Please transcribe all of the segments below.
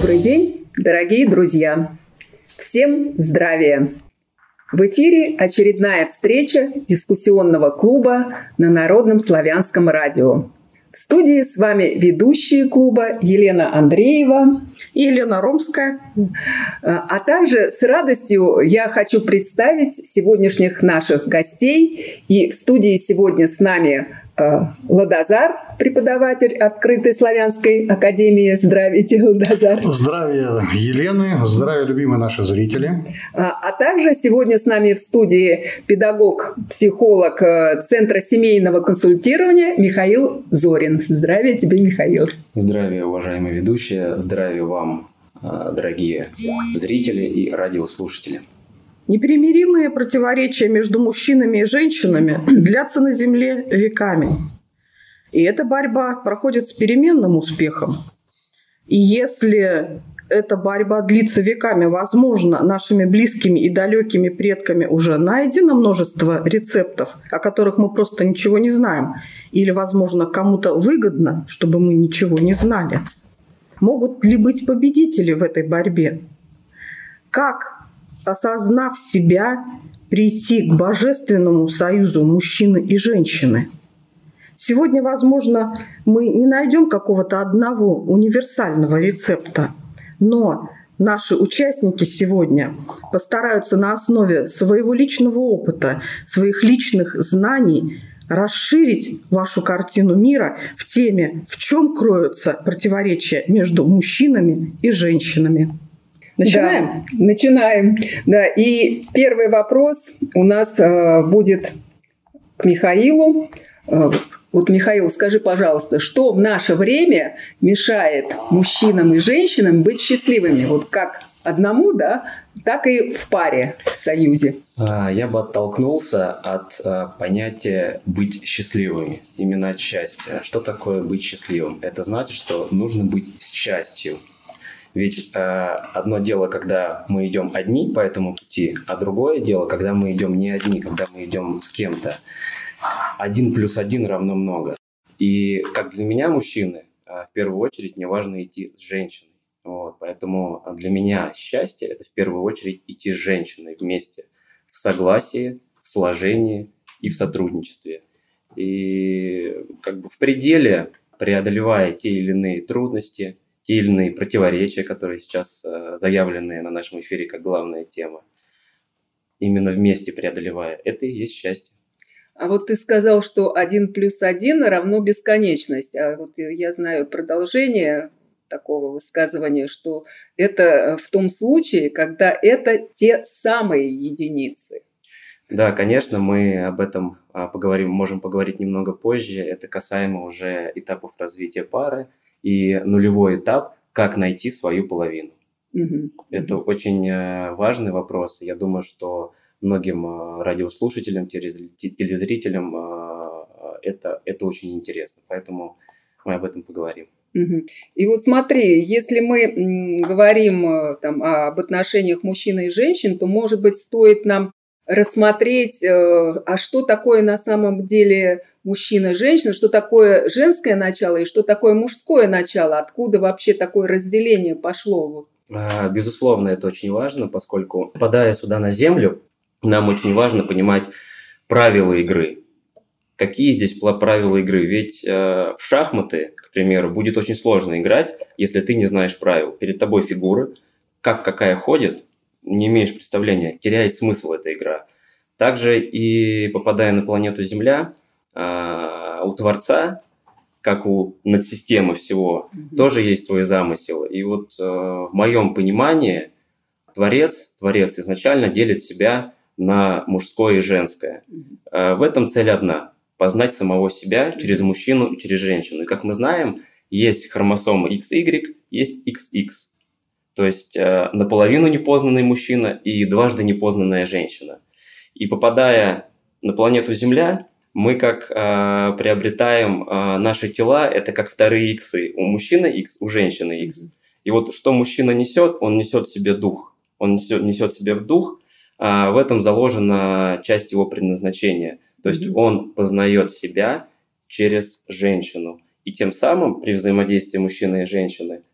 Добрый день, дорогие друзья! Всем здравия! В эфире очередная встреча дискуссионного клуба на Народном славянском радио. В студии с вами ведущие клуба Елена Андреева и Елена Ромская. А также с радостью я хочу представить сегодняшних наших гостей. И в студии сегодня с нами Ладазар, преподаватель Открытой славянской академии. Здравствуйте, Ладазар. Здравия, Елены. Здравия, любимые наши зрители. А также сегодня с нами в студии педагог, психолог Центра семейного консультирования Михаил Зорин. Здравия тебе, Михаил. Здравия, уважаемые ведущие. Здравия вам, дорогие зрители и радиослушатели. Непримиримые противоречия между мужчинами и женщинами длятся на Земле веками. И эта борьба проходит с переменным успехом. И если эта борьба длится веками, возможно, нашими близкими и далекими предками уже найдено множество рецептов, о которых мы просто ничего не знаем, или, возможно, кому-то выгодно, чтобы мы ничего не знали. Могут ли быть победители в этой борьбе? Как, осознав себя, прийти к божественному союзу мужчины и женщины? Сегодня, возможно, мы не найдем какого-то одного универсального рецепта, но наши участники сегодня постараются на основе своего личного опыта, своих личных знаний расширить вашу картину мира в теме, в чем кроются противоречия между мужчинами и женщинами. Начинаем? Да, начинаем. Да, и первый вопрос у нас будет к Михаилу. Вот, Михаил, скажи, пожалуйста, что в наше время мешает мужчинам и женщинам быть счастливыми? Вот как одному, да, так и в паре, в союзе. Я бы оттолкнулся от понятия «быть счастливыми», именно от счастья. Что такое быть счастливым? Это значит, что нужно быть с счастью. Ведь одно дело, когда мы идем одни по этому пути, а другое дело, когда мы идем не одни, когда мы идем с кем-то. 1 + 1 равно много. И как для меня, мужчины, в первую очередь мне важно идти с женщиной. Вот, поэтому для меня счастье – это в первую очередь идти с женщиной вместе, в согласии, в сложении и в сотрудничестве. И как бы в пределе, преодолевая те или иные трудности, те или иные противоречия, которые сейчас заявлены на нашем эфире как главная тема, именно вместе преодолевая, это и есть счастье. А вот ты сказал, что 1 + 1 равно бесконечность. А вот я знаю продолжение такого высказывания, что это в том случае, когда это те самые единицы. Да, конечно, мы об этом поговорим, можем поговорить немного позже. Это касаемо уже этапов развития пары и нулевой этап, как найти свою половину. Это очень важный вопрос. Я думаю, что многим радиослушателям, телезрителям это очень интересно. Поэтому мы об этом поговорим. И вот смотри, если мы говорим там об отношениях мужчины и женщин, то, может быть, стоит нам рассмотреть, а что такое на самом деле мужчина и женщина, что такое женское начало и что такое мужское начало, откуда вообще такое разделение пошло? Безусловно, это очень важно, поскольку, попадая сюда на Землю, нам очень важно понимать правила игры. Какие здесь правила игры? Ведь в шахматы, к примеру, будет очень сложно играть, если ты не знаешь правил. Перед тобой фигура, какая ходит, не имеешь представления, теряет смысл эта игра. Также и попадая на планету Земля, у Творца, как у надсистемы всего, тоже есть свой замысел. И вот в моем понимании Творец изначально делит себя на мужское и женское. В этом цель одна – познать самого себя через мужчину и через женщину. И как мы знаем, есть хромосома XY, есть XX. То есть наполовину непознанный мужчина и дважды непознанная женщина. И попадая на планету Земля, мы как приобретаем наши тела, это как вторые иксы. У мужчины X, у женщины X. И вот что мужчина несет, он несет в себе дух. Он несет в себе в дух, в этом заложена часть его предназначения. То есть он познает себя через женщину. И тем самым при взаимодействии мужчины и женщины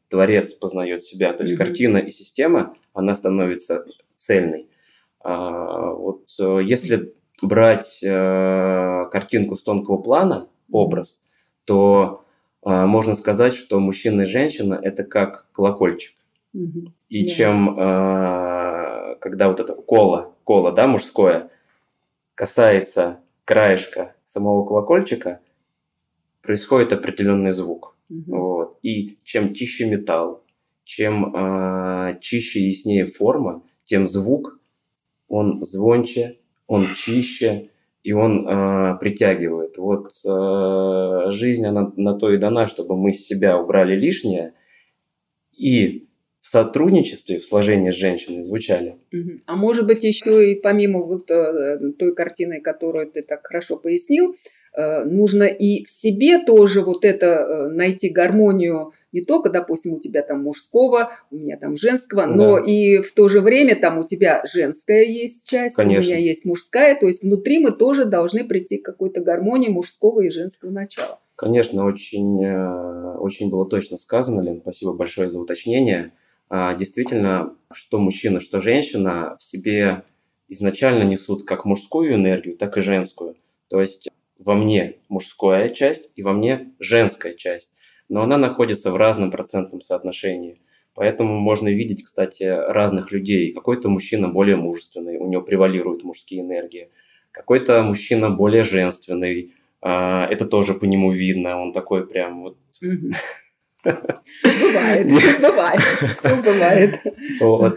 творец познает себя. То есть картина и система, она становится цельной. Вот если брать картинку с тонкого плана, образ, то можно сказать, что мужчина и женщина – это как колокольчик. И чем, когда вот это коло, да, мужское, касается краешка самого колокольчика, происходит определенный звук. Вот. И чем чище металл, чем чище и яснее форма, тем звук, он звонче, он чище, и он притягивает. Вот жизнь, она на то и дана, чтобы мы с себя убрали лишнее, и в сотрудничестве, в сложении с женщиной звучали. А может быть, еще и помимо вот той картины, которую ты так хорошо пояснил, нужно и в себе тоже вот это найти гармонию, не только, допустим, у тебя там мужского, у меня там женского, но и в то же время там у тебя женская есть часть, Конечно. У меня есть мужская, то есть внутри мы тоже должны прийти к какой-то гармонии мужского и женского начала. Конечно, очень было точно сказано, Лен, спасибо большое за уточнение. Действительно, что мужчина, что женщина в себе изначально несут как мужскую энергию, так и женскую. То есть во мне мужская часть и во мне женская часть. Но она находится в разном процентном соотношении. Поэтому можно видеть, кстати, разных людей. Какой-то мужчина более мужественный, у него превалируют мужские энергии. Какой-то мужчина более женственный, это тоже по нему видно. Он такой прям вот... Бывает, все бывает. Вот.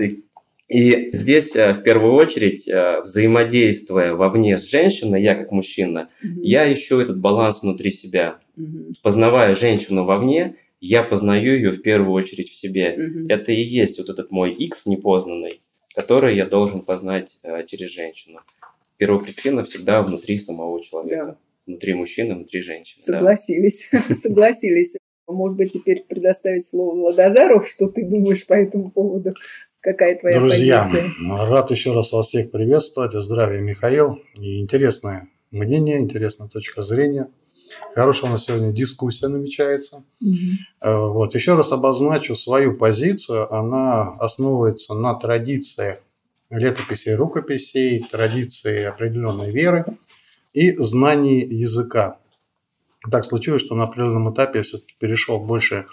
И здесь, в первую очередь, взаимодействуя вовне с женщиной, я как мужчина, я ищу этот баланс внутри себя. Познавая женщину вовне, я познаю ее в первую очередь в себе. Это и есть вот этот мой X непознанный, который я должен познать через женщину. Первопричина всегда внутри самого человека. Да. Внутри мужчины, внутри женщины. Согласились, согласились. Может быть, теперь предоставить слово Владазару, что ты думаешь по этому поводу? Какая твоя позиция? Друзья, рад еще раз вас всех приветствовать. Здравия, Михаил. И интересное мнение, интересная точка зрения. Хорошая у нас сегодня дискуссия намечается. Вот. Еще раз обозначу свою позицию. Она основывается на традициях летописей, рукописей, традиции определенной веры и знаний языка. Так случилось, что на определенном этапе я все-таки перешел больше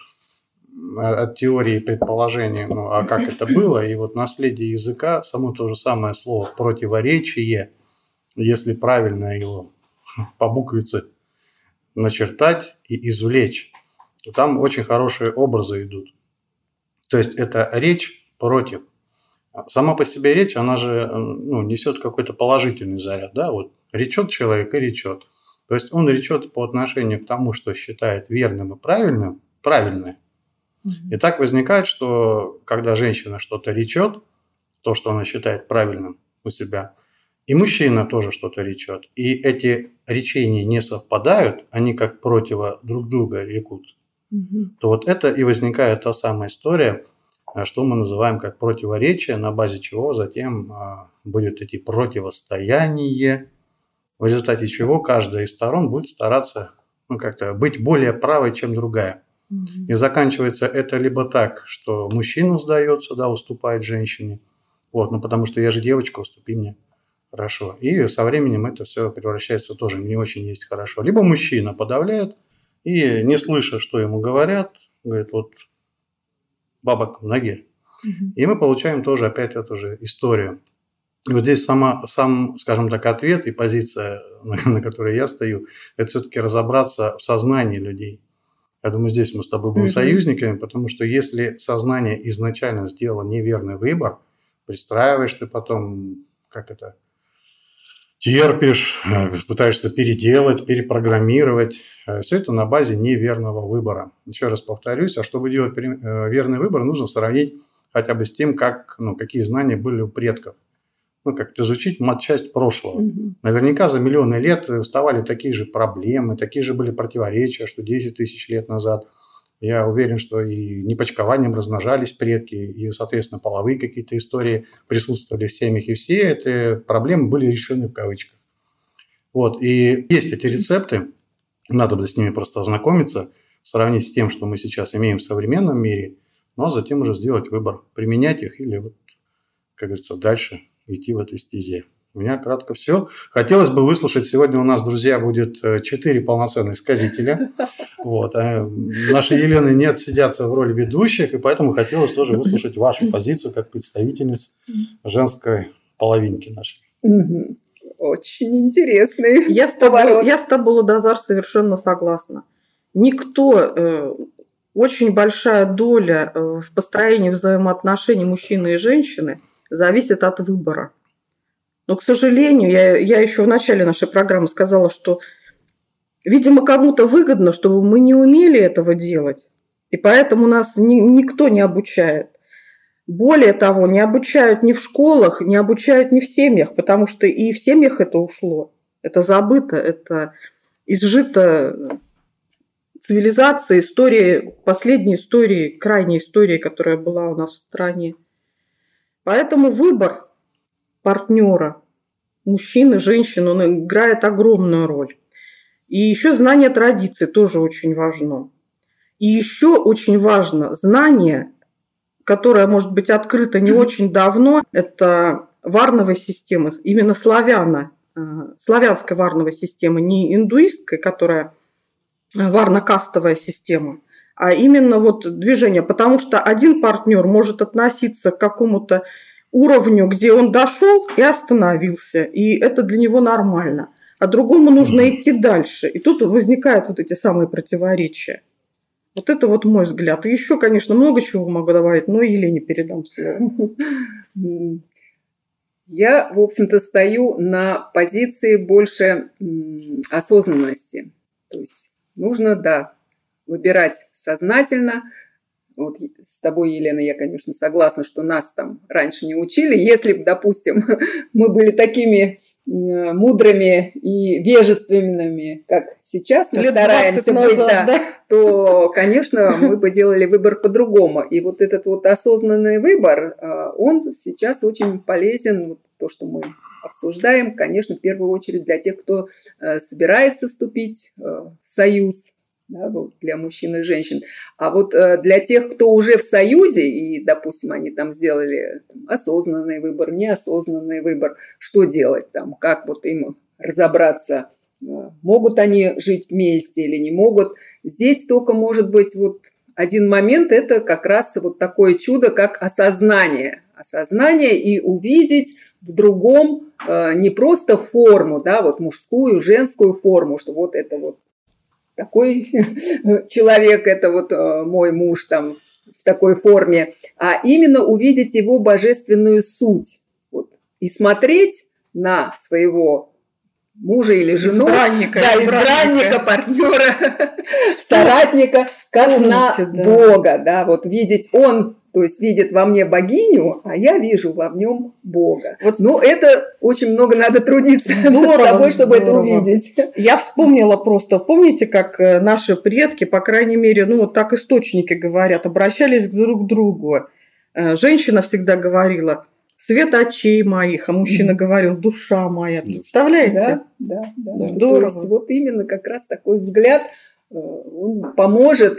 от теории и предположений, а как это было. И вот наследие языка, само то же самое слово «противоречие», если правильно его по буквице начертать и извлечь, то там очень хорошие образы идут. То есть это речь против. Сама по себе речь, она же несет какой-то положительный заряд. Да? Вот речет человек и речет. То есть он речет по отношению к тому, что считает верным и правильным, правильное. И так возникает, что когда женщина что-то речет, то, что она считает правильным у себя, и мужчина тоже что-то речет, и эти речения не совпадают, они как противо друг друга рекут, то вот это и возникает та самая история, что мы называем как противоречие, на базе чего затем будут эти противостояния, в результате чего каждая из сторон будет стараться как-то быть более правой, чем другая. И заканчивается это либо так, что мужчина сдается, да, уступает женщине, потому что я же девочка, уступи мне, хорошо. И со временем это все превращается тоже не очень есть хорошо. Либо мужчина подавляет и, не слыша, что ему говорят, говорит, вот бабок в ноге. И мы получаем тоже опять эту же историю. И вот здесь сам, скажем так, ответ и позиция, на которой я стою, это все-таки разобраться в сознании людей. Я думаю, здесь мы с тобой будем союзниками, потому что если сознание изначально сделало неверный выбор, пристраиваешь ты потом, терпишь, пытаешься переделать, перепрограммировать. Все это на базе неверного выбора. Еще раз повторюсь, а чтобы делать верный выбор, нужно сравнить хотя бы с тем, какие знания были у предков. Как-то изучить матчасть прошлого. Наверняка за миллионы лет вставали такие же проблемы, такие же были противоречия, что 10 тысяч лет назад. Я уверен, что и непочкованием размножались предки, и, соответственно, половые какие-то истории присутствовали в семьях, и все эти проблемы были решены в кавычках. И есть эти рецепты, надо бы с ними просто ознакомиться, сравнить с тем, что мы сейчас имеем в современном мире, но затем уже сделать выбор, применять их или, вот, как говорится, дальше идти в этой стезе. У меня кратко все. Хотелось бы выслушать. Сегодня у нас, друзья, будет 4 полноценных сказителя. Вот. А нашей Елены нет, сидятся в роли ведущих, и поэтому хотелось тоже выслушать вашу позицию как представительниц женской половинки нашей. Очень интересный поворот. Я с тобой, Ладазар, совершенно согласна. Никто, очень большая доля в построении взаимоотношений мужчины и женщины зависит от выбора. Но, к сожалению, я еще в начале нашей программы сказала, что, видимо, кому-то выгодно, чтобы мы не умели этого делать, и поэтому нас никто не обучает. Более того, не обучают ни в школах, не обучают ни в семьях, потому что и в семьях это ушло. Это забыто, это изжито цивилизацией, историей, последней историей, крайней историей, которая была у нас в стране. Поэтому выбор партнера, мужчины, женщины, он играет огромную роль. И еще знание традиций тоже очень важно. И еще очень важно знание, которое может быть открыто не очень давно, это варновая система, именно славянская варновая система, не индуистская, которая варно-кастовая система, а именно вот движение. Потому что один партнер может относиться к какому-то уровню, где он дошел и остановился, и это для него нормально. А другому нужно идти дальше. И тут возникают вот эти самые противоречия. Вот это вот мой взгляд. И еще, конечно, много чего могу добавить, но Елене передам слово. Я, в общем-то, стою на позиции больше осознанности. То есть нужно, да, выбирать сознательно. Вот с тобой, Елена, я, конечно, согласна, что нас там раньше не учили. Если бы, допустим, мы были такими мудрыми и вежественными, как сейчас мы стараемся быть, да, то, конечно, мы бы делали выбор по-другому. И вот этот вот осознанный выбор, он сейчас очень полезен. Вот то, что мы обсуждаем, конечно, в первую очередь для тех, кто собирается вступить в союз, да, вот для мужчин и женщин. А вот для тех, кто уже в союзе, и, допустим, они там сделали осознанный выбор, неосознанный выбор, что делать там, как вот им разобраться, могут они жить вместе или не могут. Здесь только может быть вот один момент, это как раз вот такое чудо, как осознание. Осознание и увидеть в другом не просто форму, да, вот мужскую, женскую форму, что вот это вот такой человек, это вот мой муж там в такой форме, а именно увидеть его божественную суть. Вот. И смотреть на своего мужа или жену, избранника, партнера, соратника, как на Бога, да, вот видеть он, то есть видит во мне богиню, а я вижу во нем Бога. Вот. Ну, это очень много надо трудиться над собой, чтобы это увидеть. Я вспомнила просто, помните, как наши предки, по крайней мере, ну, вот так источники говорят, обращались друг к другу. Женщина всегда говорила: свет очей моих, а мужчина говорил: душа моя. Представляете? Да. Здорово. То есть вот именно как раз такой взгляд, он поможет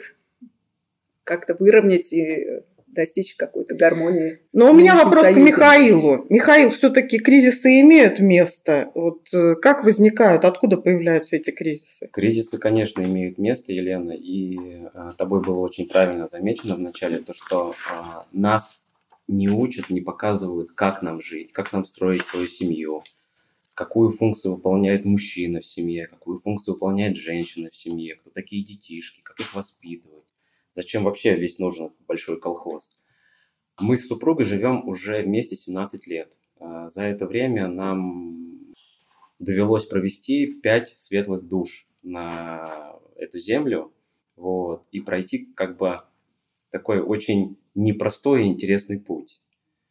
как-то выровнять и достичь какой-то гармонии. Но у меня вопрос к Михаилу. Михаил, все-таки кризисы имеют место. Вот как возникают, откуда появляются эти кризисы? Кризисы, конечно, имеют место, Елена, и тобой было очень правильно замечено вначале, то, что нас не учат, не показывают, как нам жить, как нам строить свою семью, какую функцию выполняет мужчина в семье, какую функцию выполняет женщина в семье, кто такие детишки, как их воспитывать. Зачем вообще весь нужен этот большой колхоз? Мы с супругой живем уже вместе 17 лет. За это время нам довелось провести 5 светлых душ на эту землю, вот, и пройти как бы такой очень непростой и интересный путь.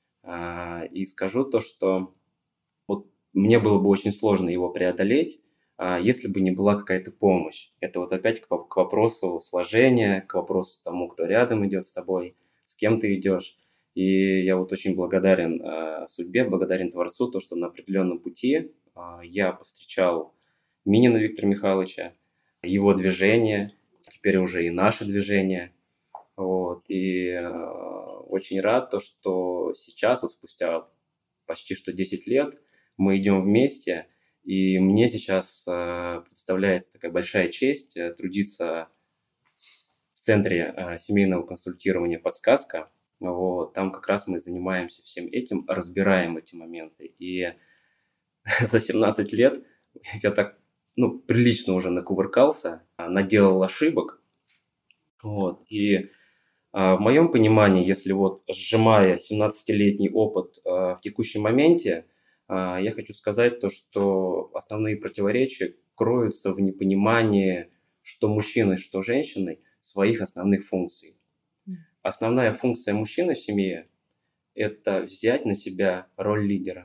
И скажу то, что вот мне было бы очень сложно его преодолеть, если бы не была какая-то помощь. Это вот опять к вопросу сложения, к вопросу тому, кто рядом идет с тобой, с кем ты идешь. И я вот очень благодарен судьбе, благодарен Творцу, то, что на определенном пути я повстречал Минина Виктора Михайловича, его движение, теперь уже и наше движение. Вот. И очень рад, что сейчас, вот спустя почти что 10 лет, мы идем вместе, и мне сейчас представляется такая большая честь трудиться в Центре семейного консультирования «Подсказка». Вот. Там как раз мы занимаемся всем этим, разбираем эти моменты. И за 17 лет я так прилично уже накувыркался, наделал ошибок. Вот. И в моем понимании, если вот сжимая 17-летний опыт в текущем моменте, я хочу сказать то, что основные противоречия кроются в непонимании, что мужчины, что женщины, своих основных функций. Основная функция мужчины в семье – это взять на себя роль лидера.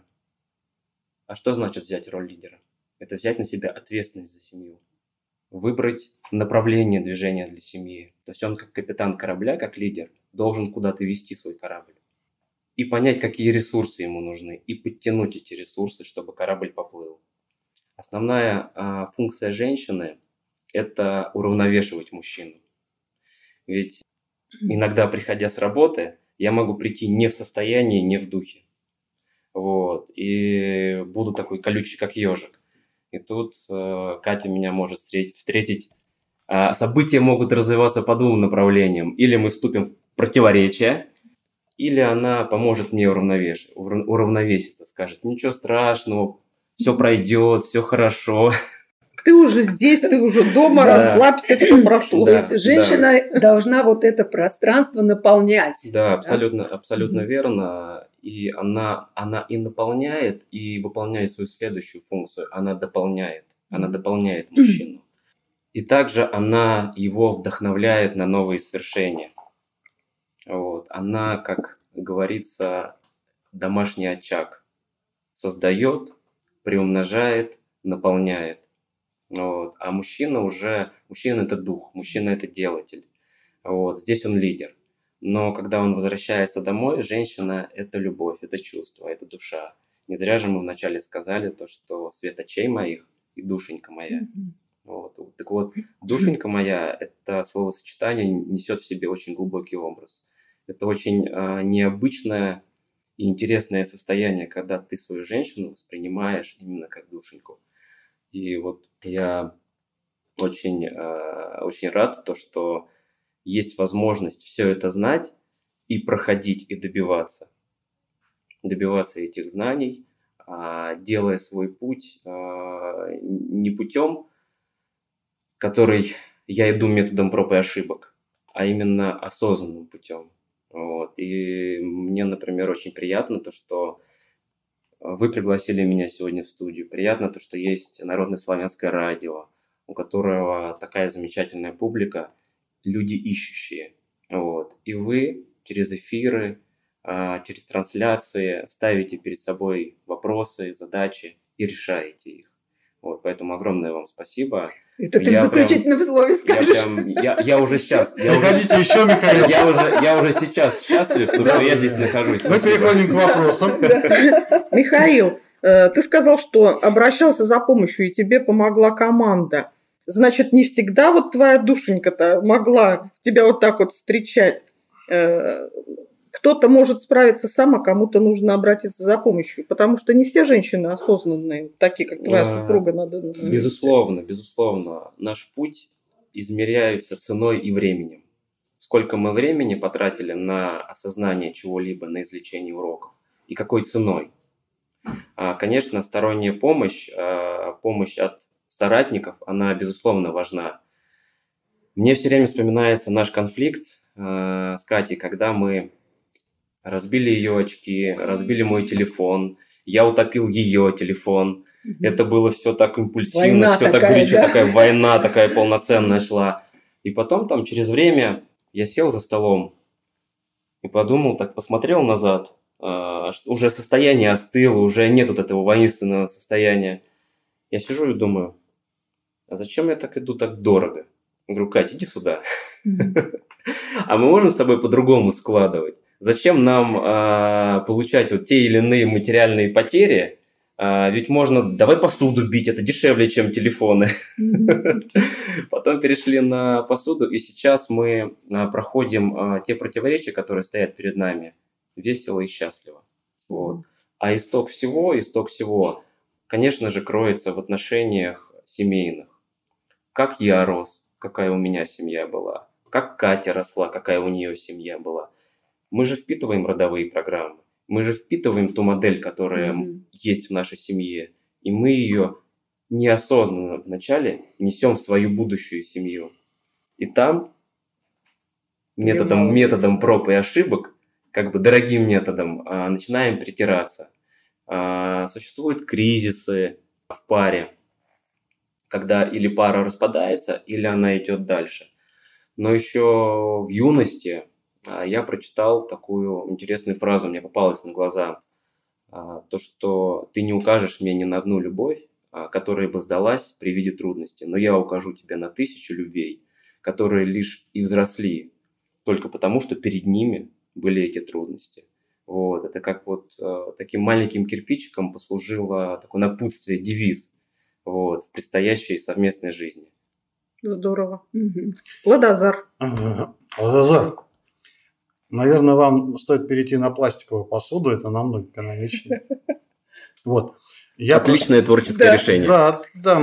А что значит взять роль лидера? Это взять на себя ответственность за семью. Выбрать направление движения для семьи. То есть он как капитан корабля, как лидер, должен куда-то вести свой корабль. И понять, какие ресурсы ему нужны, и подтянуть эти ресурсы, чтобы корабль поплыл. Основная функция женщины – это уравновешивать мужчину. Ведь иногда, приходя с работы, я могу прийти не в состоянии, не в духе. Вот. И буду такой колючий, как ежик. И тут Катя меня может встретить. События могут развиваться по двум направлениям. Или мы вступим в противоречие, или она поможет мне уравновеситься, скажет: ничего страшного, все пройдет, все хорошо. Ты уже здесь, ты уже дома, расслабься, все прошло. То есть женщина должна вот это пространство наполнять. Да, абсолютно верно. И она и наполняет, и выполняет свою следующую функцию. Она дополняет мужчину. И также она его вдохновляет на новые свершения. Вот. Она, как говорится, домашний очаг создает, приумножает, наполняет. Вот. А мужчина это дух, мужчина это делатель. Вот. Здесь он лидер. Но когда он возвращается домой, женщина – это любовь, это чувство, это душа. Не зря же мы вначале сказали то, что свет очей моих и душенька моя. Вот. Так вот, душенька моя – это словосочетание несет в себе очень глубокий образ. Это очень необычное и интересное состояние, когда ты свою женщину воспринимаешь именно как душеньку. И вот я очень рад, что есть возможность все это знать и проходить, и добиваться этих знаний, делая свой путь не путем, который я иду методом проб и ошибок, а именно осознанным путем. Вот. И мне, например, очень приятно то, что вы пригласили меня сегодня в студию. Приятно то, что есть Народно-славянское радио, у которого такая замечательная публика, люди ищущие. Вот. И вы через эфиры, через трансляции ставите перед собой вопросы, задачи и решаете их. Вот. Поэтому огромное вам спасибо. Это ты в заключительном слове скажешь. Я уже сейчас. Заходите еще, Михаил. Я уже сейчас счастлив, потому что я здесь нахожусь. Мы переходим к вопросам. Михаил, ты сказал, что обращался за помощью, и тебе помогла команда. Значит, не всегда вот твоя душенька-то могла тебя вот так вот встречать. Кто-то может справиться сам, а кому-то нужно обратиться за помощью, потому что не все женщины осознанные, такие, как твоя супруга на данный момент. Безусловно. Наш путь измеряется ценой и временем. Сколько мы времени потратили на осознание чего-либо, на извлечение уроков, и какой ценой. Конечно, сторонняя помощь от соратников, она, безусловно, важна. Мне все время вспоминается наш конфликт с Катей, когда мы разбили ее очки, разбили мой телефон, я утопил ее телефон. Это было все так импульсивно, все так горячо, такая война такая полноценная шла. И потом там через время я сел за столом и подумал, так посмотрел назад, уже состояние остыло, уже нет вот этого воинственного состояния. Я сижу и думаю: а зачем я так иду так дорого? Я говорю: Катя, иди сюда. А мы можем с тобой по-другому складывать? Зачем нам получать вот те или иные материальные потери Ведь можно, давай посуду бить, это дешевле, чем телефоны. Потом перешли на посуду, и сейчас мы проходим те противоречия, которые стоят перед нами, весело и счастливо. Вот. А исток всего, конечно же, кроется в отношениях семейных. Как я рос, какая у меня семья была, как Катя росла, какая у нее семья была. Мы же впитываем родовые программы, мы же впитываем ту модель, которая есть в нашей семье, и мы ее неосознанно вначале несем в свою будущую семью. И там методом проб и ошибок, как бы дорогим методом, начинаем притираться. Существуют кризисы в паре, когда или пара распадается, или она идет дальше. Но еще в юности я прочитал такую интересную фразу, мне попалась на глаза. То, что ты не укажешь мне ни на одну любовь, которая бы сдалась при виде трудностей, но я укажу тебе на 1000 любвей, которые лишь и взросли, только потому, что перед ними были эти трудности. Вот. Это как вот таким маленьким кирпичиком послужило такое напутствие, девиз в предстоящей совместной жизни. Здорово. Ладазар. Ладазар. Наверное, вам стоит перейти на пластиковую посуду, это намного экономичнее. Вот. Отличное творческое решение. Да,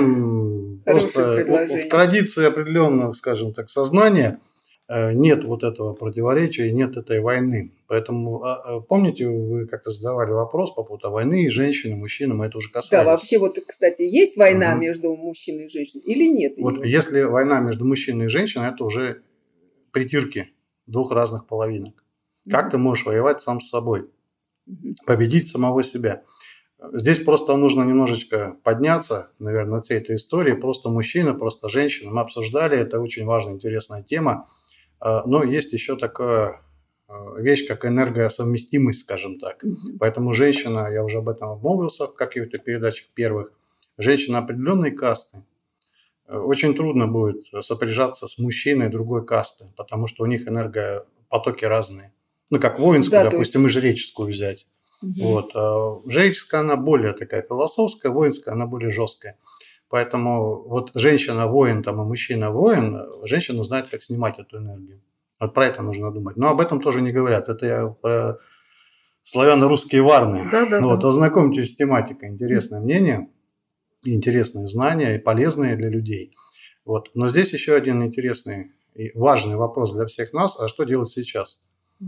там просто в традиции определенного, скажем так, сознания нет вот этого противоречия и нет этой войны. Поэтому, помните, вы как-то задавали вопрос по поводу войны и женщин, и мужчин, мы это уже касались. Да, вообще вот, кстати, есть война между мужчиной и женщиной или нет? Вот если война между мужчиной и женщиной, это уже притирки двух разных половинок. Как ты можешь воевать сам с собой? Победить самого себя? Здесь просто нужно немножечко подняться, наверное, над всей этой историей. Просто мужчина, просто женщина. Мы обсуждали, это очень важная, интересная тема. Но есть еще такая вещь, как энергосовместимость, скажем так. Поэтому женщина, я уже об этом обмолвился в каких-то передачах первых, женщина определенной касты. Очень трудно будет сопряжаться с мужчиной другой касты, потому что у них энергопотоки разные. Ну, как воинскую, да, допустим, и жреческую взять. Вот. Жреческая, она более такая философская, воинская, она более жесткая. Поэтому вот женщина-воин там, и мужчина-воин, женщина знает, как снимать эту энергию. Вот про это нужно думать. Но об этом тоже не говорят. Это я про славяно-русские варны. Вот, ознакомьтесь с тематикой. Интересное мнение, интересные знания и полезные для людей. Вот. Но здесь еще один интересный и важный вопрос для всех нас. А что делать сейчас?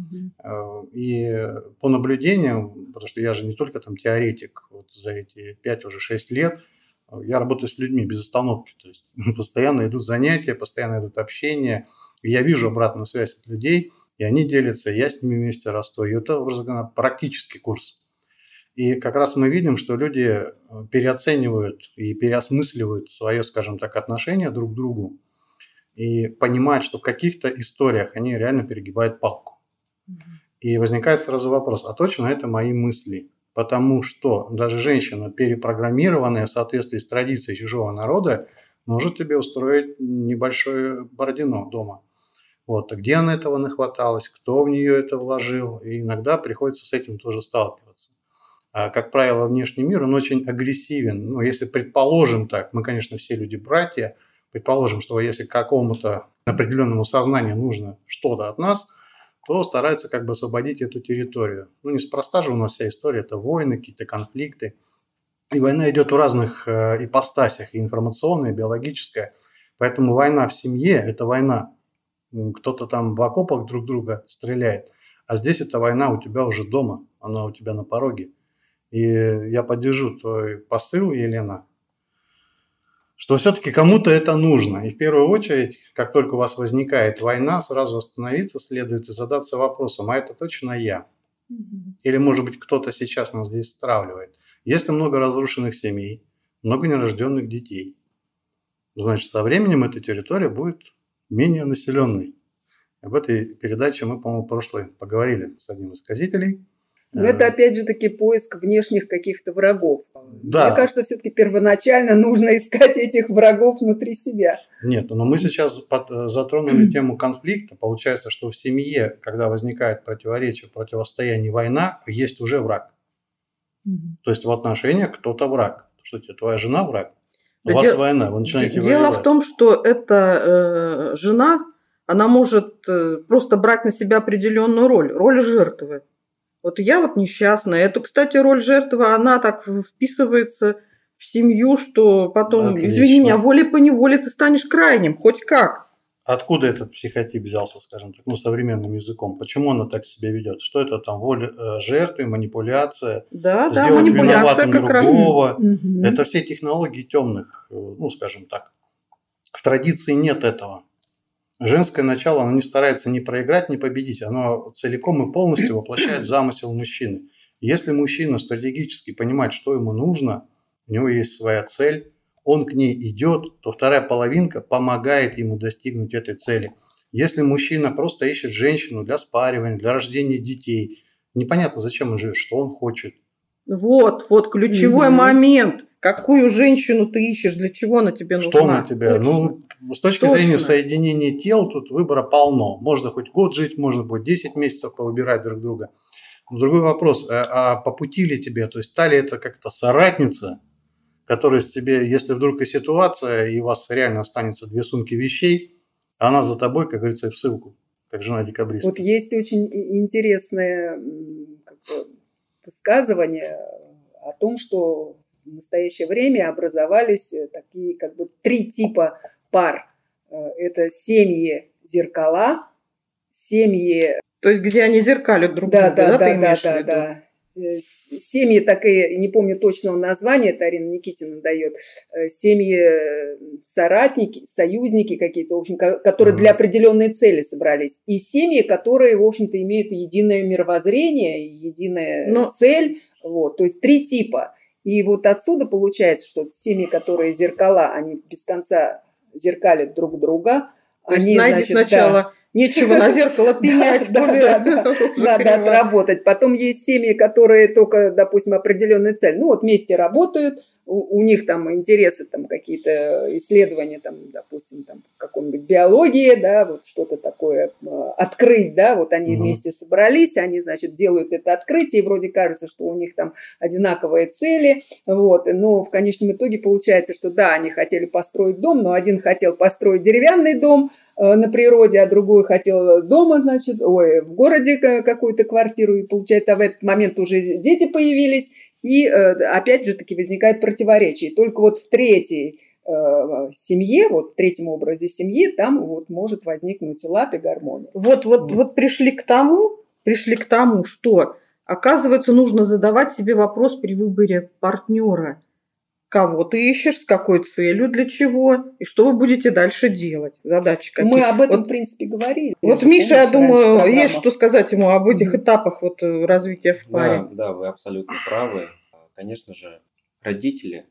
И по наблюдениям, потому что я же не только там теоретик, вот за эти 5 уже 6 лет, я работаю с людьми без остановки, то есть постоянно идут занятия, постоянно идут общения, и я вижу обратную связь от людей, и они делятся, и я с ними вместе расту, и это практический курс. И как раз мы видим, что люди переоценивают и переосмысливают свое, скажем так, отношение друг к другу, и понимают, что в каких-то историях они реально перегибают палку. И возникает сразу вопрос, а точно это мои мысли? Потому что даже женщина, перепрограммированная в соответствии с традицией чужого народа, может тебе устроить небольшое бородино дома. Вот. Где она этого нахваталась, кто в нее это вложил, и иногда приходится с этим тоже сталкиваться. А, как правило, внешний мир, он очень агрессивен. Ну, если предположим так, мы, конечно, все люди-братья, предположим, что если какому-то определенному сознанию нужно что-то от нас, то стараются как бы освободить эту территорию. Ну, неспроста же у нас вся история, это войны, какие-то конфликты. И война идет в разных ипостасях, и информационная, и биологическая. Поэтому война в семье – это война. Кто-то там в окопах друг друга стреляет, а здесь это война у тебя уже дома, она у тебя на пороге. И я поддержу твой посыл, Елена, что все-таки кому-то это нужно. И в первую очередь, как только у вас возникает война, сразу остановиться следует и задаться вопросом, а это точно я? Или, может быть, кто-то сейчас нас здесь стравливает? Если много разрушенных семей, много нерожденных детей, значит, со временем эта территория будет менее населенной. Об этой передаче мы, по-моему, в прошлой поговорили с одним из сказителей. Но это опять же таки поиск внешних каких-то врагов. Да. Мне кажется, все-таки первоначально нужно искать этих врагов внутри себя. Нет, но мы сейчас затронули тему конфликта. Получается, что в семье, когда возникает противоречие, противостояние, война, есть уже враг. То есть в отношениях кто-то враг. Что тебе, твоя жена враг? У Да вас война, вы начинаете Дело воевать. в том, что эта жена, она может просто брать на себя определенную роль жертвы. Вот я вот несчастная. Эту, кстати, роль жертвы, она так вписывается в семью, что потом, Отлично. извини меня, волей-поневоле ты станешь крайним, хоть как. Откуда этот психотип взялся, скажем так, современным языком? Почему она так себя ведет? Что это там, воля жертвы, манипуляция, Да, сделать манипуляция виноватым как раз. другого? Мгм. Это все технологии темных, скажем так. В традиции нет этого. Женское начало, оно не старается ни проиграть, ни победить. Оно целиком и полностью воплощает замысел мужчины. Если мужчина стратегически понимает, что ему нужно, у него есть своя цель, он к ней идет, то вторая половинка помогает ему достигнуть этой цели. Если мужчина просто ищет женщину для спаривания, для рождения детей, непонятно, зачем он живет, что он хочет. Вот ключевой момент. Какую женщину ты ищешь, для чего она тебе нужна? Что на тебя? Точно. С точки зрения соединения тел, тут выбора полно. Можно хоть год жить, можно будет 10 месяцев повыбирать друг друга. Но другой вопрос, а по пути ли тебе? То есть та ли это как-то соратница, которая с тебе, если вдруг и ситуация, и у вас реально останется 2 сумки вещей, она за тобой, как говорится, в ссылку, как жена декабриста. Вот есть очень интересное высказывание о том, что в настоящее время образовались такие 3 типа пар. Это семьи зеркала, семьи... То есть где они зеркалят друг друга, да. Семьи такие, не помню точного названия, это Арина Никитина дает, семьи соратники, союзники какие-то, в общем, которые для определенной цели собрались. И семьи, которые, в общем-то, имеют единое мировоззрение, единая цель. Вот, то есть 3 типа. И вот отсюда получается, что семьи, которые зеркала, они без конца зеркалят друг друга. То есть найди сначала... Нечего на зеркало пенять, надо отработать. Потом есть семьи, которые только, допустим, определенную цель. Вместе работают, у них там интересы, там какие-то исследования, там, допустим, там какой-нибудь биологии, да, вот что-то такое открыть, да, вот они вместе собрались, они, значит, делают это открытие, и вроде кажется, что у них там одинаковые цели, вот, но в конечном итоге получается, что да, они хотели построить дом, но один хотел построить деревянный дом на природе, а другой хотел дома, значит, в городе какую-то квартиру, и получается, в этот момент уже дети появились, и опять же таки возникает противоречие. Только вот в третьей семье, вот в третьем образе семьи, там вот может возникнуть лад и гармония. Вот пришли к тому, что, оказывается, нужно задавать себе вопрос при выборе партнера. Кого ты ищешь, с какой целью, для чего, и что вы будете дальше делать. Задачи какие. Мы об этом, в принципе, говорили. Вот Миша, я думаю, есть что сказать ему об этих этапах развития в паре. Да, вы абсолютно правы. Конечно же, родители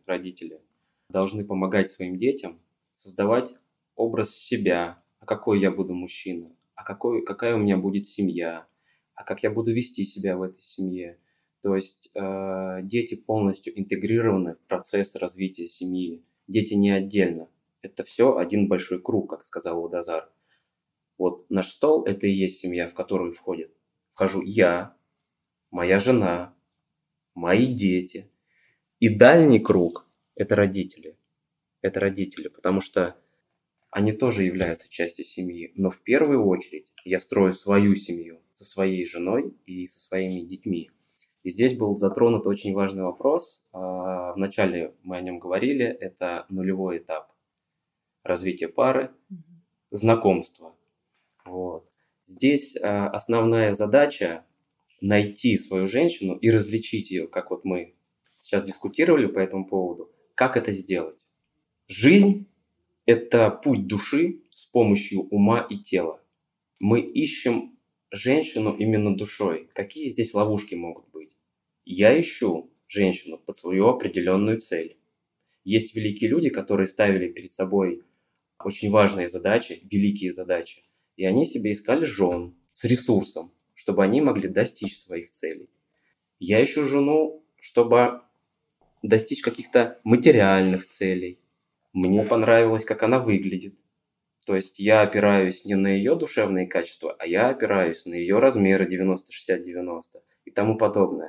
должны помогать своим детям создавать образ себя, а какой я буду мужчина, а какая у меня будет семья, а как я буду вести себя в этой семье. То есть дети полностью интегрированы в процесс развития семьи. Дети не отдельно. Это все один большой круг, как сказал Удазар. Вот наш стол – это и есть семья, в которую вхожу я, моя жена, мои дети. И дальний круг – это родители. Это родители, потому что они тоже являются частью семьи. Но в первую очередь я строю свою семью со своей женой и со своими детьми. И здесь был затронут очень важный вопрос. Вначале мы о нем говорили. Это нулевой этап развития пары, знакомства. Вот. Здесь основная задача найти свою женщину и различить ее, как вот мы сейчас дискутировали по этому поводу. Как это сделать? Жизнь – это путь души с помощью ума и тела. Мы ищем женщину именно душой. Какие здесь ловушки могут быть? Я ищу женщину под свою определенную цель. Есть великие люди, которые ставили перед собой очень важные задачи, великие задачи, и они себе искали жен с ресурсом, чтобы они могли достичь своих целей. Я ищу жену, чтобы достичь каких-то материальных целей. Мне понравилось, как она выглядит. То есть я опираюсь не на ее душевные качества, а я опираюсь на ее размеры 90-60-90 и тому подобное.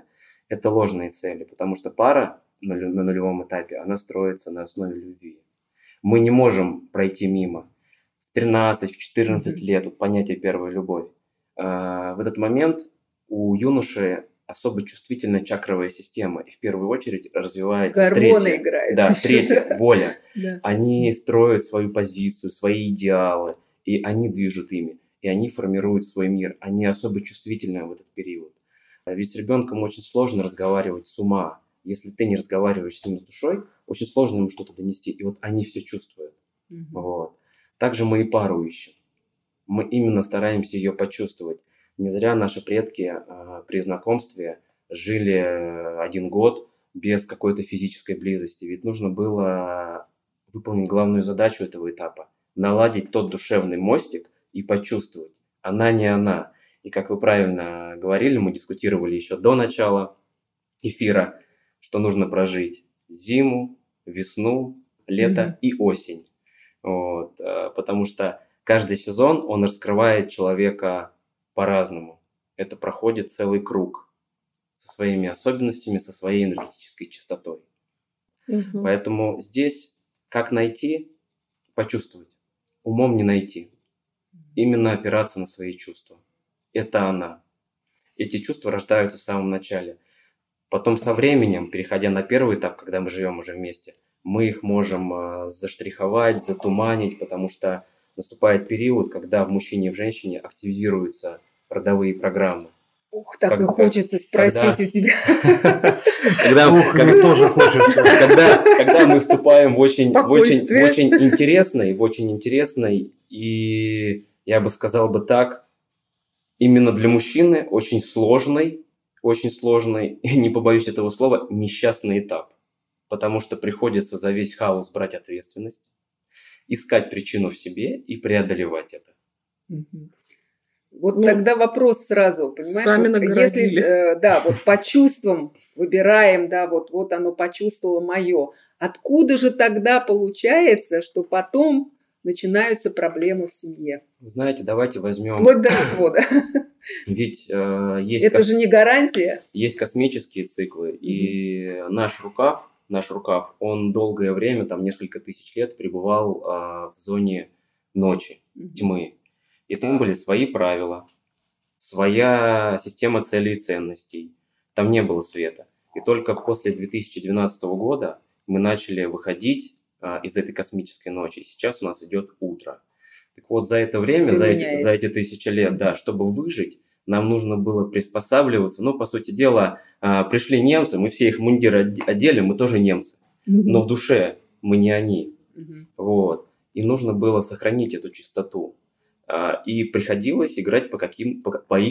Это ложные цели, потому что пара на нулевом этапе, она строится на основе любви. Мы не можем пройти мимо. В 13, в 14 лет, вот понятие «первая любовь». В этот момент у юноши особо чувствительная чакровая система, и в первую очередь развивается гормоны играют. Да, третья, воля. Да. Они строят свою позицию, свои идеалы, и они движут ими, и они формируют свой мир. Они особо чувствительны в этот период. Ведь с ребенком очень сложно разговаривать с ума. Если ты не разговариваешь с ним с душой, очень сложно ему что-то донести. И вот они все чувствуют. Вот. Также мы и пару ищем. Мы именно стараемся ее почувствовать. Не зря наши предки при знакомстве жили 1 год без какой-то физической близости. Ведь нужно было выполнить главную задачу этого этапа. Наладить тот душевный мостик и почувствовать. Она не она. И как вы правильно говорили, мы дискутировали еще до начала эфира, что нужно прожить зиму, весну, лето и осень. Вот. Потому что каждый сезон, он раскрывает человека по-разному. Это проходит целый круг со своими особенностями, со своей энергетической чистотой. Поэтому здесь как найти? Почувствовать. Умом не найти. Именно опираться на свои чувства. Это она. Эти чувства рождаются в самом начале. Потом со временем, переходя на первый этап, когда мы живем уже вместе, мы их можем заштриховать, затуманить, потому что наступает период, когда в мужчине и в женщине активизируются родовые программы. Ух, так и хочется спросить у тебя. Когда мы вступаем в очень интересный и, я бы сказал бы так, именно для мужчины очень сложный, и не побоюсь этого слова, несчастный этап. Потому что приходится за весь хаос брать ответственность, искать причину в себе и преодолевать это. Вот тогда вопрос сразу, понимаешь? Сами вот если, вот по чувствам выбираем, вот оно почувствовало мое. Откуда же тогда получается, что потом начинаются проблемы в семье? Вы знаете, давайте возьмем... Вплоть до развода. Ведь есть... Это же не гарантия. Есть космические циклы, и наш рукав, он долгое время, там несколько тысяч лет пребывал в зоне ночи, тьмы. И там были свои правила, своя система целей и ценностей. Там не было света. И только после 2012 года мы начали выходить из этой космической ночи. И сейчас у нас идет утро. Так вот, за это время, за эти 1000 лет, чтобы выжить, нам нужно было приспосабливаться. Ну, по сути дела, пришли немцы, мы все их мундиры одели, мы тоже немцы. Но в душе мы не они. Вот. И нужно было сохранить эту чистоту. И приходилось играть по их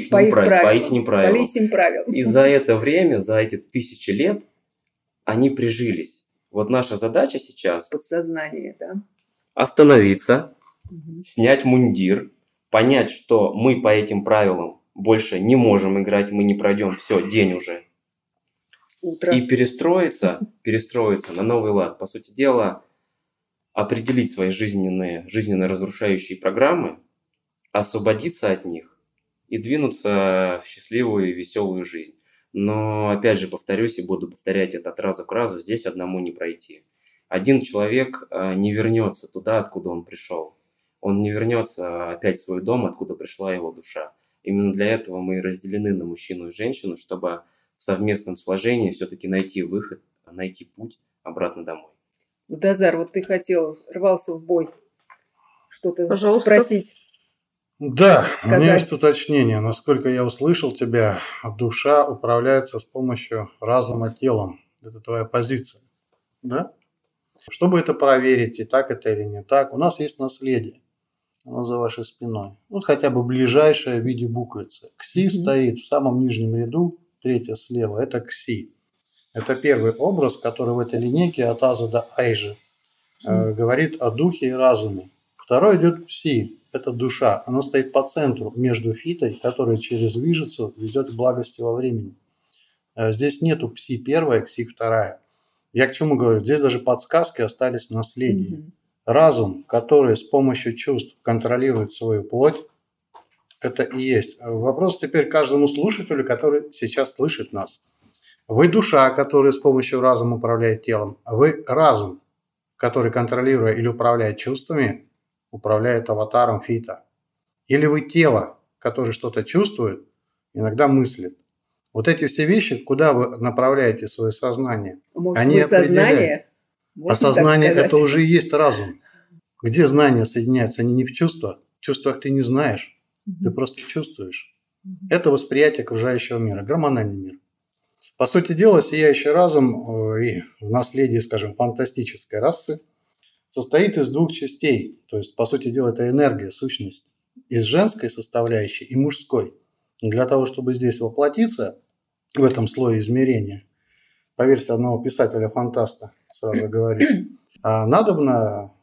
правилам. И за это время, за эти 1000 лет, они прижились. Вот наша задача сейчас... Подсознание, да. Остановиться, снять мундир, понять, что мы по этим правилам больше не можем играть, мы не пройдем, все, день уже. Утро. И перестроиться на новый лад. По сути дела, определить свои жизненно разрушающие программы, освободиться от них и двинуться в счастливую и веселую жизнь. Но, опять же, повторюсь и буду повторять это от раза к разу, здесь одному не пройти. Один человек не вернется туда, откуда он пришел. Он не вернется опять в свой дом, откуда пришла его душа. Именно для этого мы разделены на мужчину и женщину, чтобы в совместном сложении все-таки найти выход, найти путь обратно домой. Дазар, вот ты рвался в бой, что-то спросить. Да, сказать. У меня есть уточнение. Насколько я услышал тебя, душа управляется с помощью разума телом. Это твоя позиция, да? Чтобы это проверить, и так это или не так, у нас есть наследие. Оно за вашей спиной. Вот хотя бы ближайшее в виде буквицы. Кси стоит в самом нижнем ряду, 3 слева. Это Кси. Это первый образ, который в этой линейке от Аза до Айжи говорит о духе и разуме. Второй идет Пси. Это душа. Она стоит по центру между фитой, которая через вижицу ведет к благости во времени. Здесь нету Пси первая, Кси вторая. Я к чему говорю? Здесь даже подсказки остались в наследии. Разум, который с помощью чувств контролирует свою плоть, это и есть. Вопрос теперь каждому слушателю, который сейчас слышит нас. Вы душа, которая с помощью разума управляет телом, а вы разум, который, контролируя или управляет чувствами, управляет аватаром фита. Или вы тело, которое что-то чувствует, иногда мыслит. Вот эти все вещи, куда вы направляете свое сознание, Может, они вы сознание? определяют. Можно А сознание так сказать? это уже и есть разум. Где знания соединяются, они не в чувствах. В чувствах ты не знаешь, ты просто чувствуешь. Это восприятие окружающего мира, гормональный мир. По сути дела, сияющий разум и в наследии, скажем, фантастической расы состоит из двух частей. То есть, по сути дела, это энергия, сущность. Из женской составляющей и мужской. И для того, чтобы здесь воплотиться, в этом слое измерения, по версии одного писателя-фантаста, сразу говорить, надобно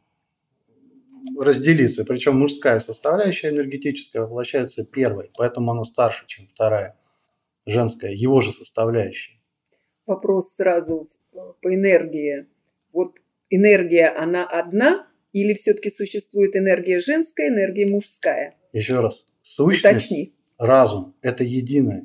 разделиться. Причем мужская составляющая энергетическая воплощается первой, поэтому она старше, чем вторая, женская, его же составляющая. Вопрос сразу по энергии. Вот энергия, она одна или все-таки существует энергия женская, энергия мужская? Еще раз. Сущность, Уточни. разум – это единое.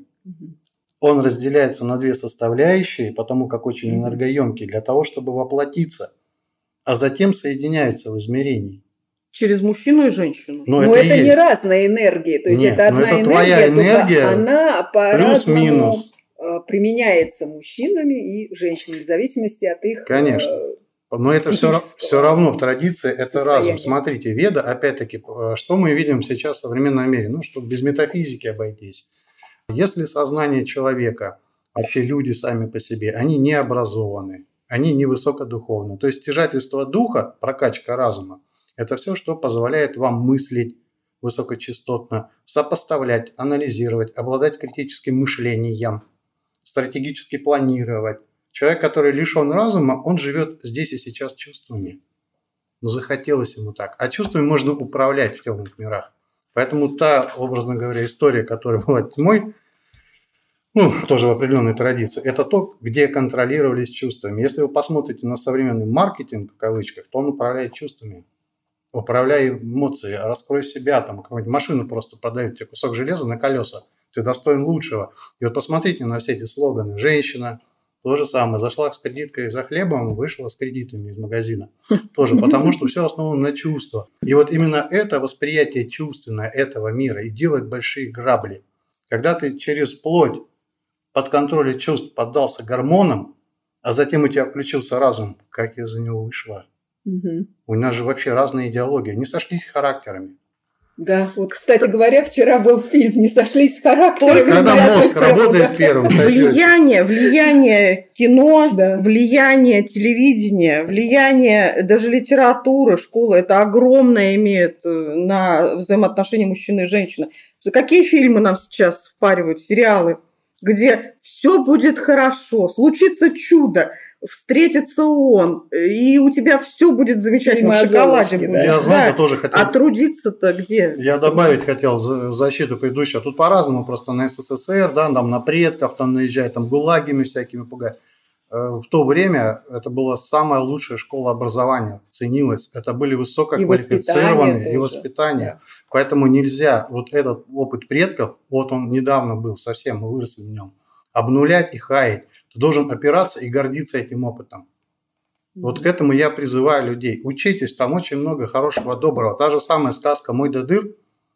Он разделяется на две составляющие, потому как очень энергоемкий, для того, чтобы воплотиться, а затем соединяется в измерении. Через мужчину и женщину. Но это не разные энергии. То есть Нет, это одна это энергия, твоя энергия, она по-разному плюс-минус. применяется мужчинами и женщинами, в зависимости от их Конечно. Но это все равно в традиции, это состояния. разум. Смотрите, Веда, опять-таки, что мы видим сейчас в современном мире? Ну, чтобы без метафизики обойтись. Если сознание человека, вообще люди сами по себе, они не образованы, они не высокодуховны. То есть стяжательство духа, прокачка разума, это все, что позволяет вам мыслить высокочастотно, сопоставлять, анализировать, обладать критическим мышлением, стратегически планировать. Человек, который лишен разума, он живет здесь и сейчас чувствами. Но захотелось ему так. А чувствами можно управлять в темных мирах. Поэтому та, образно говоря, история, которая была тьмой, тоже в определенной традиции, это то, где контролировались чувствами. Если вы посмотрите на современный маркетинг, в кавычках, то он управляет чувствами. Управляй эмоции, раскрой себя, там какую-нибудь машину просто продают, тебе кусок железа на колеса, ты достоин лучшего. И вот посмотрите на все эти слоганы. Женщина, то же самое, зашла с кредиткой за хлебом, вышла с кредитами из магазина. Тоже потому, что все основано на чувствах. И вот именно это восприятие чувственное этого мира и делает большие грабли. Когда ты через плоть под контролем чувств поддался гормонам, а затем у тебя включился разум, как я за него вышла. У нас же вообще разные идеологии, не сошлись характерами. Да, вот, кстати говоря, вчера был фильм «Не сошлись с характерами». Когда мозг работает первым. Влияние кино, Да. влияние телевидения, влияние даже литературы, школы, это огромное имеет на взаимоотношения мужчины и женщины. Какие фильмы нам сейчас впаривают, сериалы, где все будет хорошо, случится чудо, встретится он, и у тебя все будет замечательно, в шоколаде Золушки, будешь. Я, знаете, тоже хотел... А трудиться-то где? Я добавить хотел в защиту предыдущего. Тут по-разному, просто на СССР, да, там на предков, там наезжают, там гулагами всякими пугать. В то время это была самая лучшая школа образования, ценилась. Это были высококвалифицированные и воспитание. Поэтому нельзя вот этот опыт предков, вот он недавно был, совсем мы выросли в нем, обнулять и хаять. Ты должен опираться и гордиться этим опытом. Вот к этому я призываю людей. Учитесь, там очень много хорошего, доброго. Та же самая сказка «Мой додыр».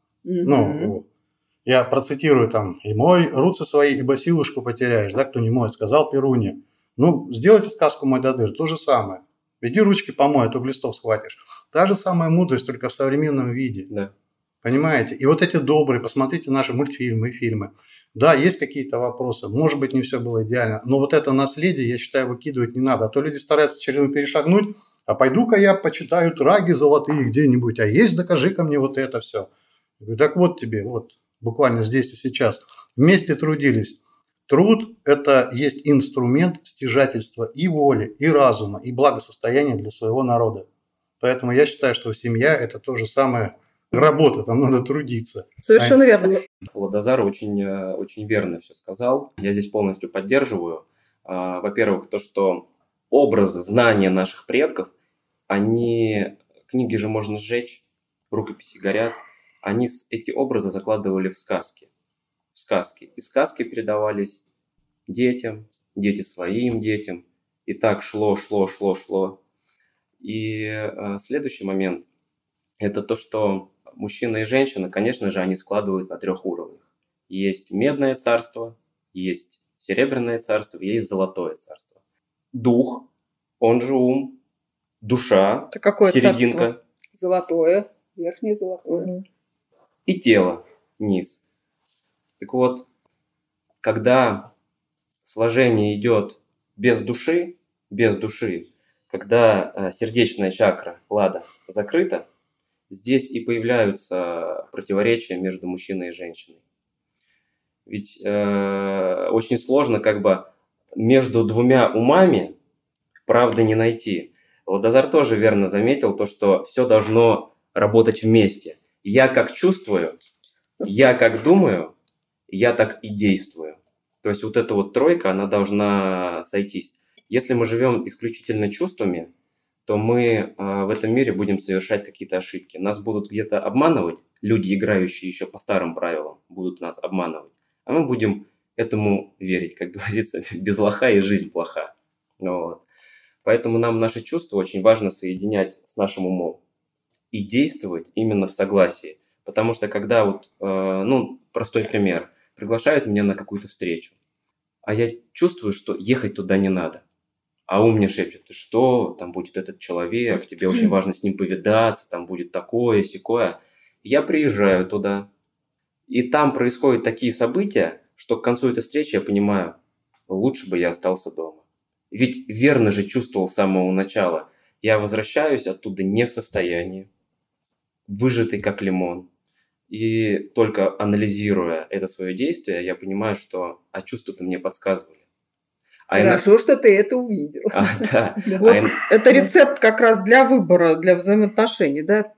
Я процитирую там: «И мой руцы свои, ибо силушку потеряешь». Да, кто не моет, сказал Перуния. Сделайте сказку «Мой додыр». То же самое. Веди ручки помой, а то в листов схватишь. Та же самая мудрость, только в современном виде. Да. Понимаете? И вот эти добрые, посмотрите наши мультфильмы и фильмы. Да, есть какие-то вопросы, может быть, не все было идеально, но вот это наследие, я считаю, выкидывать не надо. А то люди стараются через него перешагнуть, а пойду-ка я почитаю траги золотые где-нибудь, а есть, докажи-ка мне вот это все. Я говорю, так вот тебе, вот, буквально здесь и сейчас. Вместе трудились. Труд – это есть инструмент стяжательства и воли, и разума, и благосостояния для своего народа. Поэтому я считаю, что семья – это то же самое работа, там надо трудиться. Совершенно верно. Владозар очень верно все сказал. Я здесь полностью поддерживаю. Во-первых, то, что образы, знания наших предков, книги же можно сжечь, рукописи горят, они эти образы закладывали в сказки. И сказки передавались детям, дети своим детям. И так шло. И следующий момент – это то, что мужчина и женщина, конечно же, они складывают на 3 уровнях. Есть медное царство, есть серебряное царство, есть золотое царство. Дух, он же ум, душа, Это какое серединка. царство? Золотое, верхнее золотое. И тело, низ. Так вот, когда сложение идет без души, когда сердечная чакра, лада, закрыта, здесь и появляются противоречия между мужчиной и женщиной. Ведь очень сложно как бы между 2 умами правды не найти. Лотозар тоже верно заметил то, что все должно работать вместе. Я как чувствую, я как думаю, я так и действую. То есть вот эта вот тройка, она должна сойтись. Если мы живем исключительно чувствами, то мы в этом мире будем совершать какие-то ошибки. Нас будут где-то обманывать, люди, играющие еще по старым правилам, будут нас обманывать. А мы будем этому верить, как говорится, без лоха и жизнь плоха. Вот. Поэтому нам наши чувства очень важно соединять с нашим умом и действовать именно в согласии. Потому что когда вот, простой пример, приглашают меня на какую-то встречу, а я чувствую, что ехать туда не надо. А ум мне шепчет, ты что, там будет этот человек, тебе очень важно с ним повидаться, там будет такое, сякое. Я приезжаю туда, и там происходят такие события, что к концу этой встречи я понимаю, лучше бы я остался дома. Ведь верно же чувствовал с самого начала. Я возвращаюсь оттуда не в состоянии, выжатый как лимон. И только анализируя это свое действие, я понимаю, что чувства-то мне подсказывали. Хорошо, что ты это увидел. Да. Это рецепт как раз для выбора, для взаимоотношений, да?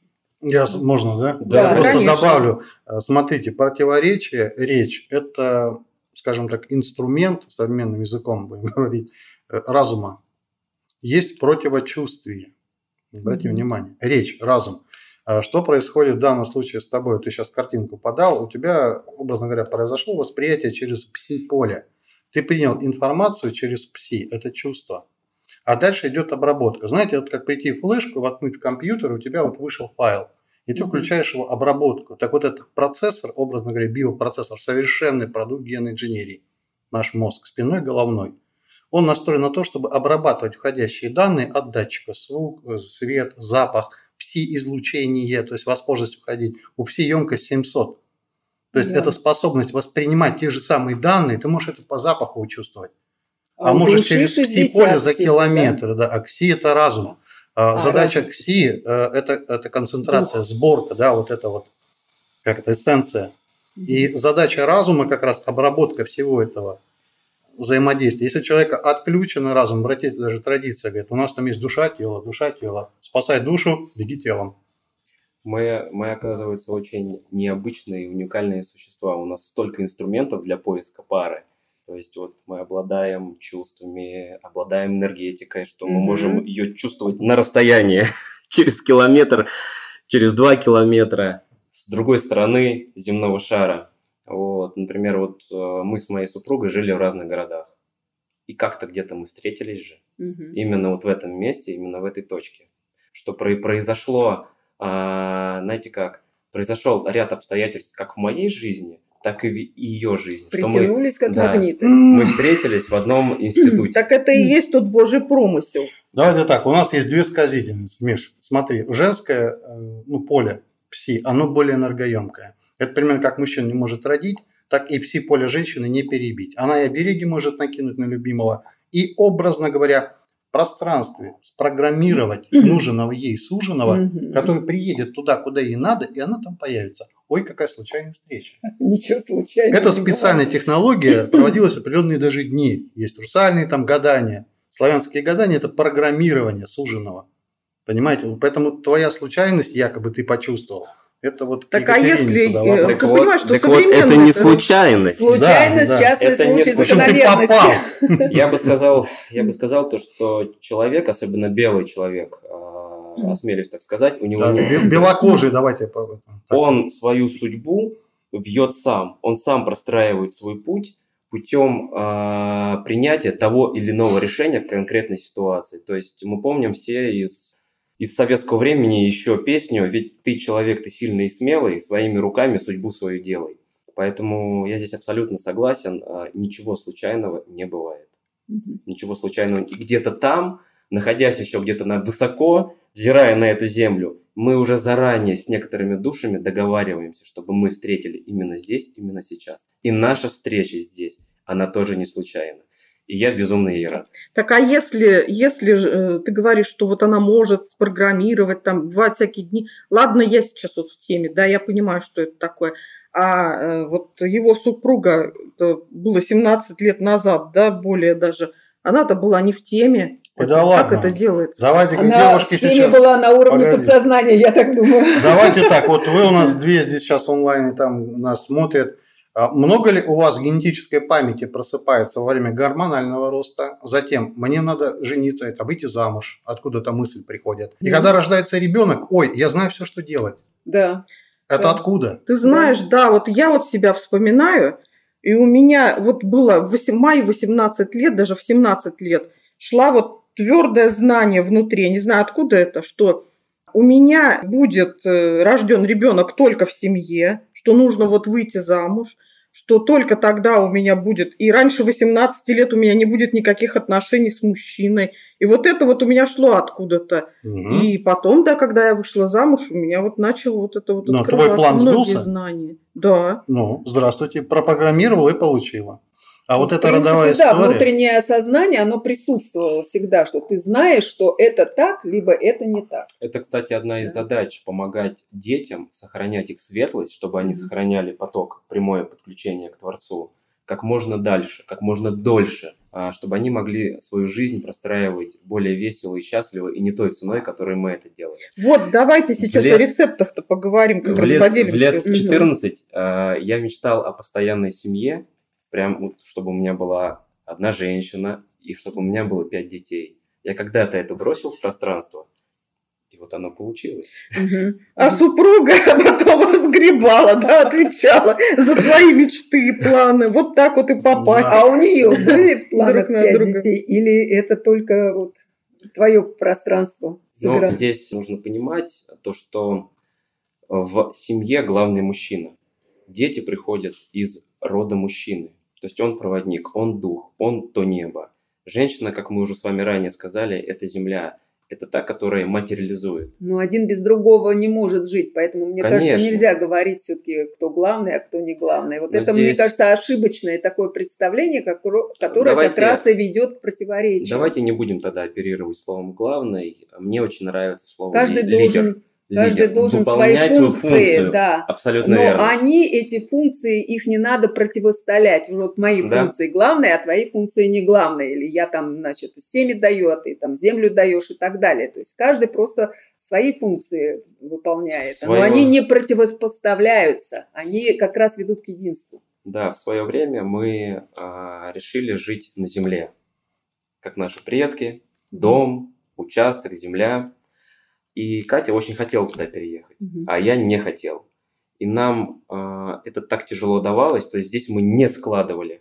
Можно, да? Да, Я просто конечно. добавлю. Смотрите, противоречие, речь – это, скажем так, инструмент, современным языком будем говорить, разума. Есть противочувствие. Обратите внимание. Речь, разум. Что происходит в данном случае с тобой? Ты сейчас картинку подал, у тебя, образно говоря, произошло восприятие через пси-поле. Ты принял информацию через пси, это чувство. А дальше идет обработка. Знаете, вот как прийти в флешку, воткнуть в компьютер, у тебя вот вышел файл, и ты включаешь его обработку. Так вот этот процессор, образно говоря, биопроцессор, совершенный продукт генной инженерии, наш мозг, спинной, головной, он настроен на то, чтобы обрабатывать входящие данные от датчика, звук, свет, запах, пси-излучение, то есть возможность входить. У пси емкость 700. То есть это способность воспринимать те же самые данные, ты можешь это по запаху чувствовать. А можешь через пси-поле за километр. Да? А КСИ – это разум. Задача разум. КСИ – это концентрация, сборка, да, вот это вот, как это, эссенция. И задача разума как раз обработка всего этого взаимодействия. Если у человека отключен разум, братья, даже традиция говорит, у нас там есть душа, тело. Спасай душу, беги телом. Мы, оказывается, очень необычные и уникальные существа. У нас столько инструментов для поиска пары. То есть вот мы обладаем чувствами, обладаем энергетикой, что мы можем ее чувствовать на расстоянии, через километр, через 2 километра, с другой стороны земного шара. Вот, например, вот мы с моей супругой жили в разных городах. И как-то где-то мы встретились же. Именно вот в этом месте, именно в этой точке. Что произошло... знаете как, произошел ряд обстоятельств как в моей жизни, так и в ее жизни. Притянулись как магниты. Мы встретились в одном институте. Так это и есть тот Божий промысел. Давайте так, у нас есть 2 сказительницы, Миш. Смотри, женское поле пси, оно более энергоемкое. Это примерно как мужчина не может родить, так и пси-поле женщины не перебить. Она и обереги может накинуть на любимого. И, образно говоря, в пространстве спрограммировать нужного ей суженого, который приедет туда, куда ей надо, и она там появится. Ой, какая случайная встреча. Ничего случайного. Это специальная технология, проводилась определенные даже дни. Есть русальные там гадания. Славянские гадания – это программирование суженого. Понимаете? Поэтому твоя случайность, якобы ты почувствовал, это вот... Так а если... Так вот, это не случайность. Случайность, частный случай, закономерность. Я бы сказал то, что человек, особенно белый человек, осмелюсь так сказать, у него... Белокожий, давайте... Он свою судьбу вьет сам. Он сам простраивает свой путь путем принятия того или иного решения в конкретной ситуации. То есть мы помним все из советского времени еще песню «Ведь ты человек, ты сильный и смелый, своими руками судьбу свою делай». Поэтому я здесь абсолютно согласен, ничего случайного не бывает. Ничего случайного. И где-то там, находясь еще где-то высоко, взирая на эту землю, мы уже заранее с некоторыми душами договариваемся, чтобы мы встретили именно здесь, именно сейчас. И наша встреча здесь, она тоже не случайна. И я безумно ей рад. Так а если ты говоришь, что вот она может спрограммировать, там, бывают всякие дни. Ладно, я сейчас вот в теме, да, я понимаю, что это такое. А вот его супруга, это было 17 лет назад, да, более даже, она-то была не в теме. Да ладно. Как это делается? Давайте, Она девушки, в теме сейчас... была на уровне Погоди. подсознания, я так думаю. Давайте так, вот вы у нас две здесь сейчас онлайн там нас смотрят. Много ли у вас генетической памяти просыпается во время гормонального роста? Затем, мне надо жениться, это выйти замуж, откуда-то мысль приходит. И когда рождается ребенок, ой, я знаю все, что делать. Да. Это Да. откуда? Ты знаешь, да, вот я вот себя вспоминаю, и у меня вот было в мае 18 лет, даже в 17 лет, шла вот твердое знание внутри, я не знаю, откуда это, что у меня будет рожден ребенок только в семье, что нужно вот выйти замуж, что только тогда у меня будет, и раньше 18 лет у меня не будет никаких отношений с мужчиной. И вот это вот у меня шло откуда-то. Угу. И потом, да, когда я вышла замуж, у меня вот начало вот это вот Но открываться твой план многие сбылся? знания. Да. Ну, здравствуйте, пропрограммировала и получила. А вот В эта принципе, родовая да, история... внутреннее осознание, оно присутствовало всегда, что ты знаешь, что это так, либо это не так. Это, кстати, одна из Да. задач – помогать детям сохранять их светлость, чтобы они сохраняли поток, прямое подключение к Творцу как можно дальше, как можно дольше, чтобы они могли свою жизнь простраивать более весело и счастливо, и не той ценой, которой мы это делали. Вот, давайте сейчас лет- о рецептах-то поговорим, как В лет расподелимся. 14 я мечтал о постоянной семье, прям вот, чтобы у меня была одна женщина и чтобы у меня было 5 детей. Я когда-то это бросил в пространство, и вот оно получилось. А супруга потом разгребала, да, отвечала за твои мечты и планы. Вот так вот и попасть. Да. А у нее были в планах Друг на 5 друга. детей? Или это только вот твое пространство Но сыграло? здесь нужно понимать то, что в семье главный мужчина. Дети приходят из рода мужчины. То есть он проводник, он дух, он то небо. Женщина, как мы уже с вами ранее сказали, это земля. Это та, которая материализует. Но один без другого не может жить, поэтому, мне Конечно. кажется, нельзя говорить все-таки, кто главный, а кто не главный. Вот Но это, здесь- мне кажется, ошибочное такое представление, которое Давайте- как раз и ведет к противоречию. Давайте не будем тогда оперировать словом «главный». Мне очень нравится слово Каждый «лидер». Каждый должен свои Выполнять свою функции, функцию. да. Абсолютно Но верно. они, эти функции, их не надо противостоять. Вот мои Да. функции главные, а твои функции не главные. Или я там, значит, семя даю, а ты там землю даешь и так далее. То есть каждый просто свои функции выполняет. Но Своего- они не противопоставляются. Они как раз ведут к единству. Да, в свое время мы решили жить на земле, как наши предки, дом, участок, земля. И Катя очень хотела туда переехать, а я не хотел. И нам это так тяжело давалось, то есть здесь мы не складывали.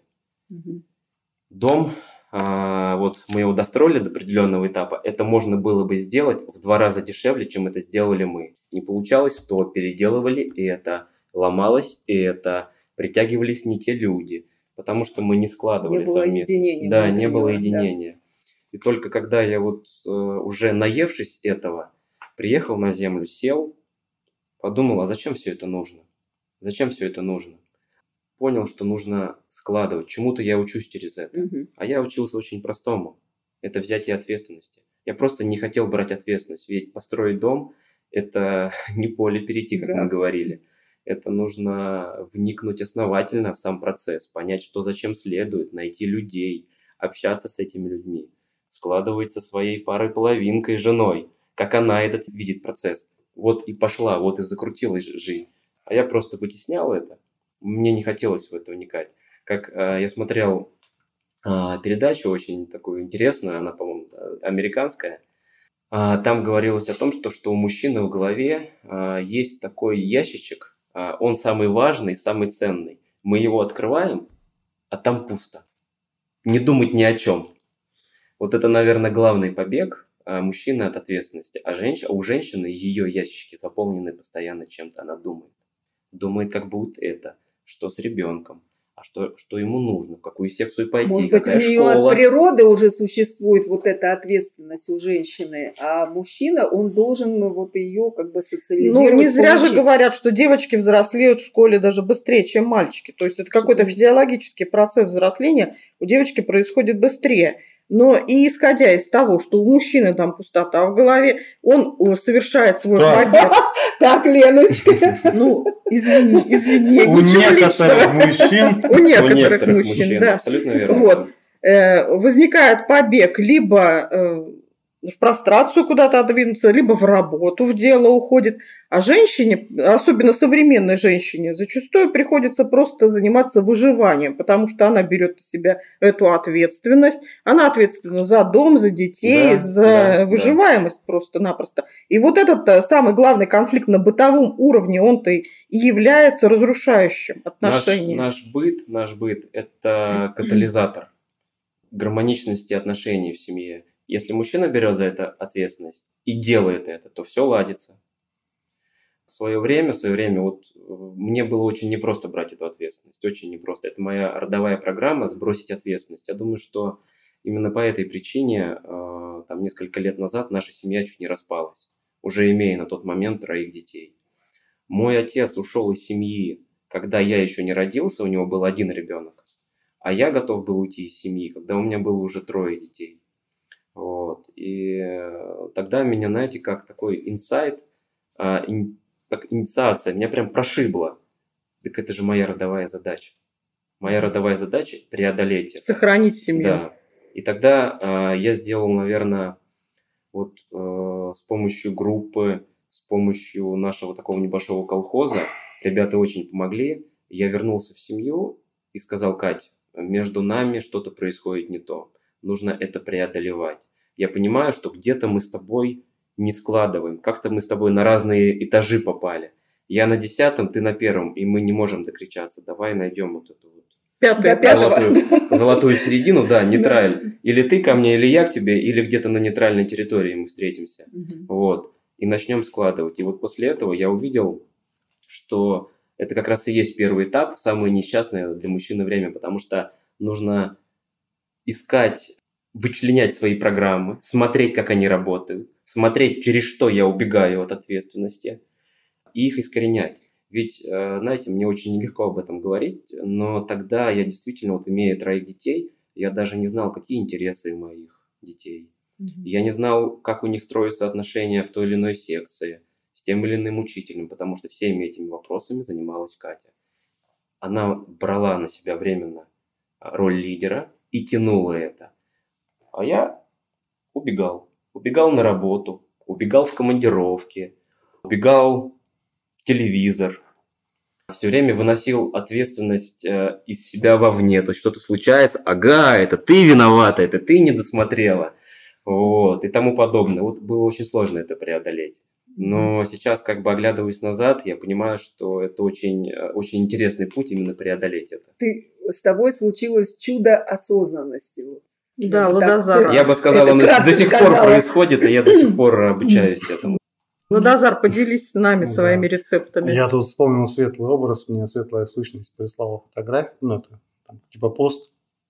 Дом, вот мы его достроили до определенного этапа, это можно было бы сделать в 2 раза дешевле, чем это сделали мы. Не получалось, то переделывали это, ломалось это, притягивались не те люди, потому что мы не складывали Не было совместно. единения Да, не внутреннего, было да. единения. И только когда я вот уже наевшись этого, приехал на землю, сел, подумал, а зачем все это нужно? Зачем все это нужно? Понял, что нужно складывать. Чему-то я учусь через это. А я учился очень простому. Это взятие ответственности. Я просто не хотел брать ответственность. Ведь построить дом – это не поле перейти, как Да. мы говорили. Это нужно вникнуть основательно в сам процесс, понять, что зачем следует, найти людей, общаться с этими людьми, складывать со своей парой-половинкой, женой, как она этот видит процесс. Вот и пошла, вот и закрутилась жизнь. А я просто вытеснял это. Мне не хотелось в это вникать. Как я смотрел передачу очень такую интересную, она, по-моему, американская. Там говорилось о том, что у мужчины в голове есть такой ящичек, он самый важный, самый ценный. Мы его открываем, а там пусто. Не думать ни о чем. Вот это, наверное, главный побег мужчины от ответственности. А у женщины ее ящички заполнены постоянно чем-то. Она думает. Думает, как будет это, что с ребенком, а что ему нужно, в какую секцию пойти, Может быть, у какая нее школа. от природы уже существует вот эта ответственность у женщины, а мужчина, он должен вот ее как бы социализировать. Ну, не зря же получить. говорят, что девочки взрослеют в школе даже быстрее, чем мальчики. То есть это какой-то физиологический процесс взросления у девочки происходит быстрее. Но и исходя из того, что у мужчины там пустота в голове, он совершает свой побег. Так, Леночка. Ну, извини. У некоторых мужчин. У некоторых мужчин, да. Абсолютно верно. Вот. Возникает побег либо в прострацию куда-то отодвинуться, либо в работу, в дело уходит. А женщине, особенно современной женщине, зачастую приходится просто заниматься выживанием, потому что она берет на себя эту ответственность. Она ответственна за дом, за детей, за выживаемость просто-напросто. И вот этот самый главный конфликт на бытовом уровне, он-то и является разрушающим отношения. Наш быт – это катализатор гармоничности отношений в семье. Если мужчина берет за это ответственность и делает это, то все ладится. В свое время, вот мне было очень непросто брать эту ответственность, очень непросто. Это моя родовая программа «Сбросить ответственность». Я думаю, что именно по этой причине там несколько лет назад наша семья чуть не распалась, уже имея на тот момент 3 детей. Мой отец ушел из семьи, когда я еще не родился, у него был 1 ребенок, а я готов был уйти из семьи, когда у меня было уже 3 детей. Вот. И тогда меня, знаете, как такой инсайт, как инициация, меня прям прошибло. Так это же моя родовая задача. Моя родовая задача – преодолеть это. Сохранить семью. Да. И тогда я сделал, наверное, вот с помощью группы, с помощью нашего такого небольшого колхоза, ребята очень помогли. Я вернулся в семью и сказал: Кать, между нами что-то происходит не то. Нужно это преодолевать. Я понимаю, что где-то мы с тобой не складываем. Как-то мы с тобой на разные этажи попали. Я на 10-м, ты на 1-м, и мы не можем докричаться. Давай найдем вот эту вот 5-й золотую середину, да, нейтраль. Или ты ко мне, или я к тебе, или где-то на нейтральной территории мы встретимся. Вот. И начнем складывать. И вот после этого я увидел, что это как раз и есть первый этап, самое несчастное для мужчины время, потому что нужно искать, вычленять свои программы, смотреть, как они работают, смотреть, через что я убегаю от ответственности, и их искоренять. Ведь, знаете, мне очень нелегко об этом говорить, но тогда я действительно, вот имея 3 детей, я даже не знал, какие интересы у моих детей. Я не знал, как у них строятся отношения в той или иной секции с тем или иным учителем, потому что всеми этими вопросами занималась Катя. Она брала на себя временно роль лидера и тянула это. А я убегал. Убегал на работу, убегал в командировки, убегал в телевизор. Все время выносил ответственность из себя вовне. То есть что-то случается, ага, это ты виновата, это ты не досмотрела. Вот, и тому подобное. Вот было очень сложно это преодолеть. Но сейчас, как бы оглядываясь назад, я понимаю, что это очень, очень интересный путь именно преодолеть это. С тобой случилось чудо осознанности. Вот. Да, Ладозар. Я бы сказал, оно до сих пор происходит, и я до сих пор обучаюсь этому. Ладозар, поделись с нами своими рецептами. Я тут вспомнил светлый образ, мне светлая сущность прислала фотографию, ну это типа пост.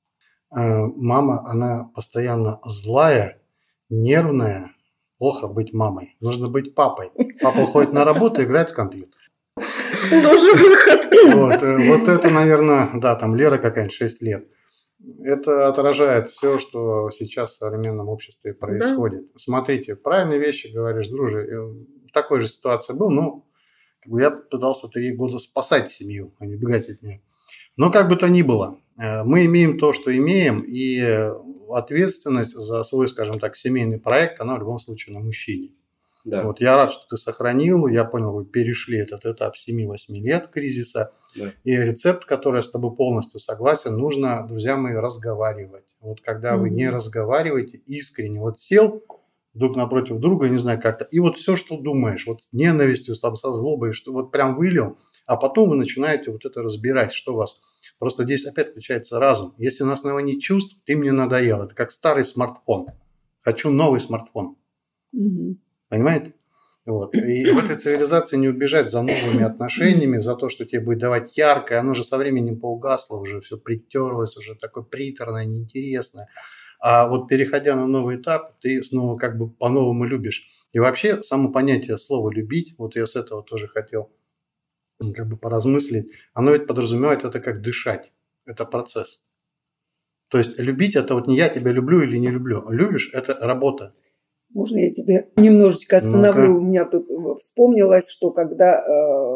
Мама, она постоянно злая, нервная, плохо быть мамой. Нужно быть папой. Папа ходит на работу, играет в компьютер. Тоже выход. Вот это, наверное, да, там Лера какая-нибудь 6 лет. Это отражает все, что сейчас в современном обществе происходит. Да. Смотрите, правильные вещи говоришь, друже. В такой же ситуации был, но я пытался 3 года спасать семью, а не убегать от нее. Но как бы то ни было, мы имеем то, что имеем, и ответственность за свой, скажем так, семейный проект, она в любом случае на мужчине. Да. Вот, я рад, что ты сохранил, я понял, вы перешли этот этап 7-8 лет кризиса. Да. И рецепт, который я с тобой полностью согласен, нужно, друзья мои, разговаривать. Вот когда вы не разговариваете искренне, вот сел друг напротив друга, не знаю как-то, и вот все, что думаешь, вот с ненавистью, там, со злобой, что вот прям вылил, а потом вы начинаете вот это разбирать, что вас Просто здесь опять включается разум. Если на основании чувств, ты мне надоел. Это как старый смартфон. Хочу новый смартфон. Понимаете? Вот. И в этой цивилизации не убежать за новыми отношениями, за то, что тебе будет давать яркое. Оно же со временем поугасло, уже все притерлось, уже такое приторное, неинтересное. А вот переходя на новый этап, ты снова как бы по-новому любишь. И вообще само понятие слова «любить», вот я с этого тоже хотел как бы поразмыслить, оно ведь подразумевает это как дышать. Это процесс. То есть любить – это вот не я тебя люблю или не люблю. Любишь – это работа. Можно я тебя немножечко остановлю? Ну-ка. У меня тут вспомнилось, что когда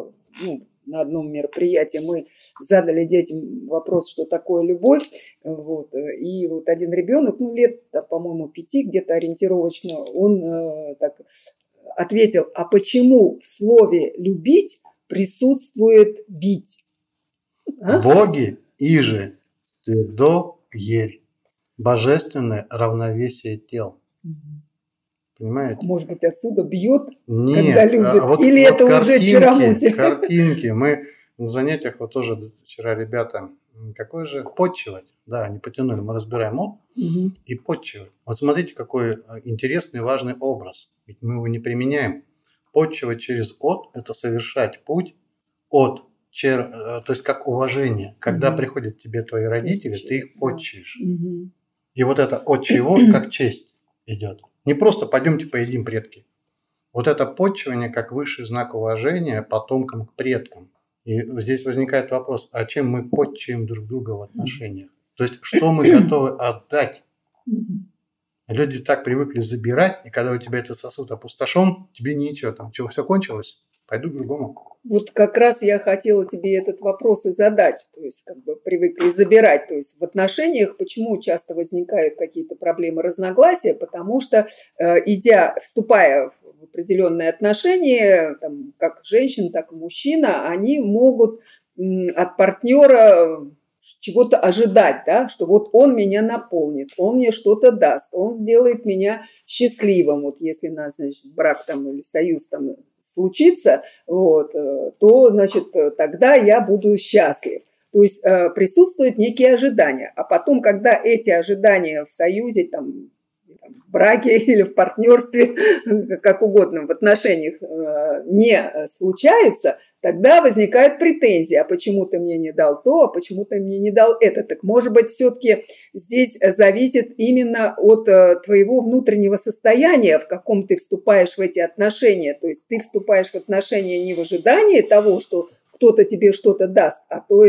на одном мероприятии мы задали детям вопрос, что такое любовь, вот, и вот один ребенок, лет, по-моему, 5 где-то ориентировочно, он так ответил: а почему в слове «любить» присутствует «бить»? Боги иже твердо ерь, божественное равновесие тел. Понимаете? Может быть, отсюда бьет, Нет, когда любит? вот, Или вот это уже чаромутие? Картинки. Мы на занятиях вот тоже вчера ребята, какой же подчивать? Да, они потянули. Мы разбираем от и подчивать. Вот смотрите, какой интересный, важный образ. Ведь мы его не применяем. Подчивать через от – это совершать путь от, то есть как уважение. Когда приходят к тебе твои родители, ты их подчишь. И вот это от чего, как честь идет. Не просто пойдемте поедим предки. Вот это подчивание как высший знак уважения потомкам к предкам. И здесь возникает вопрос, а чем мы подчиваем друг друга в отношениях? То есть что мы готовы отдать? Люди так привыкли забирать, и когда у тебя этот сосуд опустошен, тебе ничего, там, чего, все кончилось, пойду к другому. Вот как раз я хотела тебе этот вопрос и задать. То есть как бы привыкли забирать. То есть в отношениях почему часто возникают какие-то проблемы, разногласия? Потому что вступая в определенные отношения, там, как женщина, так и мужчина, они могут от партнера чего-то ожидать, да, что вот он меня наполнит, он мне что-то даст, он сделает меня счастливым. Вот если у нас, значит, брак там или союз там случится, вот, то, значит, тогда я буду счастлив. То есть присутствуют некие ожидания. А потом, когда эти ожидания в союзе, там, в браке или в партнерстве, как угодно, в отношениях не случаются, тогда возникают претензии. А почему ты мне не дал то, а почему ты мне не дал это? Так может быть, все-таки здесь зависит именно от твоего внутреннего состояния, в каком ты вступаешь в эти отношения. То есть ты вступаешь в отношения не в ожидании того, что кто-то тебе что-то даст,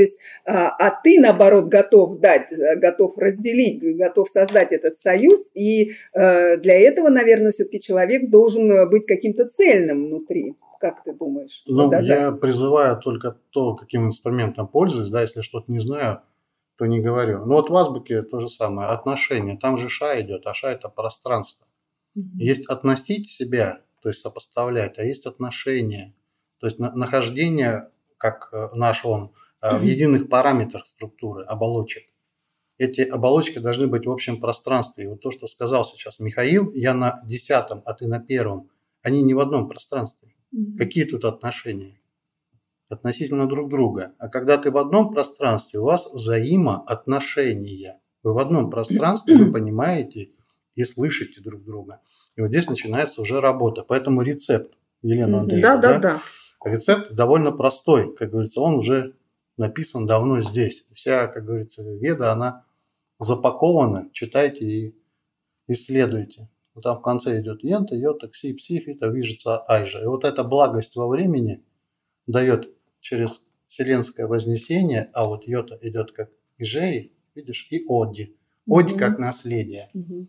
а ты, наоборот, готов дать, готов разделить, готов создать этот союз, и для этого, наверное, все-таки человек должен быть каким-то цельным внутри. Как ты думаешь? Я призываю только то, каким инструментом пользуюсь, да, если что-то не знаю, то не говорю. Но вот в азбуке то же самое, отношения, там же ша идет, а ша – это пространство. Есть относить себя, то есть сопоставлять, а есть отношения, то есть нахождение, как наш он, в единых параметрах структуры, оболочек. Эти оболочки должны быть в общем пространстве. И вот то, что сказал сейчас Михаил, я на 10-м, а ты на 1-м, они не в одном пространстве. Какие тут отношения? Относительно друг друга. А когда ты в одном пространстве, у вас взаимоотношения. Вы в одном пространстве, вы понимаете и слышите друг друга. И вот здесь начинается уже работа. Поэтому рецепт, Елена Андреевна. Да. Рецепт довольно простой, как говорится, он уже написан давно здесь. Вся, как говорится, веда, она запакована, читайте и исследуйте. Вот там в конце идет йента, йота, кси, пси, фита, вижется, айжа. И вот эта благость во времени дает через вселенское вознесение, а вот йота идет как ижеи, видишь, и оди. Оди как наследие.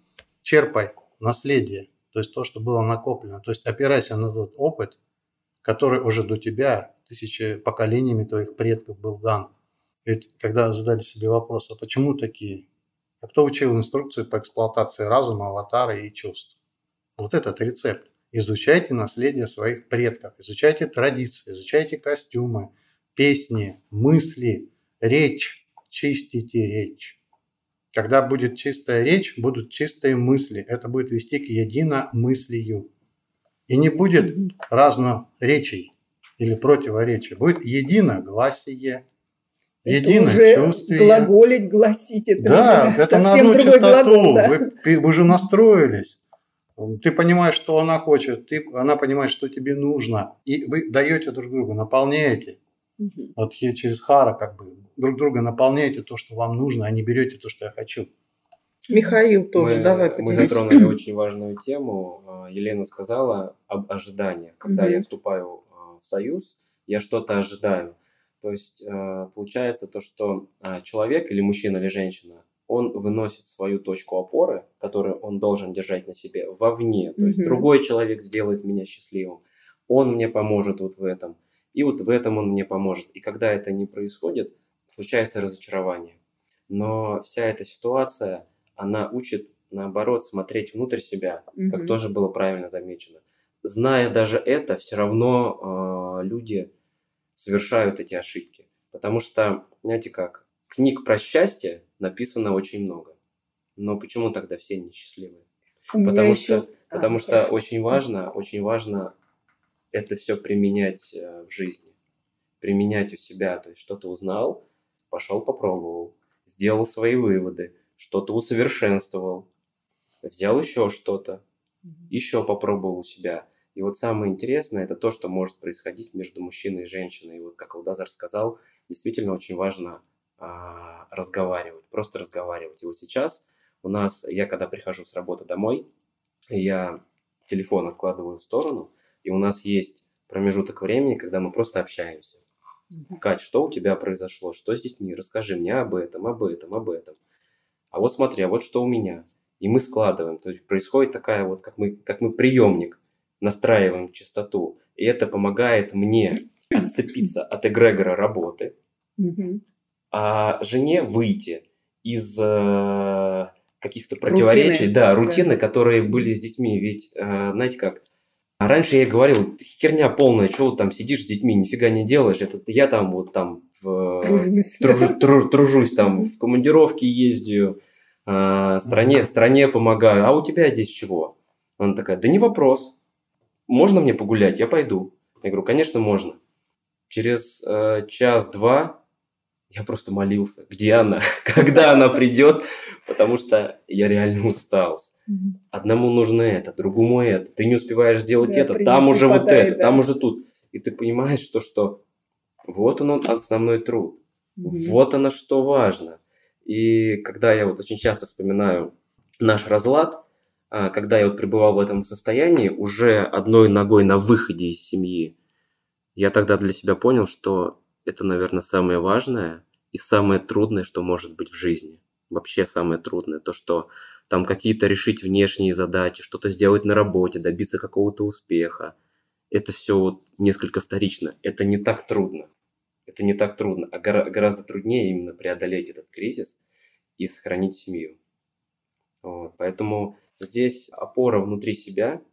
Черпай наследие, то есть то, что было накоплено. То есть опирайся на тот опыт, который уже до тебя, тысячи поколениями твоих предков был дан. Ведь когда задали себе вопрос, а почему такие? А кто учил инструкцию по эксплуатации разума, аватара и чувств? Вот этот рецепт. Изучайте наследие своих предков, изучайте традиции, изучайте костюмы, песни, мысли, речь. Чистите речь. Когда будет чистая речь, будут чистые мысли. Это будет вести к единомыслию. И не будет разноречий или противоречий. Будет единогласие. единочувствие. Глаголить, гласить, это да, уже это на совсем одну другой частоту. глагол. Да? Вы же настроились. Ты понимаешь, что она хочет, она понимает, что тебе нужно. И вы даете друг другу, наполняете. Вот через хара как бы друг друга наполняете то, что вам нужно, а не берете то, что я хочу. Михаил тоже, давай Мы поделись. затронули очень важную тему. Елена сказала об ожиданиях. Когда я вступаю в союз, я что-то ожидаю. То есть получается то, что человек или мужчина, или женщина, он выносит свою точку опоры, которую он должен держать на себе, вовне. То есть другой человек сделает меня счастливым, он мне поможет вот в этом, и вот в этом он мне поможет. И когда это не происходит, случается разочарование. Но вся эта ситуация, она учит, наоборот, смотреть внутрь себя, как тоже было правильно замечено. Зная даже это, все равно люди совершают эти ошибки. Потому что, знаете как, книг про счастье написано очень много. Но почему тогда все несчастливые? Потому что очень важно это все применять в жизни. Применять у себя. То есть что-то узнал, пошел попробовал, сделал свои выводы, что-то усовершенствовал, взял еще что-то, еще попробовал у себя. И вот самое интересное, это то, что может происходить между мужчиной и женщиной. И вот как Алдазар сказал, действительно очень важно разговаривать, просто разговаривать. И вот сейчас у нас, я когда прихожу с работы домой, я телефон откладываю в сторону, и у нас есть промежуток времени, когда мы просто общаемся. Кать, что у тебя произошло? Что с детьми? Расскажи мне об этом, об этом, об этом. А вот смотри, а вот что у меня. И мы складываем. То есть происходит такая вот, как мы приемник, настраиваем частоту. И это помогает мне отцепиться от эгрегора работы, а жене выйти из каких-то противоречий, рутины, которые были с детьми. Ведь, знаете как, раньше я говорил, херня полная, что там сидишь с детьми, нифига не делаешь, это я там вот там тружусь, там в командировке ездию, стране помогаю, а у тебя здесь чего? Она такая, да не вопрос, можно мне погулять, я пойду. Я говорю, конечно, можно. Через час-два я просто молился, где она, когда она придет, потому что я реально устал. Одному нужно это, другому это. Ты не успеваешь сделать это, там уже вот это, там уже тут. И ты понимаешь, что вот он основной труд. Вот оно что важно. И когда я вот очень часто вспоминаю наш разлад, когда я вот пребывал в этом состоянии, уже одной ногой на выходе из семьи, я тогда для себя понял, что это, наверное, самое важное и самое трудное, что может быть в жизни. Вообще самое трудное. То, что там какие-то решить внешние задачи, что-то сделать на работе, добиться какого-то успеха. Это все вот несколько вторично. Это не так трудно. Это не так трудно, а гораздо труднее именно преодолеть этот кризис и сохранить семью. Вот. Поэтому здесь опора внутри себя.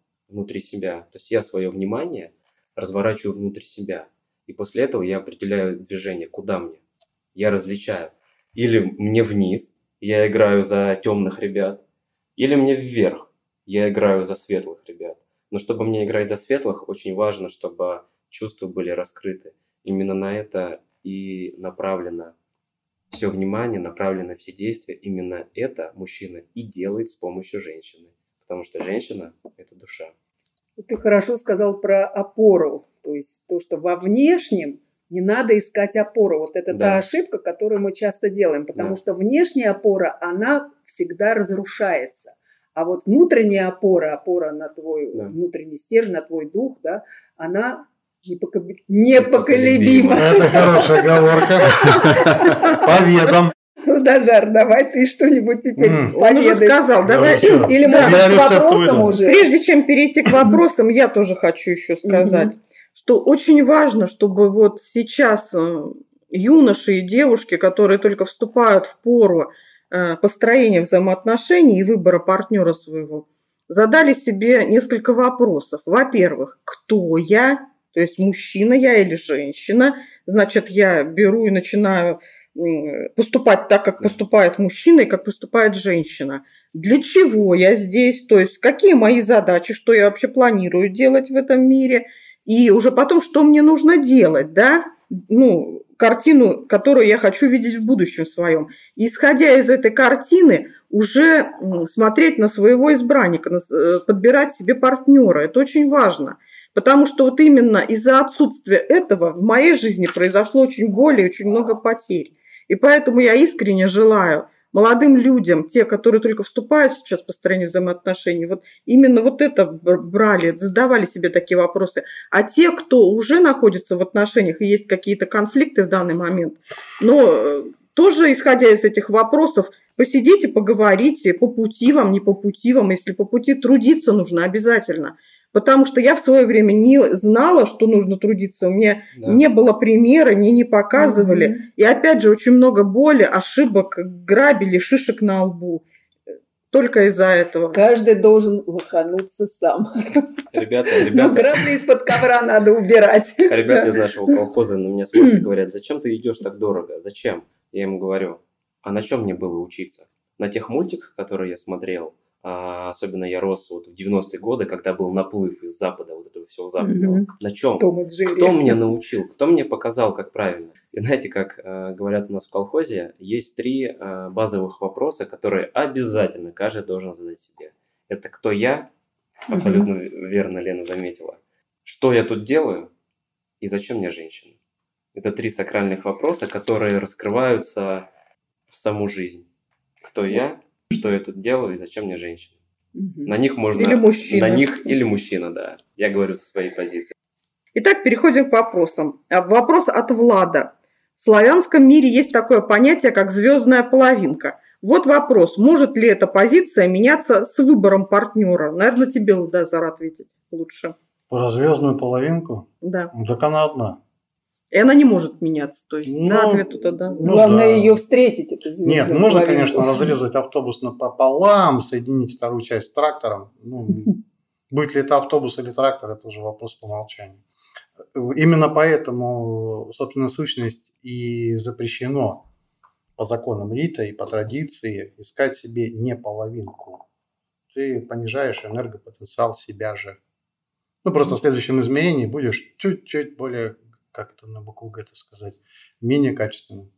То есть я свое внимание разворачиваю внутрь себя. И после этого я определяю движение, куда мне. Я различаю. Или мне вниз, я играю за темных ребят, или мне вверх, я играю за светлых ребят. Но чтобы мне играть за светлых, очень важно, чтобы чувства были раскрыты. Именно на это и направлено все внимание, направлено все действия. Именно это мужчина и делает с помощью женщины. Потому что женщина – это душа. Ты хорошо сказал про опору. То есть то, что во внешнем не надо искать опору. Вот это та ошибка, которую мы часто делаем. Потому что внешняя опора, она всегда разрушается. А вот внутренняя опора на твой внутренний стержень, на твой дух, да, она непоколебима. Это хорошая оговорка. По ведам. Алдазар, давай ты что-нибудь теперь поведай. Он уже сказал. Давай. Или может быть к вопросам уже. Прежде чем перейти к вопросам, я тоже хочу еще сказать, что очень важно, чтобы вот сейчас юноши и девушки, которые только вступают в пору построения взаимоотношений и выбора партнера своего, задали себе несколько вопросов. Во-первых, кто я? То есть мужчина я или женщина? Значит, я беру и начинаю поступать так, как поступает мужчина и как поступает женщина. Для чего я здесь? То есть какие мои задачи, что я вообще планирую делать в этом мире? И уже потом, что мне нужно делать, да? Ну, картину, которую я хочу видеть в будущем своем. И, исходя из этой картины, уже смотреть на своего избранника, подбирать себе партнера. Это очень важно. Потому что вот именно из-за отсутствия этого в моей жизни произошло очень боль и очень много потерь. И поэтому я искренне желаю молодым людям, те, которые только вступают сейчас в построение взаимоотношений, вот именно вот это брали, задавали себе такие вопросы. А те, кто уже находится в отношениях и есть какие-то конфликты в данный момент, но тоже исходя из этих вопросов, посидите, поговорите, по пути вам, не по пути вам. Если по пути трудиться нужно обязательно. Потому что я в свое время не знала, что нужно трудиться. У меня не было примера, мне не показывали. И опять же, очень много боли, ошибок, грабили, шишек на лбу. Только из-за этого. Каждый должен лохануться сам. Ребята. Но грабли из-под ковра надо убирать. Ребята из нашего колхоза на меня смотрят и говорят: зачем ты идешь так дорого? Зачем? Я им говорю: а на чем мне было учиться? На тех мультиках, которые я смотрел. Особенно я рос вот в 90-е годы, когда был наплыв из Запада, вот этого всего западного. На чем? Кто меня научил? Кто мне показал, как правильно? И знаете, как говорят у нас в колхозе, есть 3 базовых вопроса, которые обязательно каждый должен задать себе. Это кто я? Абсолютно верно Лена заметила. Что я тут делаю? И зачем мне женщина? Это 3 сакральных вопроса, которые раскрываются в саму жизнь. Кто я? Что я тут делаю и зачем мне женщина? На них можно... Или мужчина. На них или мужчина, да. Я говорю со своей позиции. Итак, переходим к вопросам. Вопрос от Влада. В славянском мире есть такое понятие, как звездная половинка. Вот вопрос. Может ли эта позиция меняться с выбором партнера? Наверное, тебе, Лудазар, ответить лучше. Про звездную половинку? Да. Так она одна. И она не может меняться, то есть, ответ тут да. Главное ее встретить, эту звездную половинку. Нет, можно, конечно, разрезать автобус напополам, соединить вторую часть с трактором. Будет ли это автобус или трактор, это уже вопрос по умолчанию. Именно поэтому, собственно, сущность и запрещено по законам рита и по традиции искать себе не половинку. Ты понижаешь энергопотенциал себя же. Просто в следующем измерении будешь чуть-чуть более... как это на букву Г сказать, менее качественным.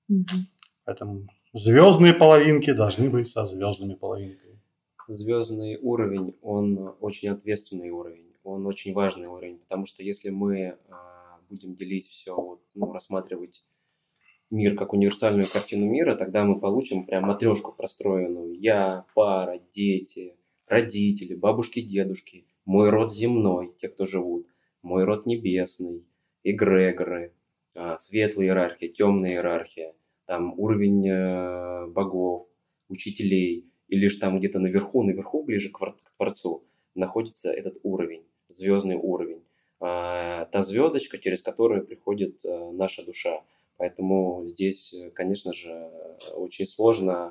Поэтому звездные половинки должны быть со звездными половинками. Звездный уровень, он очень ответственный уровень, он очень важный уровень, потому что если мы будем делить все, рассматривать мир как универсальную картину мира, тогда мы получим прям матрешку простроенную. Я, пара, дети, родители, бабушки, дедушки, мой род земной, те, кто живут, мой род небесный, эгрегоры, светлая иерархия, темная иерархия, там уровень богов, учителей, и лишь там где-то наверху, ближе к Творцу, находится этот уровень, звездный уровень. Та звездочка, через которую приходит наша душа. Поэтому здесь, конечно же, очень сложно,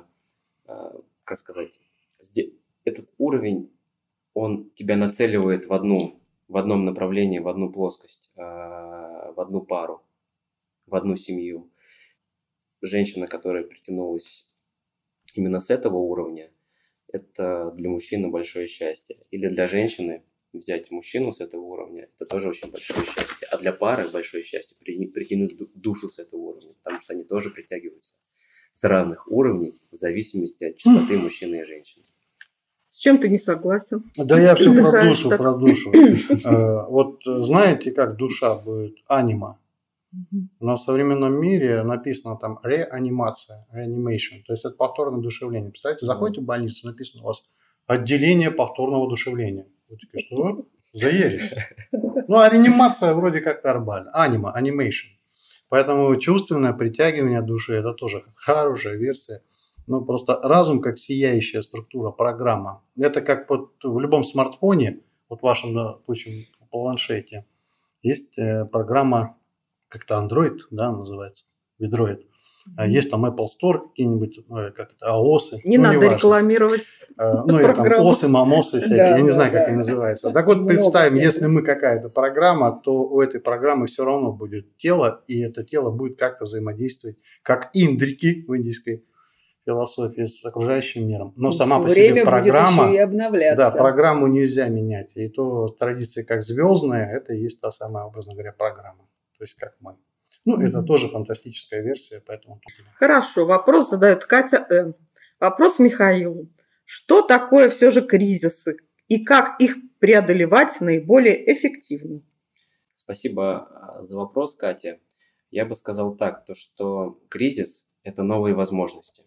этот уровень, он тебя нацеливает в одном направлении, в одну плоскость, в одну пару, в одну семью. Женщина, которая притянулась именно с этого уровня, это для мужчины большое счастье. Или для женщины взять мужчину с этого уровня, это тоже очень большое счастье. А для пары большое счастье притянуть душу с этого уровня, потому что они тоже притягиваются с разных уровней в зависимости от частоты мужчины и женщины. С чем ты не согласен? Да я все про душу. Вот знаете, как душа будет? Анима. На современном мире написано там реанимация, reanimation, то есть это повторное одушевление. Представляете, заходите в больницу, написано у вас отделение повторного одушевления. Вы такие, что? За ересь. А реанимация вроде как нормально. Анима, animation. Поэтому чувственное притягивание души – это тоже хорошая версия. Просто разум как сияющая структура, программа. Это как вот в любом смартфоне, вот в вашем, допустим, планшете, есть программа, как-то Android, да, называется, Android. Есть там Apple Store какие-нибудь, как-то АОСы. Не надо рекламировать. Там ОСы, мамосы всякие, я не знаю, как они называются. Так вот, представим, если мы какая-то программа, то у этой программы все равно будет тело, и это тело будет как-то взаимодействовать, как индрики в индийской философии с окружающим миром. Но Всё сама по себе время программа, будет еще и обновляться. да, программу нельзя менять. И то традиции как звездная, это и есть та самая, образно говоря, программа. То есть как мы. Ну, это тоже фантастическая версия, поэтому... Хорошо, вопрос задает Катя Н. Вопрос Михаилу. Что такое все же кризисы и как их преодолевать наиболее эффективно? Спасибо за вопрос, Катя. Я бы сказал так, то что кризис – это новые возможности.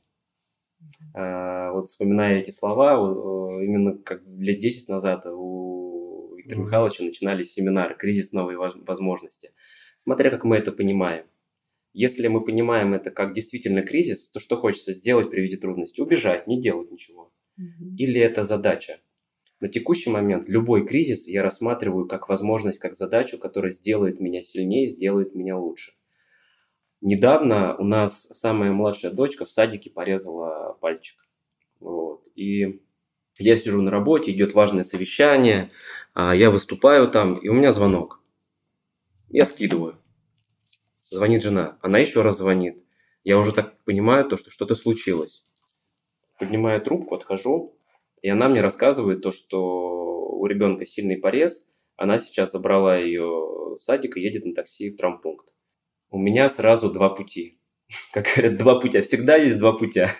Вот вспоминая эти слова, именно как лет 10 назад у Виктора Михайловича начинались семинары «Кризис. Новые возможности». Смотря как мы это понимаем. Если мы понимаем это как действительно кризис, то что хочется сделать при виде трудностей? Убежать, не делать ничего. Или это задача? На текущий момент любой кризис я рассматриваю как возможность, как задачу, которая сделает меня сильнее, сделает меня лучше. Недавно у нас самая младшая дочка в садике порезала пальчик. Вот. И я сижу на работе, идет важное совещание, я выступаю там, и у меня звонок. Я скидываю. Звонит жена, она еще раз звонит. Я уже так понимаю, что что-то случилось. Поднимаю трубку, отхожу, и она мне рассказывает то, что у ребенка сильный порез. Она сейчас забрала ее в садик и едет на такси в травмпункт. У меня сразу два пути. Как говорят, два путя. Всегда есть два путя.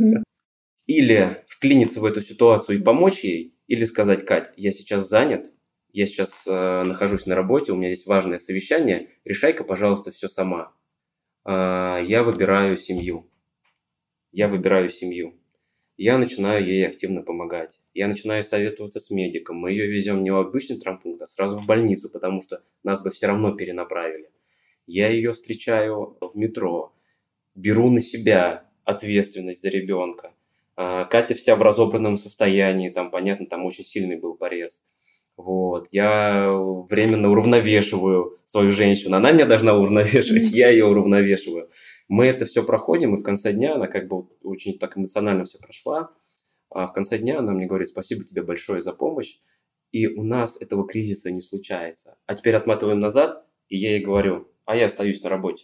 Или вклиниться в эту ситуацию и помочь ей, или сказать: Кать, я сейчас занят, я сейчас нахожусь на работе, у меня здесь важное совещание, решай-ка, пожалуйста, все сама. Я выбираю семью. Я начинаю ей активно помогать. Я начинаю советоваться с медиком. Мы ее везем не в обычный травмпункт, а сразу в больницу, потому что нас бы все равно перенаправили. Я ее встречаю в метро, беру на себя ответственность за ребенка. Катя вся в разобранном состоянии, там, понятно, там очень сильный был порез. Вот. Я временно уравновешиваю свою женщину. Она меня должна уравновешивать, я ее уравновешиваю. Мы это все проходим, и в конце дня она как бы очень так эмоционально все прошла. А в конце дня она мне говорит: спасибо тебе большое за помощь. И у нас этого кризиса не случается. А теперь отматываем назад, и я ей говорю: а я остаюсь на работе.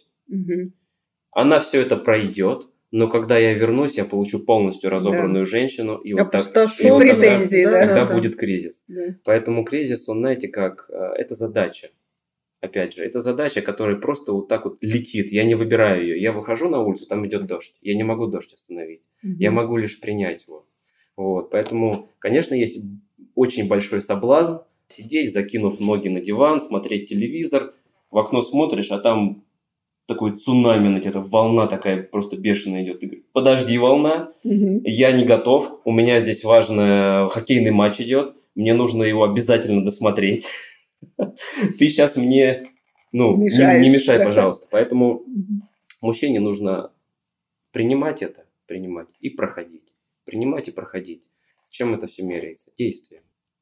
Она все это пройдет, но когда я вернусь, я получу полностью разобранную женщину, и вот так, и вот претензии, тогда будет кризис. Поэтому кризис, он, знаете, как это задача. Опять же, это задача, которая просто вот так вот летит. Я не выбираю ее. Я выхожу на улицу, там идет дождь. Я не могу дождь остановить. Я могу лишь принять его. Вот. Поэтому, конечно, есть очень большой соблазн сидеть, закинув ноги на диван, смотреть телевизор. В окно смотришь, а там такой цунами на тебя, волна такая просто бешеная идет. Ты говоришь: подожди, волна, я не готов. У меня здесь важный хоккейный матч идет. Мне нужно его обязательно досмотреть. Ты сейчас мне, не мешай, пожалуйста. Поэтому мужчине нужно принимать и проходить. Принимать и проходить. Чем это все меряется? Действием.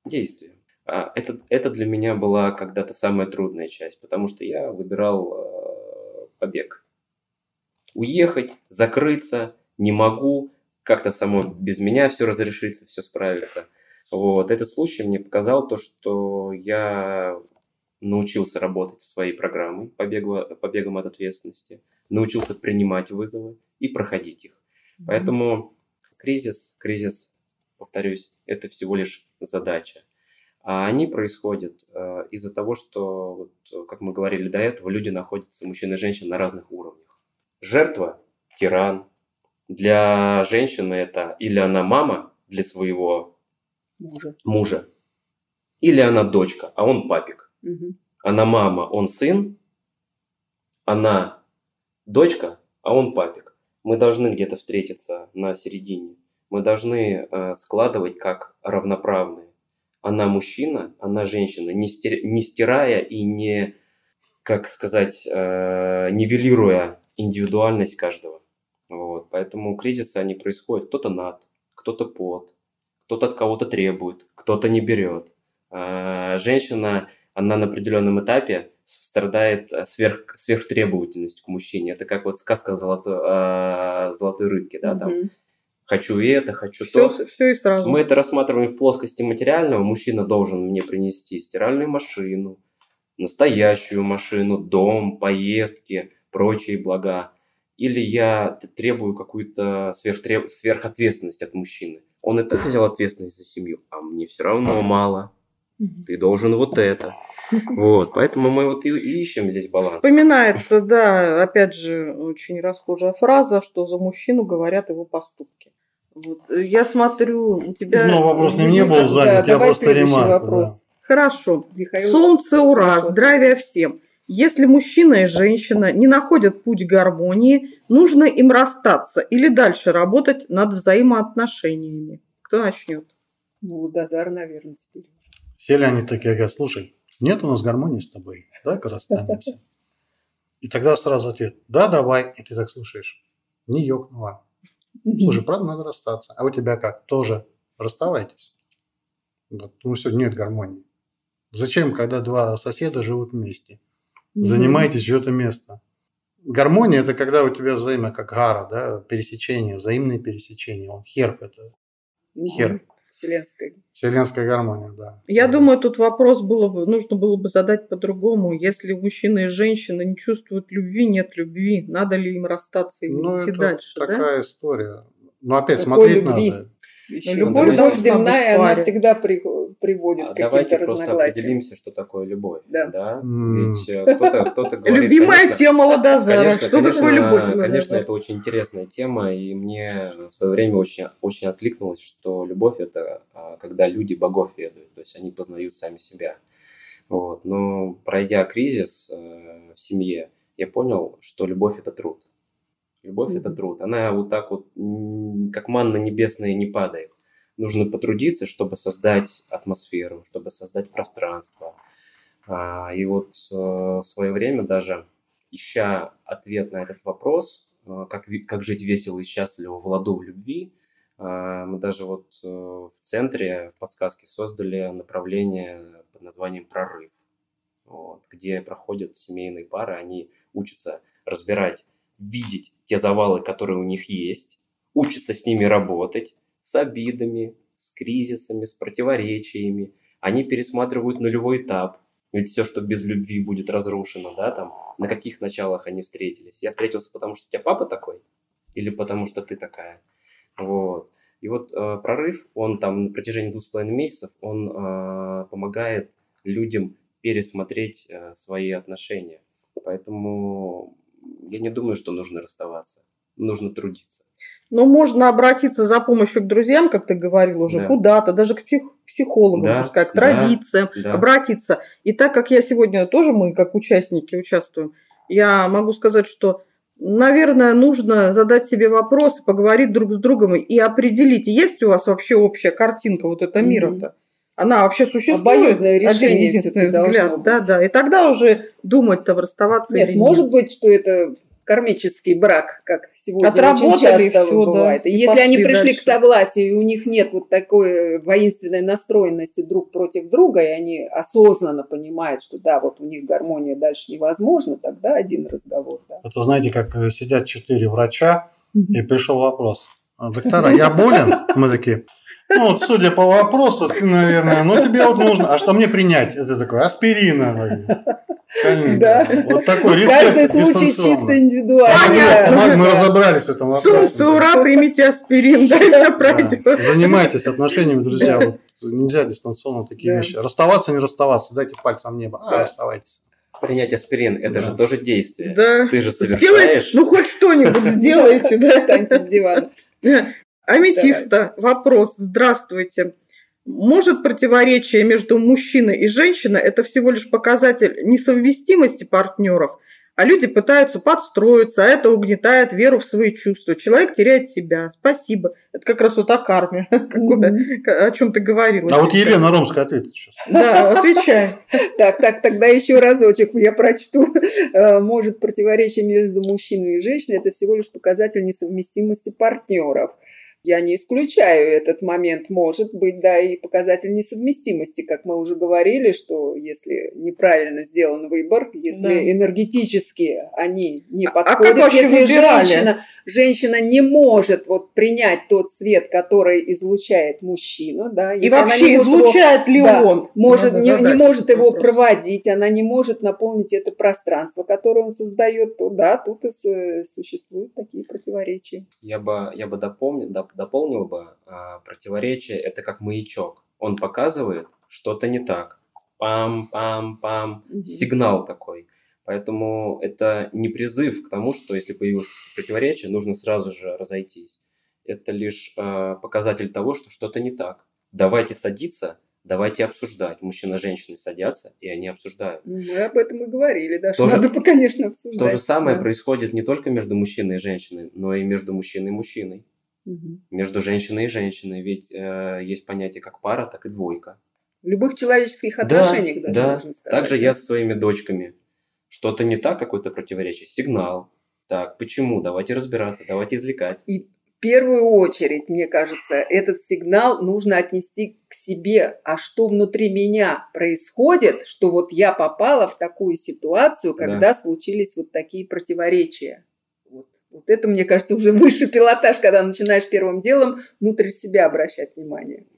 Это для меня была когда-то самая трудная часть, потому что я выбирал побег. Уехать, закрыться не могу, как-то само без меня все разрешится, все справится. Вот. Этот случай мне показал то, что я научился работать со своей программой побегом от ответственности, научился принимать вызовы и проходить их. Поэтому кризис, повторюсь, это всего лишь задача. А они происходят из-за того, что, как мы говорили до этого, люди находятся, мужчины и женщины, на разных уровнях. Жертва – тиран. Для женщины это или она мама для своего мужа, или она дочка, а он папик. Она мама, он сын, она дочка, а он папик. Мы должны где-то встретиться на середине. Мы должны складывать как равноправные. Она мужчина, она женщина, не стирая и не, нивелируя индивидуальность каждого. Вот. Поэтому кризисы, они происходят. Кто-то над, кто-то под, кто-то от кого-то требует, кто-то не берет. Женщина, она на определенном этапе страдает сверхтребовательностью к мужчине. Это как вот сказка о золотой рыбке, да, там. Хочу это, хочу то. Все и сразу. Мы это рассматриваем в плоскости материального. Мужчина должен мне принести стиральную машину, настоящую машину, дом, поездки, прочие блага. или я требую какую-то сверхответственность от мужчины. Он и так взял ответственность за семью, а мне все равно мало. Ты должен вот это. Вот, поэтому мы вот и ищем здесь баланс. Вспоминается, да, опять же, очень расхожая фраза, что за мужчину говорят его поступки. Вот. Я смотрю, у тебя... Ну, вопрос не был занят, я просто ремарку. Вопрос. Да. Хорошо. Михаил, Солнце, ура, хорошо. здравия всем. Если мужчина и женщина не находят путь к гармонии, нужно им расстаться или дальше работать над взаимоотношениями. Кто начнет? Ну, Дазар, наверное, теперь. Сели они такие, говорят, слушай, нет у нас гармонии с тобой, давай-ка расстанемся. И тогда сразу ответ, да, давай. И ты так слушаешь, не ёкнула. Слушай, правда, надо расстаться. А у тебя как? Тоже расставайтесь? Ну все, нет гармонии. Зачем, когда два соседа живут вместе? Занимаетесь чьё-то место. Гармония – это когда у тебя как гара, да, пересечение, взаимное пересечение. Он херб – это херб. Вселенская гармония, да. Я думаю, тут вопрос нужно было бы задать по-другому. Если мужчина и женщина не чувствуют любви, нет любви, надо ли им расстаться или идти это дальше? такая история. Но опять Какой смотреть любви? надо. Любовь земная, она всегда приводит к каким-то Давайте просто разногласиям. определимся, что такое любовь. Да. Ведь кто-то говорит... Любимая конечно, тема Ладозара. Что такое любовь? Конечно, это очень интересная тема, и мне в свое время очень откликнулось, что любовь – это когда люди богов ведают, то есть они познают сами себя. Вот. Но пройдя кризис в семье, я понял, что любовь – это труд. Любовь – это труд. Она вот так вот, как манна небесная, не падает. Нужно потрудиться, чтобы создать атмосферу, чтобы создать пространство. И вот в свое время даже, ища ответ на этот вопрос, как жить весело и счастливо в ладу в любви, мы даже вот в центре, в подсказке создали направление под названием «Прорыв», вот, где проходят семейные пары, они учатся разбирать, видеть те завалы, которые у них есть, учатся с ними работать, с обидами, с кризисами, с противоречиями. Они пересматривают нулевой этап. Ведь все, что без любви будет разрушено, да, там, на каких началах они встретились. Я встретился, потому что у тебя папа такой? Или потому что ты такая? Вот. И вот прорыв, он там на протяжении 2,5 месяцев, он помогает людям пересмотреть свои отношения. Поэтому я не думаю, что нужно расставаться. Нужно трудиться. Но можно обратиться за помощью к друзьям, как ты говорил уже, Да. куда-то, даже к психологам, Да, пускай, к традициям, да. обратиться. И так как я сегодня тоже, мы как участники участвуем, я могу сказать, что, наверное, нужно задать себе вопрос, поговорить друг с другом и определить, есть у вас вообще общая картинка вот этого мира-то. Она вообще существует? Обоюдное решение единственный всё-таки взгляд. должно быть. Да. И тогда уже думать-то расставаться Нет, или нет. может быть, что это кармический брак, как сегодня Отработали, очень часто и всё, бывает. да, И и если они пошли пришли дальше. к согласию, и у них нет вот такой воинственной настроенности друг против друга, и они осознанно понимают, что да, вот у них гармония дальше невозможна, тогда один разговор. Да. Это знаете, как сидят 4 врача, и пришел вопрос. Доктора, я болен? Мы такие, ну вот судя по вопросу, ты, наверное, ну тебе вот нужно, а что мне принять? Это такой, аспирина. Да. Вот такой рецепт Каждый случай дистанционно. чисто индивидуально. Понятно. Мы Да. разобрались в этом вопросе. Солнце, ура, примите аспирин, да, и все Да. пройдет. Занимайтесь отношениями, друзья. Вот нельзя дистанционно такие Да. вещи. Расставаться, не расставаться. Дайте пальцем в небо. Да. Расставайтесь. Принять аспирин – это Да. же тоже действие. Да. Ты же Сделай- совершаешь. ну, хоть что-нибудь сделайте, да. Встаньте с дивана. Аметиста, вопрос. Здравствуйте. Может противоречие между мужчиной и женщиной – это всего лишь показатель несовместимости партнеров, а люди пытаются подстроиться, а это угнетает веру в свои чувства. Человек теряет себя. Спасибо. Это как раз вот о карме, о чем ты говорила. А вот сейчас. Елена Ромская ответит сейчас. Да, отвечай. Так, тогда еще разочек я прочту. Может, противоречие между мужчиной и женщиной – это всего лишь показатель несовместимости партнеров. Я не исключаю этот момент. Может быть, да, и показатель несовместимости, как мы уже говорили, что если неправильно сделан выбор, если энергетически они не подходят, если женщина не может вот принять тот свет, который излучает мужчина, да, если и вообще излучает ли он, не может его проводить, она не может наполнить это пространство, которое он создает, то да, тут и существуют такие противоречия. Я бы дополнил бы, противоречие – это как маячок. Он показывает, что-то не так. Пам-пам-пам. Сигнал такой. Поэтому это не призыв к тому, что если появилось противоречие, нужно сразу же разойтись. Это лишь показатель того, что что-то не так. Давайте садиться, давайте обсуждать. Мужчина и женщина садятся, и они обсуждают. Мы об этом и говорили, да, что надо, конечно, обсуждать. То же самое происходит не только между мужчиной и женщиной, но и между мужчиной и мужчиной. Между женщиной и женщиной. Ведь есть понятие как пара, так и двойка. В любых человеческих отношениях даже можно сказать. Также я со своими дочками. Что-то не так, какое-то противоречие. Сигнал. Так, почему? Давайте разбираться, давайте извлекать. И в первую очередь, мне кажется, этот сигнал нужно отнести к себе. А что внутри меня происходит, что вот я попала в такую ситуацию, когда случились вот такие противоречия. Вот это, мне кажется, уже высший пилотаж, когда начинаешь первым делом внутрь себя обращать внимание.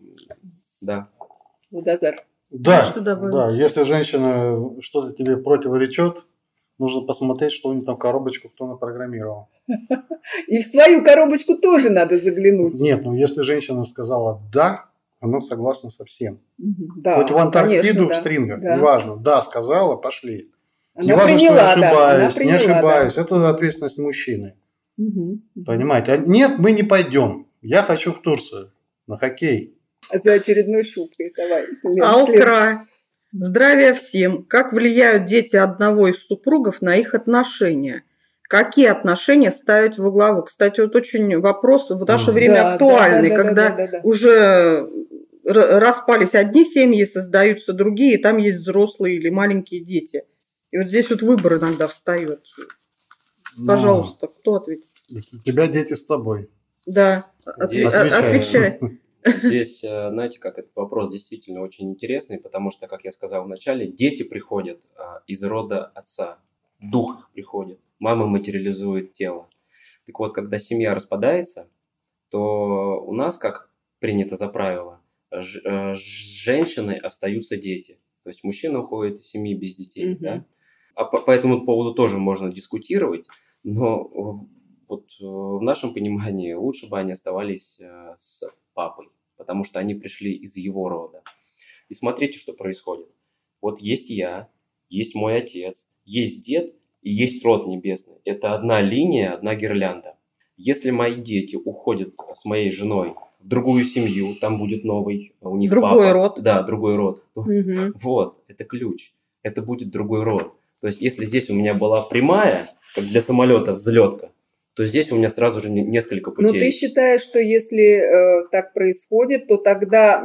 Да. Лудозар. Да, если женщина что-то тебе противоречит, нужно посмотреть, что у нее там коробочку кто напрограммировал. И в свою коробочку тоже надо заглянуть. Нет, если женщина сказала «да», она согласна со всем. Да, хоть в Антарктиду, в стрингах, неважно. Да, сказала, пошли. Она неважно, приняла, что я ошибаюсь, не ошибаюсь. Это ответственность мужчины. Понимаете? Нет, мы не пойдем. Я хочу в Турцию на хоккей. За очередной шубкой. Давай. Алкра. Здравия всем. Как влияют дети одного из супругов на их отношения? Какие отношения ставить во главу? Кстати, вот очень вопрос в наше время актуальный, когда уже распались одни семьи, создаются другие, и там есть взрослые или маленькие дети. И вот здесь вот выбор иногда встает. Пожалуйста, кто ответит? У тебя дети с тобой. Да, отвечай. Здесь, знаете, как этот вопрос действительно очень интересный, потому что, как я сказал вначале, дети приходят из рода отца, дух приходит, мама материализует тело. Так вот, когда семья распадается, то у нас, как принято за правило, с женщиной остаются дети. То есть мужчина уходит из семьи без детей. Да? А по этому поводу тоже можно дискутировать, но вот в нашем понимании лучше бы они оставались с папой, потому что они пришли из его рода. И смотрите, что происходит. Вот есть я, есть мой отец, есть дед и есть род небесный. Это одна линия, одна гирлянда. Если мои дети уходят с моей женой в другую семью, там будет новый у них другой папа. Род. Да, другой род. Вот, это ключ. Это будет другой род. То есть, если здесь у меня была прямая, как для самолета взлетка, то здесь у меня сразу же несколько путей. Но ты считаешь, что если так происходит, то тогда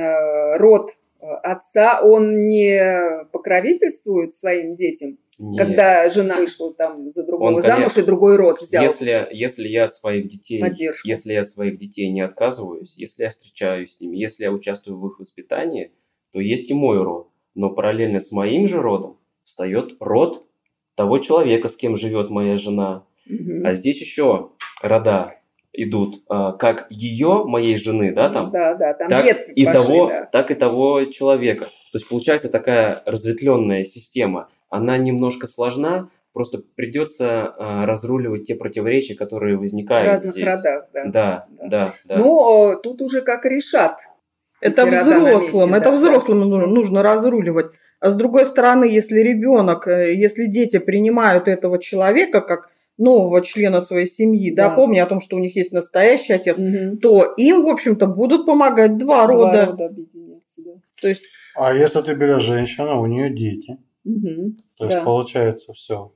род отца, он не покровительствует своим детям? Нет. Когда жена вышла там за другого замуж и другой род взял? Если я от своих детей, если я от своих детей не отказываюсь, если я встречаюсь с ними, если я участвую в их воспитании, то есть и мой род. Но параллельно с моим же родом встает род того человека, с кем живет моя жена. А здесь еще рода идут, как ее, моей жены, да, там, там так, ветви пошли, так и того человека. То есть получается такая разветвленная система. Она немножко сложна, просто придется разруливать те противоречия, которые возникают в разных здесь. Родах. Да. Ну, тут уже как решат. Это взрослым нужно разруливать. А с другой стороны, если дети принимают этого человека как нового члена своей семьи, помня о том, что у них есть настоящий отец, то им, в общем-то, будут помогать два рода объединяться, да. То есть... А если ты берешь женщину, у нее дети, то есть получается все.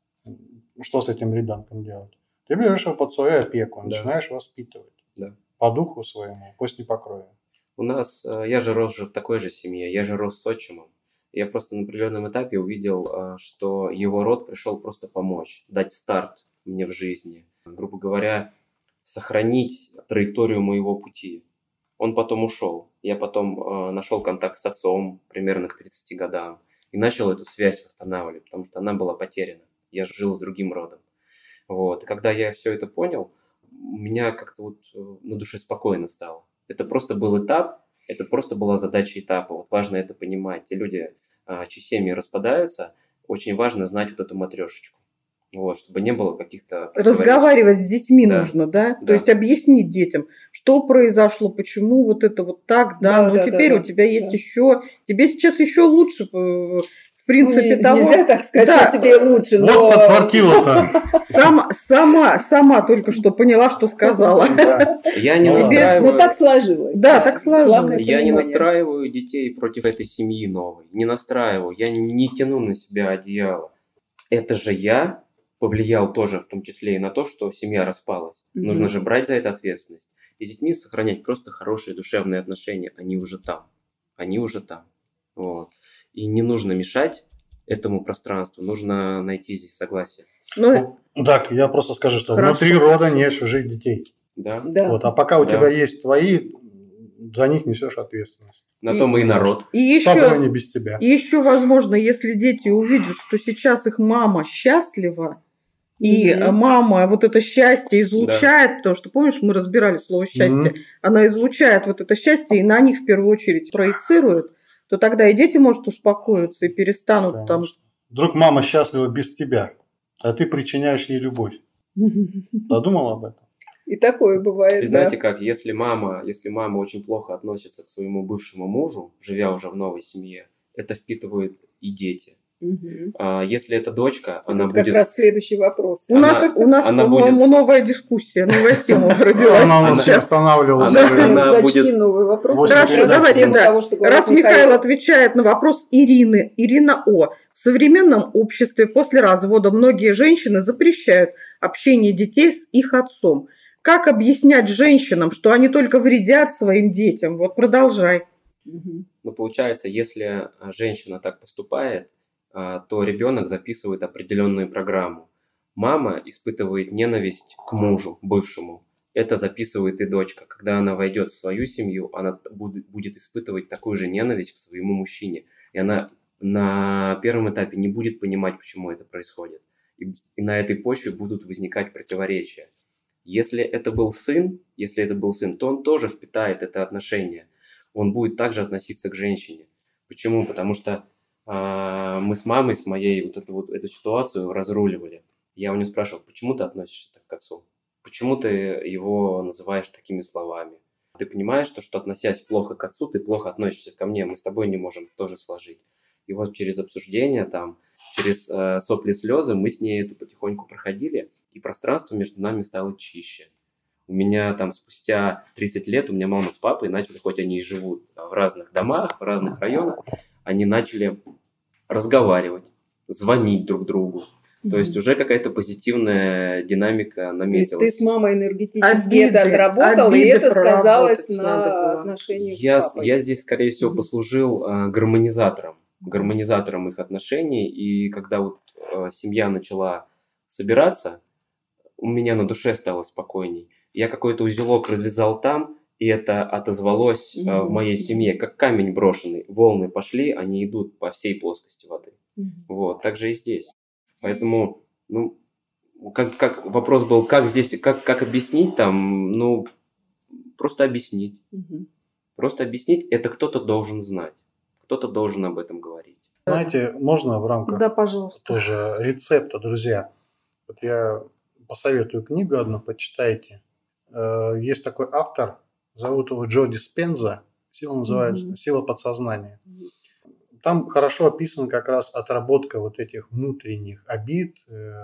Что с этим ребенком делать? Ты берешь его под свою опеку, начинаешь воспитывать по духу своему, пусть не по крови. У нас, я же рос в такой же семье, я же рос с отчимом. Я просто на определенном этапе увидел, что его род пришел просто помочь, дать старт мне в жизни. Грубо говоря, сохранить траекторию моего пути. Он потом ушел. Я потом нашел контакт с отцом примерно к 30 годам и начал эту связь восстанавливать, потому что она была потеряна. Я жил с другим родом. Вот. И когда я все это понял, у меня как-то вот на душе спокойно стало. Это просто был этап, это просто была задача этапа. Вот важно это понимать. Те люди, чьи семьи распадаются, очень важно знать вот эту матрешечку. Вот, чтобы не было каких-то... Разговаривать с детьми Да. нужно, да? Да. То есть объяснить детям, что произошло, почему вот это вот так, да? Да, но да, теперь да, у тебя есть да. еще... Тебе сейчас еще лучше, в принципе, Ну, того... нельзя так сказать, Да. что тебе лучше, но... Вот подфартило-то. Сама только что поняла, что сказала. Да. Я не Ну, настраиваю... Ну, так сложилось. Да, так сложилось. Главное Я не понимание. настраиваю детей против этой семьи новой. Не настраиваю. Я не тяну на себя одеяло. Это же я повлиял тоже, в том числе и на то, что семья распалась. Мгм. Нужно же брать за это ответственность. И с детьми сохранять просто хорошие душевные отношения. Они уже там. Они уже там. Вот. И не нужно мешать этому пространству. Нужно найти здесь согласие. Ну, Так, я просто скажу, что Хорошо. внутри рода нет чужих детей. Да? Да. Вот, а пока у Да. тебя есть твои, за них несешь ответственность. На том и народ. и Папа еще... не без тебя. И еще, возможно, если дети увидят, что сейчас их мама счастлива, и Мгм. мама вот это счастье излучает, потому что, помнишь, мы разбирали слово «счастье», Мгм. она излучает вот это счастье и на них в первую очередь проецирует, то тогда и дети, может, успокоятся и перестанут там... Конечно. Вдруг мама счастлива без тебя, а ты причиняешь ей любовь. Подумал об этом? И такое бывает, И да. знаете как, если мама очень плохо относится к своему бывшему мужу, живя уже в новой семье, это впитывают и дети. Мгм. А если это дочка, она Тут как будет... раз следующий вопрос. У нас, она по-моему, будет- новая дискуссия, новая тема Она у родилась нас не сейчас. останавливалась. Она Зачти будет- новый вопрос. Хорошо, Как раз давайте, тема да. того, что говорит Раз Михаил отвечает на вопрос Ирины. Ирина О. В современном обществе после развода многие женщины запрещают общение детей с их отцом. Как объяснять женщинам, что они только вредят своим детям? Вот продолжай. Мгм. Но получается, если женщина так поступает, то ребенок записывает определенную программу. Мама испытывает ненависть к мужу, бывшему. Это записывает и дочка. Когда она войдет в свою семью, она будет испытывать такую же ненависть к своему мужчине. И она на первом этапе не будет понимать, почему это происходит. И на этой почве будут возникать противоречия. Если это был сын, то он тоже впитает это отношение. Он будет также относиться к женщине. Почему? Потому что мы с мамой, с моей эту ситуацию разруливали. Я у нее спрашивал, почему ты относишься так к отцу? Почему ты его называешь такими словами? Ты понимаешь, что относясь плохо к отцу, ты плохо относишься ко мне, мы с тобой не можем тоже сложить. И вот через обсуждение, через сопли, слезы мы с ней это потихоньку проходили, и пространство между нами стало чище. У меня спустя 30 лет, у меня мама с папой начали, хоть они и живут в разных домах, в разных районах, они начали разговаривать, звонить друг другу. То есть уже какая-то позитивная динамика То есть наметилась. ты с мамой энергетически Обиды, это отработал, и обиды это сказалось проработать надо на было. отношениях Я с папой. здесь, скорее всего, послужил гармонизатором их отношений. И когда семья начала собираться, у меня на душе стало спокойней. Я какой-то узелок развязал там, и это отозвалось в моей семье, как камень брошенный. Волны пошли, они идут по всей плоскости воды. Вот, так же и здесь. Поэтому, как вопрос был, как объяснить просто объяснить. Просто объяснить, это кто-то должен знать. Кто-то должен об этом говорить. Знаете, можно в рамках Да, пожалуйста. тоже рецепта, друзья? Вот я посоветую книгу одну, почитайте. Есть такой автор, зовут его Джо Диспенза. Сила называется «Сила подсознания». Там хорошо описана как раз отработка вот этих внутренних обид,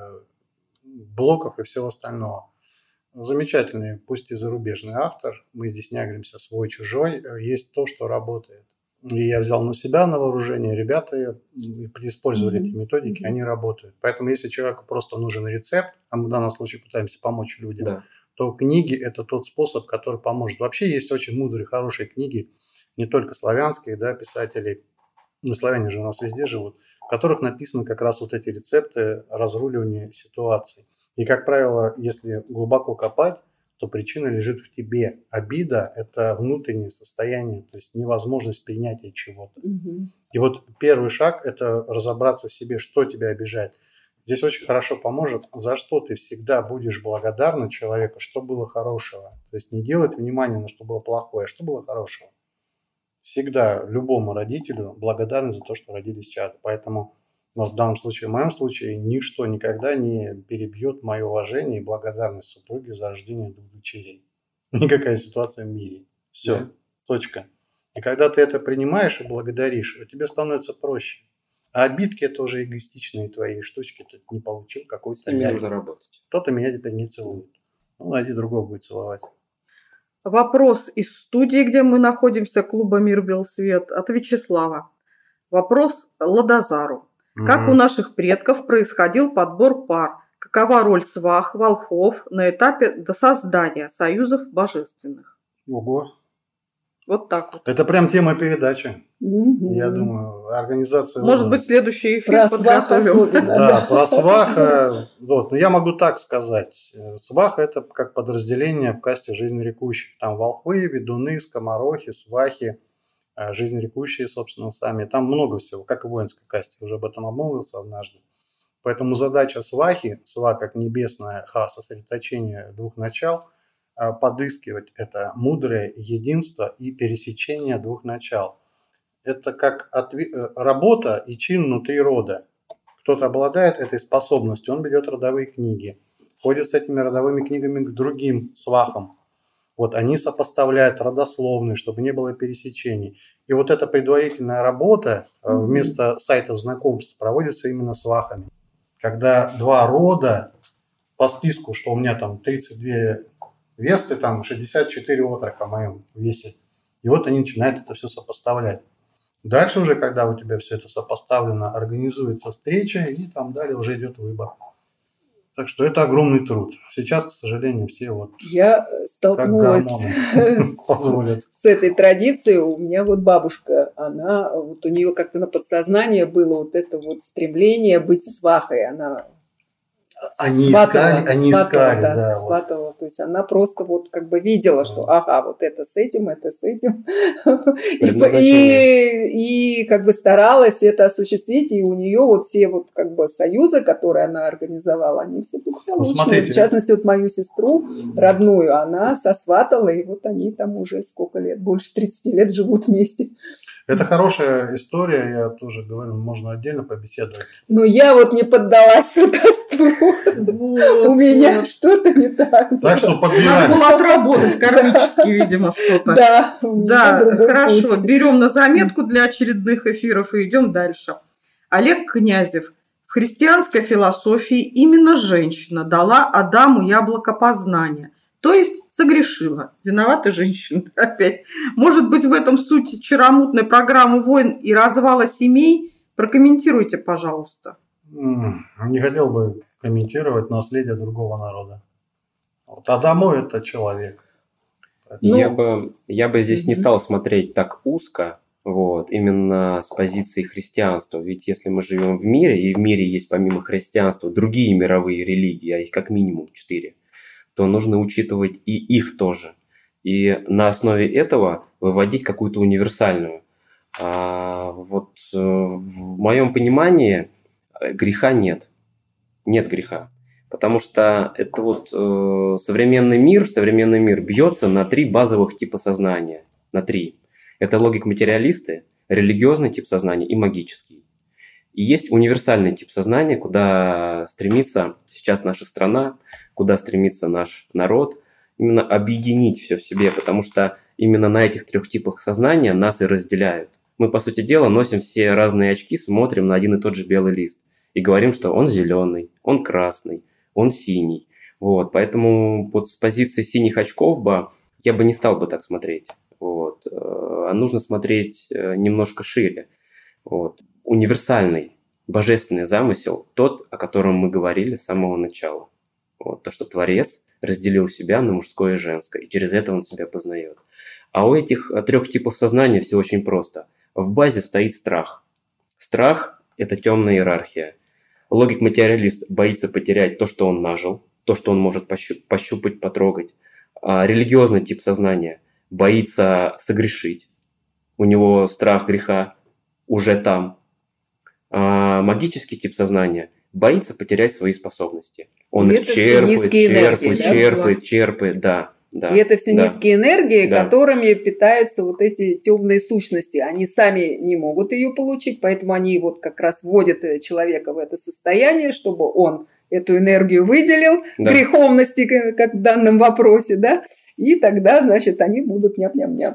блоков и всего остального. Замечательный, пусть и зарубежный автор. Мы здесь не агримся свой-чужой. Есть то, что работает. И я взял на себя на вооружение. Ребята использовали эти методики, они работают. Поэтому если человеку просто нужен рецепт, а мы в данном случае пытаемся помочь людям, Да. то книги – это тот способ, который поможет. Вообще есть очень мудрые, хорошие книги, не только славянских, да, писателей, славяне же у нас везде живут, в которых написаны как раз вот эти рецепты разруливания ситуаций. И, как правило, если глубоко копать, то причина лежит в тебе. Обида – это внутреннее состояние, то есть невозможность принятия чего-то. И вот первый шаг – это разобраться в себе, что тебя обижает. Здесь очень хорошо поможет, за что ты всегда будешь благодарна человеку, что было хорошего. То есть не делать внимания на что было плохое, а что было хорошего. Всегда любому родителю благодарны за то, что родились чада. Поэтому в данном случае, в моем случае, ничто никогда не перебьет мое уважение и благодарность супруге за рождение 2 дочерей. Никакая ситуация в мире. Все, точка. И когда ты это принимаешь и благодаришь, тебе становится проще. А обидки – это уже эгоистичные твои штучки. Ты не получил какой-то... С ними нужно работать. Кто-то меня теперь не целует. Ну, найди другого будет целовать. Вопрос из студии, где мы находимся, клуба «Мир Белсвет», от Вячеслава. Вопрос Ладозару. Как у наших предков происходил подбор пар? Какова роль свах, волхвов на этапе до создания союзов божественных? Ого. Вот так вот. Это прям тема передачи. Я думаю, организация... Может быть, следующий эфир подготовим. Да, про сваха. Вот. Но я могу так сказать. Сваха – это как подразделение в касте жизнерекущих. Там волхвы, ведуны, скоморохи, свахи, жизнерекущие, собственно, сами. Там много всего, как и в воинской касте. Уже об этом обмолвился однажды. Поэтому задача свахи, сва как небесное ха, сосредоточение 2 начал, подыскивать это мудрое единство и пересечение 2 начал. Это как работа и чин внутри рода. Кто-то обладает этой способностью, он берет родовые книги, ходит с этими родовыми книгами к другим свахам. Вот они сопоставляют родословные, чтобы не было пересечений. И вот эта предварительная работа вместо сайтов знакомств проводится именно свахами. Когда 2 рода по списку, что у меня там 32 весты, там 64 отрока в моем весе. И вот они начинают это все сопоставлять. Дальше уже, когда у тебя все это сопоставлено, организуется встреча, и там далее уже идет выбор. Так что это огромный труд. Сейчас, к сожалению, все вот... Я столкнулась с этой традицией. У меня вот бабушка, она, вот у нее как-то на подсознание было вот это вот стремление быть свахой. Она сватала. То есть она просто вот как бы видела, что ага, вот это с этим. И как бы старалась это осуществить. И у нее вот все вот как бы союзы, которые она организовала, они все благополучные. В частности, вот мою сестру родную она сосватала, и вот они там уже сколько лет, больше 30 лет живут вместе. Это хорошая история, я тоже говорю, можно отдельно побеседовать. Но я вот не поддалась сватовству. У меня что-то не так. Так что подбираем. Надо было отработать кармически, видимо, что-то. Да, хорошо. Берем на заметку для очередных эфиров и идем дальше. Олег Князев. В христианской философии именно женщина дала Адаму яблоко познания. То есть согрешила. Виновата женщина опять. Может быть, в этом суть чаромутной программы «Войн и развала семей»? Прокомментируйте, пожалуйста. Не хотел бы комментировать наследие другого народа. Вот Адаму – это человек. Я бы здесь не стал смотреть так узко, вот, именно с позиции христианства. Ведь если мы живем в мире, и в мире есть помимо христианства другие мировые религии, а их как минимум 4, то нужно учитывать и их тоже. И на основе этого выводить какую-то универсальную. Вот в моем понимании греха нет. Нет греха. Потому что это вот современный мир бьется на 3 базовых типа сознания. На 3. Это логик-материалисты, религиозный тип сознания и магический. И есть универсальный тип сознания, куда стремится сейчас наша страна, куда стремится наш народ, именно объединить все в себе, потому что именно на этих 3 типах сознания нас и разделяют. Мы, по сути дела, носим все разные очки, смотрим на один и тот же белый лист и говорим, что он зеленый, он красный, он синий. Вот, поэтому вот с позиции синих очков я бы не стал бы так смотреть. Вот. А нужно смотреть немножко шире. Вот. Универсальный, божественный замысел, тот, о котором мы говорили с самого начала. Вот. То, что Творец разделил себя на мужское и женское, и через это он себя познает. А у этих 3 типов сознания все очень просто. В базе стоит страх. Страх – это темная иерархия. Логик-материалист боится потерять то, что он нажил, то, что он может пощупать, потрогать. религиозный тип сознания боится согрешить, у него страх греха уже там. А магический тип сознания боится потерять свои способности. Он их черпает, да. И это все низкие энергии, которыми питаются вот эти темные сущности. Они сами не могут ее получить, поэтому они вот как раз вводят человека в это состояние, чтобы он эту энергию выделил, греховности, как в данном вопросе, да, и тогда, значит, они будут ням-ням-ням.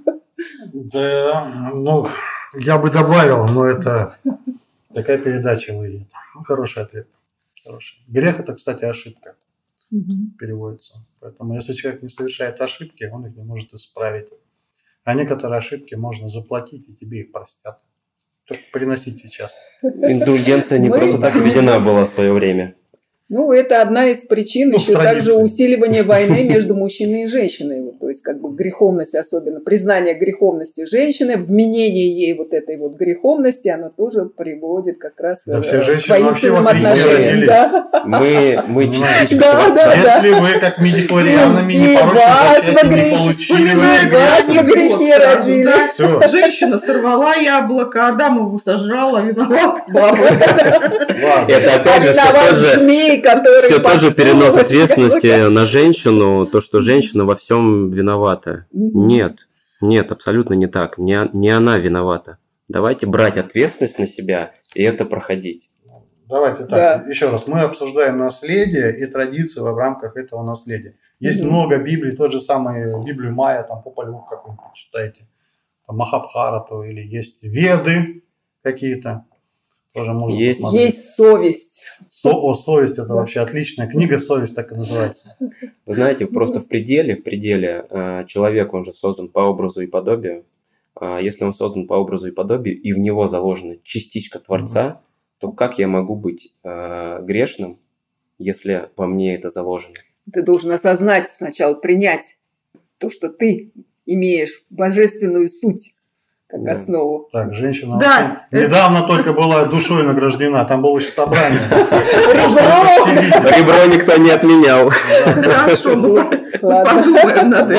Да, ну, я бы добавил, но это такая передача выйдет. Ну, хороший ответ. Хороший. Грех – это, кстати, ошибка. Переводится. Поэтому если человек не совершает ошибки, он их не может исправить. А некоторые ошибки можно заплатить, и тебе их простят. Только приносите часто. Индульгенция не просто так введена была в свое время. Ну, это одна из причин еще также усиливания войны между мужчиной и женщиной. Вот, то есть, как бы греховность, особенно признание греховности женщины, вменение ей вот этой вот греховности, оно тоже приводит как раз к воинственным отношениям. Да. Мы частичка Творца. Если вы, как мидихлорианами, непорочно не получили, вы грехи родили. Женщина сорвала яблоко, Адамову сожрала, виноват. Это опять же все тоже перенос ответственности на женщину, то, что женщина во всем виновата. Нет, абсолютно не так. Не она виновата. Давайте брать ответственность на себя и это проходить. Давайте так, еще раз. Мы обсуждаем наследие и традиции в рамках этого наследия. Есть много Библий, тот же самый Библию Майя, там Попалюх какой-нибудь читаете, там Махабхарату, или есть Веды какие-то. Тоже можно посмотреть. Есть совесть. Совесть – это вообще отличная книга, совесть так и называется. Вы знаете, просто в пределе человек, он же создан по образу и подобию. Если он создан по образу и подобию, и в него заложена частичка Творца, то как я могу быть грешным, если во мне это заложено? Ты должен осознать сначала, принять то, что ты имеешь божественную суть как основу. Так, женщина недавно только была душой награждена, там было еще собрание. Ребро никто не отменял. Хорошо, подумаем над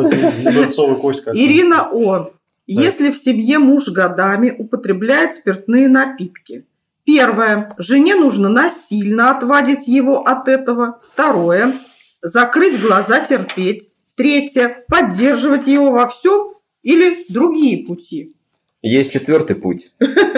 этим. Ирина О. Если в семье муж годами употребляет спиртные напитки. Первое. Жене нужно насильно отвадить его от этого. Второе. Закрыть глаза, терпеть. Третье. Поддерживать его во всем. Или другие пути? Есть четвертый путь.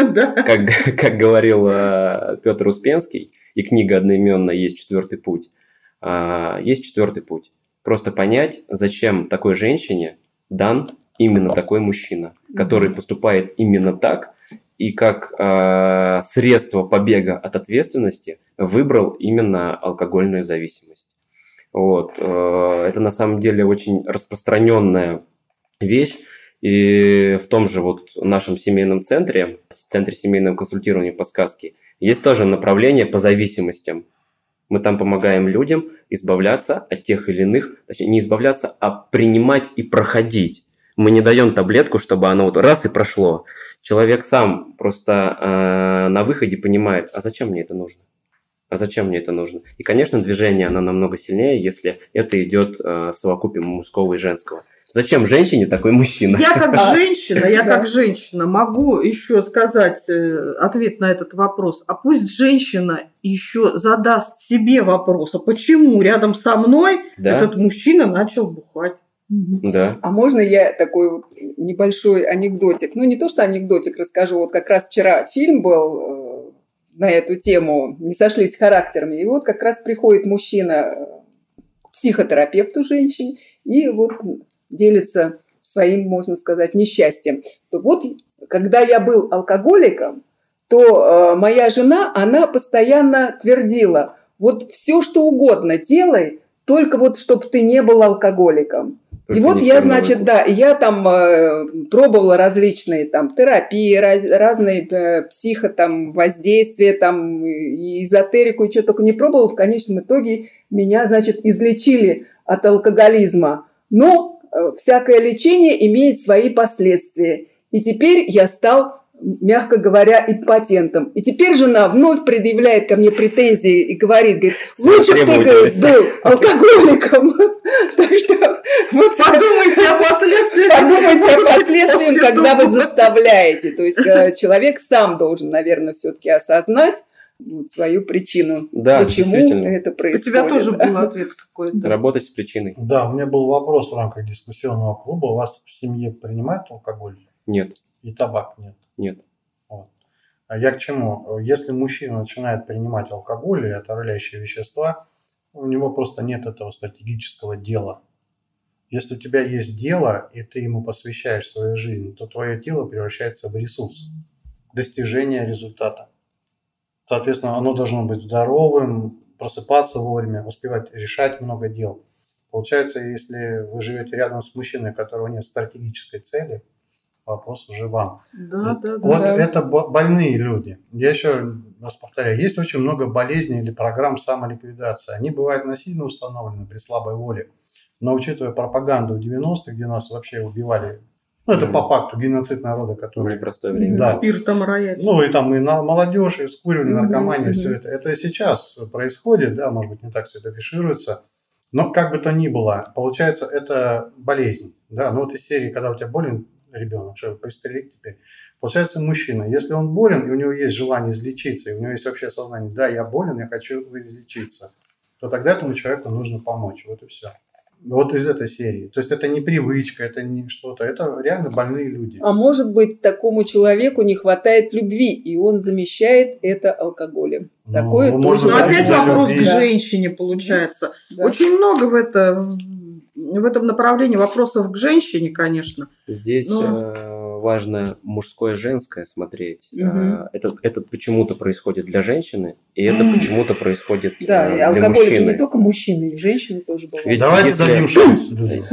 Как говорил Петр Успенский, и книга одноименная «Есть четвертый путь». Есть четвертый путь. Просто понять, зачем такой женщине дан именно такой мужчина, который поступает именно так, и как средство побега от ответственности выбрал именно алкогольную зависимость. Вот. Это на самом деле очень распространенная вещь. И в том же вот нашем семейном центре, центре семейного консультирования подсказки, есть тоже направление по зависимостям. Мы там помогаем людям избавляться от тех или иных, точнее, не избавляться, а принимать и проходить. Мы не даем таблетку, чтобы оно вот раз и прошло. Человек сам просто на выходе понимает, а зачем мне это нужно? А зачем мне это нужно? И, конечно, движение, оно намного сильнее, если это идет в совокупе мужского и женского. Зачем женщине такой мужчина? Я как женщина могу еще сказать ответ на этот вопрос. А пусть женщина еще задаст себе вопрос, а почему рядом со мной этот мужчина начал бухать? Да. А можно я такой вот небольшой анекдотик? Ну, не то, что анекдотик расскажу. Вот как раз вчера фильм был на эту тему «Не сошлись характерами». И вот как раз приходит мужчина к психотерапевту женщине и вот делится своим, можно сказать, несчастьем. Вот когда я был алкоголиком, то моя жена, она постоянно твердила, вот все, что угодно делай, только вот чтобы ты не был алкоголиком. Только и вот я, значит, я там пробовала различные там терапии, разные воздействия, там, и эзотерику, и что только не пробовала. В конечном итоге меня, значит, излечили от алкоголизма. Но всякое лечение имеет свои последствия. И теперь я стал мягко говоря, импотентом. И теперь жена вновь предъявляет ко мне претензии и говорит, лучше бы ты, говорит, был алкоголиком. Так что подумайте о последствиях. Подумайте о последствиях, когда вы заставляете. То есть человек сам должен, наверное, все-таки осознать свою причину, да, почему это происходит. У тебя тоже был ответ какой-то. Работать с причиной. Да, у меня был вопрос в рамках дискуссионного клуба. У вас в семье принимают алкоголь? Нет. И табак нет? Нет. Вот. А я к чему? Если мужчина начинает принимать алкоголь или отравляющие вещества, у него просто нет этого стратегического дела. Если у тебя есть дело, и ты ему посвящаешь свою жизнь, то твое тело превращается в ресурс достижения результата. Соответственно, оно должно быть здоровым, просыпаться вовремя, успевать решать много дел. Получается, если вы живете рядом с мужчиной, у которого нет стратегической цели, вопрос уже вам. Да. Это больные люди. Я еще раз повторяю, есть очень много болезней или программ самоликвидации. Они бывают насильно установлены при слабой воле. Но учитывая пропаганду в 90-х, где нас вообще убивали, это по факту геноцид народа, который... Непростое время. Да. Спиртом рояль. И там и молодежь, и скуривание, наркомания, все это. Это и сейчас происходит, да, может быть, не так все это афишируется. Но как бы то ни было, получается, это болезнь. Да? Из серии, когда у тебя болен ребенок, чтобы пристрелить теперь. Получается, мужчина, если он болен, и у него есть желание излечиться, и у него есть вообще сознание, да, я болен, я хочу излечиться, то тогда этому человеку нужно помочь. Вот и все. Вот из этой серии. То есть это не привычка, это не что-то, это реально больные люди. А может быть, такому человеку не хватает любви, и он замещает это алкоголем. Такое тоже. Но опять вопрос к женщине получается. Да. Очень много в этом направлении вопросов к женщине, конечно. Здесь важно мужское и женское смотреть. Это почему-то происходит для женщины, и это почему-то происходит для мужчины. Да, и алкоголики не только мужчины, и женщины тоже бывают. Ведь давайте дадим шанс.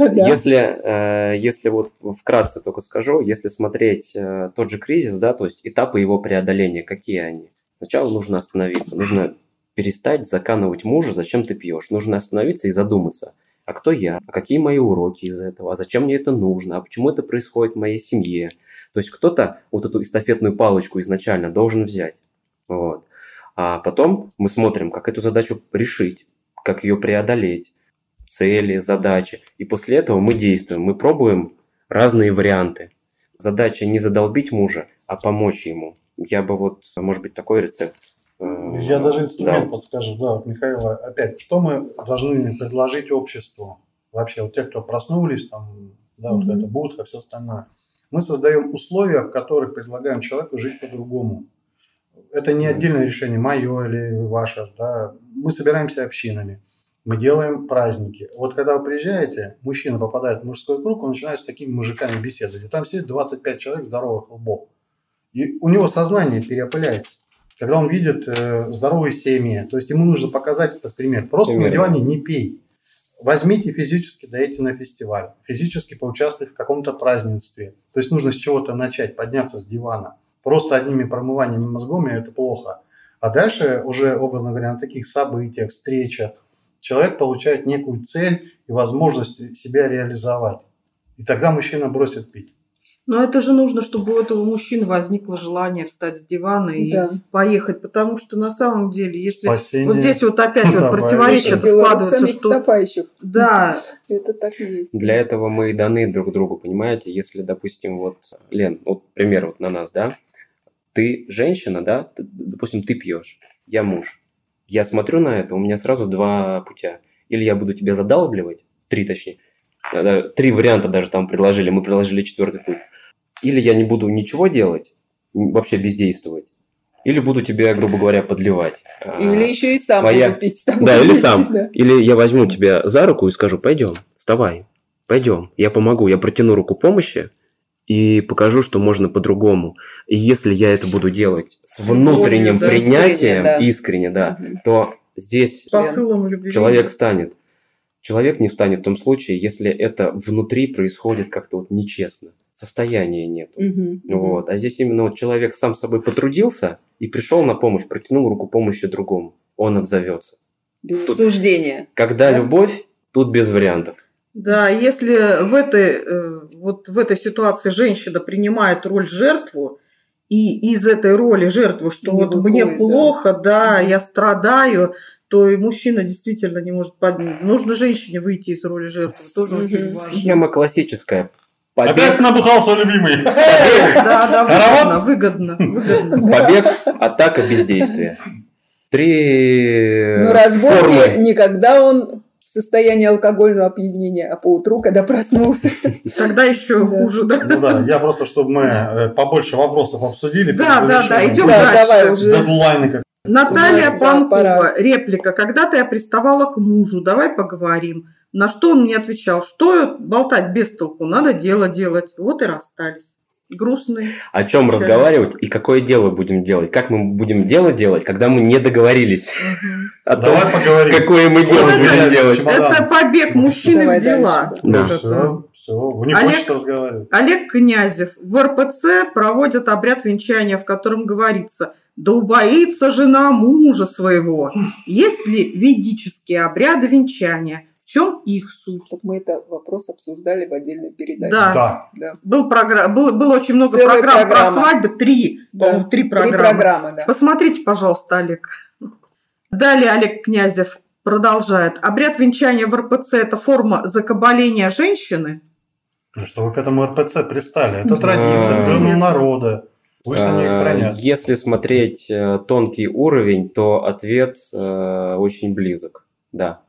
Если вот вкратце только скажу, если смотреть тот же кризис, да, то есть этапы его преодоления, какие они? Сначала нужно остановиться, нужно перестать заканывать мужа, зачем ты пьешь. Нужно остановиться и задуматься. А кто я? А какие мои уроки из этого? А зачем мне это нужно? А почему это происходит в моей семье? То есть кто-то вот эту эстафетную палочку изначально должен взять. Вот. А потом мы смотрим, как эту задачу решить, как ее преодолеть, цели, задачи. И после этого мы действуем, мы пробуем разные варианты. Задача не задолбить мужа, а помочь ему. Я бы может быть, такой рецепт. Я даже инструмент подскажу. Да, Михаил, опять, что мы должны предложить обществу? Вообще, те, кто проснулись, там, да, вот это будка, все остальное. Мы создаем условия, в которых предлагаем человеку жить по-другому. Это не отдельное решение, мое или ваше. Да. Мы собираемся общинами, мы делаем праздники. Вот когда вы приезжаете, мужчина попадает в мужской круг, он начинает с такими мужиками беседовать. И там сидит 25 человек здоровых лбов. И у него сознание переопыляется. Когда он видит здоровые семьи, то есть ему нужно показать этот пример. Просто на диване не пей. Возьмите физически, дойдите на фестиваль. Физически поучаствуйте в каком-то празднестве. То есть нужно с чего-то начать, подняться с дивана. Просто одними промываниями мозгами это плохо. А дальше уже, образно говоря, на таких событиях, встречах человек получает некую цель и возможность себя реализовать. И тогда мужчина бросит пить. Но это же нужно, чтобы у этого мужчины возникло желание встать с дивана и поехать. Потому что на самом деле, если спасение, вот здесь вот опять вот противоречие складывается, что... Утопающих. Да. Это так и есть. Для этого мы и даны друг другу, понимаете? Если, допустим, Лен, пример на нас, да? Ты женщина, да? Допустим, ты пьешь, я муж. Я смотрю на это, у меня сразу два путя. Или я буду тебя задалбливать, 3 точнее. 3 варианта даже там предложили, мы предложили 4-й путь. Или я не буду ничего делать, вообще бездействовать, или буду тебя, грубо говоря, подливать. Или еще и сам буду пить с тобой. Да, или сам. Да. Или я возьму тебя за руку и скажу: пойдем, вставай, пойдем, я помогу, я протяну руку помощи и покажу, что можно по-другому. И если я это буду делать с внутренним принятием, искренне, то здесь человек станет. Человек не встанет в том случае, если это внутри происходит как-то нечестно. Состояния нет. А здесь именно человек сам собой потрудился и пришел на помощь, протянул руку помощи другому. Он отзовется. Без осуждения. Когда любовь, тут без вариантов. Да, если в этой ситуации женщина принимает роль жертву и из этой роли жертвы, что Не вот выходит, мне да. плохо, да, я страдаю, то и мужчина действительно не может поднять. Нужно женщине выйти из роли жертвы. Тоже очень важно. Схема классическая. Опять Побег, набухался, любимый. Да, выгодно. побег, атака, бездействие. Три Но разборки формы. не когда он в состоянии алкогольного опьянения, а поутру, когда проснулся. Тогда еще Да. хуже, да? Ну да, я просто, чтобы мы побольше вопросов обсудили. Да, перед завершением. идем Да, давай дальше. уже. Дедлайны как. Наталья Да, Панкова, пора. реплика. Когда-то я приставала к мужу, давай поговорим. На что он мне отвечал, что болтать без толку, надо дело делать. Вот и расстались. Грустный. О чем разговаривать и какое дело будем делать? Как мы будем дело делать, когда мы не договорились о том, Давай поговорим. какое мы дело Вот будем это- делать? Чемодан. Это побег мужчины Давай в дела. дальше, Ну Вот это. все, не Олег- хочет разговаривать. Олег Князев. В РПЦ проводят обряд венчания, в котором говорится: да убоится жена мужа своего. Есть ли ведические обряды венчания? В чем их суть? Так мы этот вопрос обсуждали в отдельной передаче. Да. Да. Да. Было очень много Целая программ про программа. свадьбы. По-моему, три Три программы. программы, да. Посмотрите, пожалуйста, Олег. Далее Олег Князев продолжает. Обряд венчания в РПЦ – это форма закабаления женщины. Ну, что вы к этому РПЦ пристали? Это Да. традиция древнего Интересно. народа. Пусть они их хранят. Если смотреть тонкий уровень, то ответ очень близок. Да.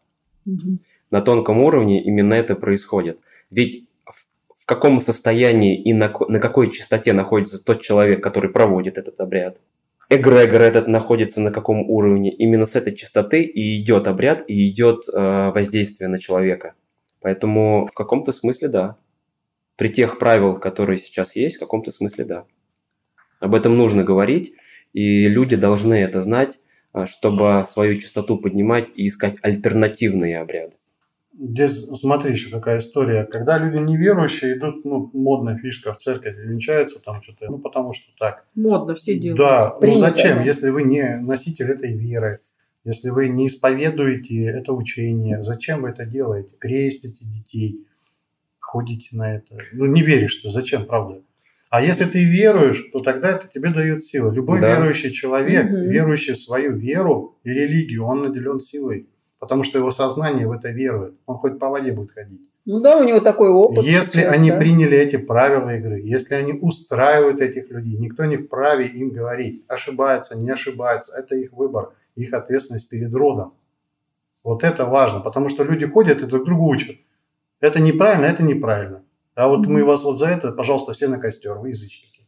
На тонком уровне именно это происходит. Ведь в каком состоянии и на какой частоте находится тот человек, который проводит этот обряд? Эгрегор этот находится на каком уровне? Именно с этой частоты и идет обряд, и идет воздействие на человека. Поэтому в каком-то смысле да. При тех правилах, которые сейчас есть, в каком-то смысле да. Об этом нужно говорить, и люди должны это знать, чтобы свою частоту поднимать и искать альтернативные обряды. Здесь, смотри, еще какая история. Когда люди неверующие идут, модная фишка в церковь, венчаются там что-то, потому что так. Модно все делают. Да, Принято, зачем, да. если вы не носитель этой веры, если вы не исповедуете это учение, зачем вы это делаете? Крестите детей, ходите на это. Не веришь ты, зачем, правда? А если ты веруешь, то тогда это тебе дает силу. Любой Да. верующий человек, Мгм. верующий в свою веру и религию, он наделен силой, потому что его сознание в это верует. Он хоть по воде будет ходить. Ну да, у него такой опыт. Если сейчас, они да. приняли эти правила игры, если они устраивают этих людей, никто не вправе им говорить, ошибается, не ошибается, это их выбор, их ответственность перед родом. Вот это важно, потому что люди ходят и друг друга учат. Это неправильно, это неправильно. А вот мы вас вот за это, пожалуйста, все на костер, вы язычники.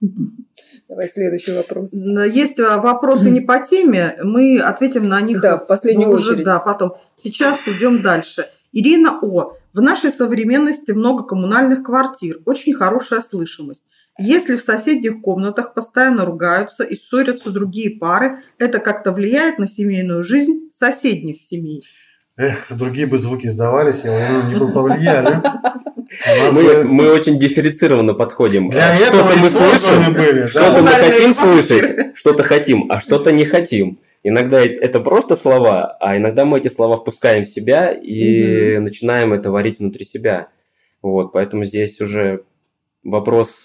Давай следующий вопрос. Есть вопросы не по теме, мы ответим на них Да, в последнюю уже, очередь. да, потом. Сейчас идем дальше. Ирина О. В нашей современности много коммунальных квартир, очень хорошая слышимость. Если в соседних комнатах постоянно ругаются и ссорятся другие пары, это как-то влияет на семейную жизнь соседних семей? Эх, другие бы звуки сдавались, и они бы повлияли. У нас бы- Мы очень дифференцированно подходим. Для Что-то этого мы и созданы слышим, были. что-то мы Коммунальные хотим квартиры. слышать, что-то хотим, а что-то не хотим. Иногда это просто слова, а иногда мы эти слова впускаем в себя и начинаем это варить внутри себя. Вот, поэтому здесь уже вопрос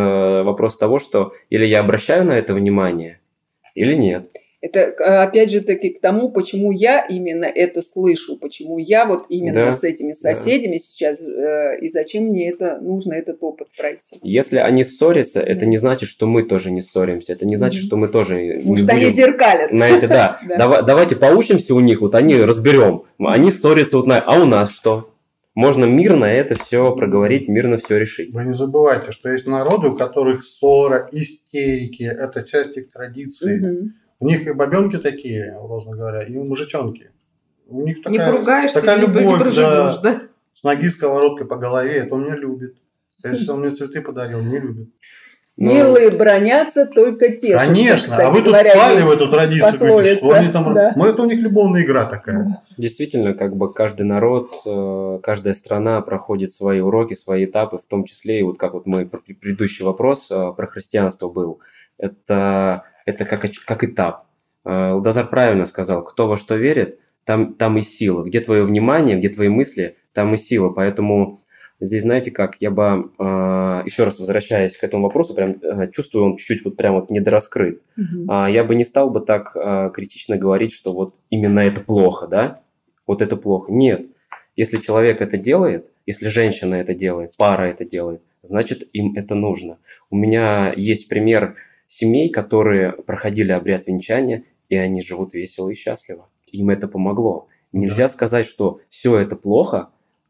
того, что или я обращаю на это внимание, или нет. Это опять же таки к тому, почему я именно это слышу, почему я вот именно Да, с этими соседями сейчас, и зачем мне это нужно, этот опыт пройти. Если они ссорятся, это не значит, что мы тоже не ссоримся. Это не значит, что мы тоже не Может, они будем зеркалят. на это, да. Да. Давайте поучимся у них, вот они разберем. Они ссорятся, а у нас что? Можно мирно это все проговорить, мирно все решить. Вы не забывайте, что есть народы, у которых ссора, истерики, это часть их традиции. Мгм. У них и бабенки такие, образно говоря, и мужичонки. У них Не такая, поругаешься, такая не любовь, проживешь, да? с ноги сковородкой по голове, это он меня любит. Если он мне цветы подарил, не любит. Но- Милые бронятся, только тешатся. Конечно, кстати а вы тут говоря, впали есть в эту традицию, говорите, пословица, что они там... да. Это у них любовная игра такая. Действительно, каждый народ, каждая страна проходит свои уроки, свои этапы, в том числе и вот как вот мой предыдущий вопрос про христианство был. Это как этап. Алдазар правильно сказал, кто во что верит, там и сила. Где твое внимание, где твои мысли, там и сила. Поэтому Здесь, знаете как, я бы, еще раз возвращаясь к этому вопросу, прям чувствую, он чуть-чуть вот прям вот недораскрыт. Я бы не стал бы так критично говорить, что вот именно это плохо, да? Вот это плохо. Нет. Если человек это делает, если женщина это делает, пара это делает, значит, им это нужно. У меня есть пример семей, которые проходили обряд венчания, и они живут весело и счастливо. Им это помогло. Нельзя сказать, что все это плохо,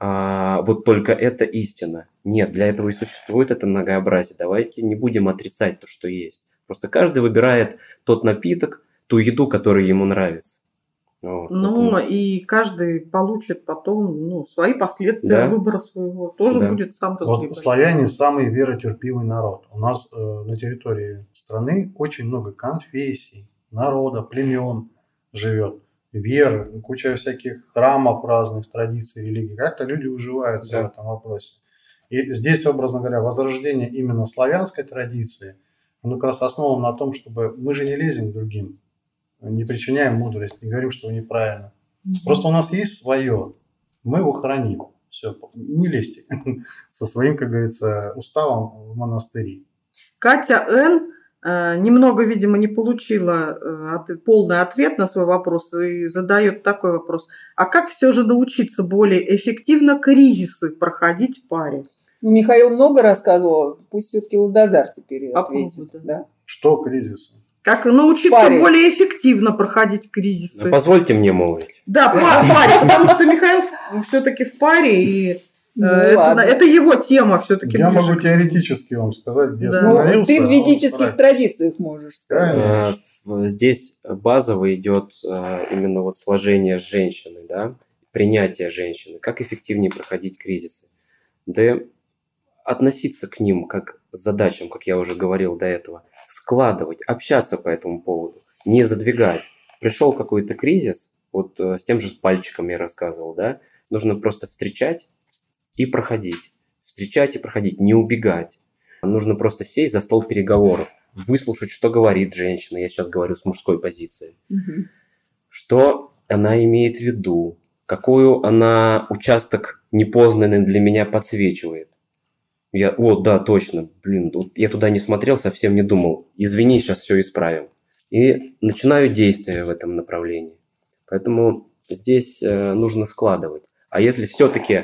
вот только это истина. Нет, для этого и существует это многообразие. Давайте не будем отрицать то, что есть. Просто каждый выбирает тот напиток, ту еду, которая ему нравится. Вот, ну, и каждый получит потом свои последствия выбора своего. Тоже будет сам разгребать. Вот славяне самый веротерпимый народ. У нас на территории страны очень много конфессий, народа, племен живет. Вер, куча всяких храмов разных, традиций, религий. Как-то люди уживаются в этом вопросе. И здесь, образно говоря, возрождение именно славянской традиции, оно как раз основано на том, чтобы мы же не лезем к другим, не причиняем мудрость, не говорим, что неправильно. Просто у нас есть свое, мы его храним. Все, не лезьте со своим, как говорится, уставом в монастыри. Катя Н. немного, видимо, не получила полный ответ на свой вопрос и задает такой вопрос. А как все же научиться более эффективно кризисы проходить в паре? Михаил много рассказывал, пусть все-таки Ладозар теперь ответит. Да? Что кризисы? Как научиться более эффективно проходить кризисы? Позвольте мне молвить. Да, в паре, потому что Михаил все-таки в паре, и это его тема все-таки. Я могу теоретически вам сказать, где остановился. Ты в ведических традициях можешь сказать. Здесь базово идет именно вот сложение с женщиной, да, принятие женщины, как эффективнее проходить кризисы. Да, относиться к ним как к задачам, как я уже говорил до этого, складывать, общаться по этому поводу, не задвигать. Пришел какой-то кризис, вот с тем же пальчиком я рассказывал, да, нужно просто встречать и проходить. Встречать и проходить, не убегать. Нужно просто сесть за стол переговоров, выслушать, что говорит женщина, я сейчас говорю с мужской позиции, что она имеет в виду, какую она участок непознанный для меня подсвечивает. Да, точно, я туда не смотрел, совсем не думал. Извини, сейчас все исправим. И начинаю действия в этом направлении. Поэтому здесь нужно складывать. А если все-таки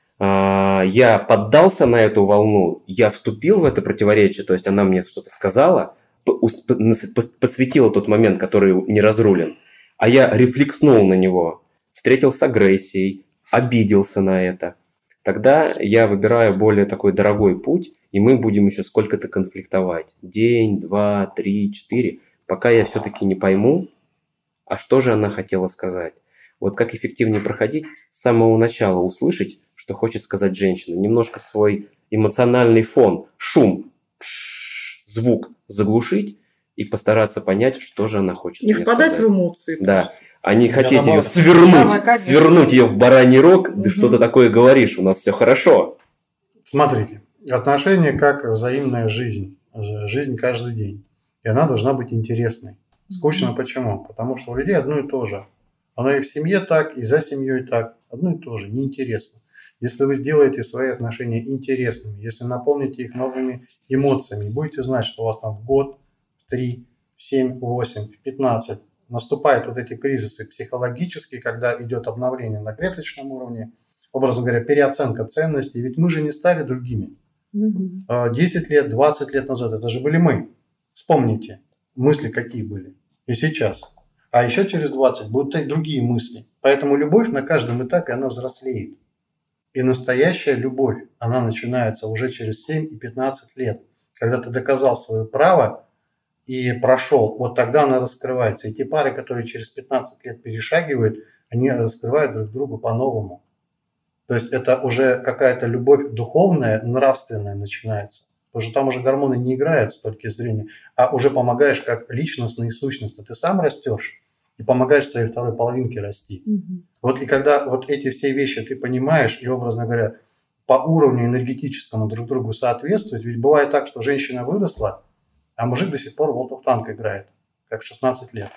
я поддался на эту волну, я вступил в это противоречие, то есть она мне что-то сказала, подсветила тот момент, который не разрулен, а я рефлекснул на него, встретил с агрессией, обиделся на это, тогда я выбираю более такой дорогой путь, и мы будем еще сколько-то конфликтовать. День, 2, 3, 4, пока я все-таки не пойму, а что же она хотела сказать. Вот как эффективнее проходить, с самого начала услышать, что хочет сказать женщина. Немножко свой эмоциональный фон, шум, звук заглушить и постараться понять, что же она хочет мне сказать. Не впадать в эмоции. Да. А не хотеть ее свернуть ее в бараний рог, да что ты такое говоришь, у нас все хорошо. Смотрите, отношения как взаимная жизнь каждый день. И она должна быть интересной. Скучно почему? Потому что у людей одно и то же. Оно и в семье так, и за семьей так. Одно и то же, неинтересно. Если вы сделаете свои отношения интересными, если наполните их новыми эмоциями, будете знать, что у вас там в год, в 3, в 7, в 8, в 15 наступают вот эти кризисы психологические, когда идет обновление на клеточном уровне, образно говоря, переоценка ценностей. Ведь мы же не стали другими. 10 лет, 20 лет назад это же были мы. Вспомните, мысли какие были. И сейчас. А еще через 20 будут и другие мысли. Поэтому любовь на каждом этапе, она взрослеет. И настоящая любовь, она начинается уже через 7 и 15 лет. Когда ты доказал свое право и прошел, вот тогда она раскрывается. И те пары, которые через 15 лет перешагивают, они раскрывают друг друга по-новому. То есть это уже какая-то любовь духовная, нравственная начинается. Потому что там уже гормоны не играют с точки зрения, а уже помогаешь как личностная сущность. Ты сам растешь и помогаешь своей второй половинке расти. Вот и когда вот эти все вещи ты понимаешь и, образно говоря, по уровню энергетическому друг другу соответствуют, ведь бывает так, что женщина выросла, а мужик до сих пор в World of Tanks играет, как в 16 лет.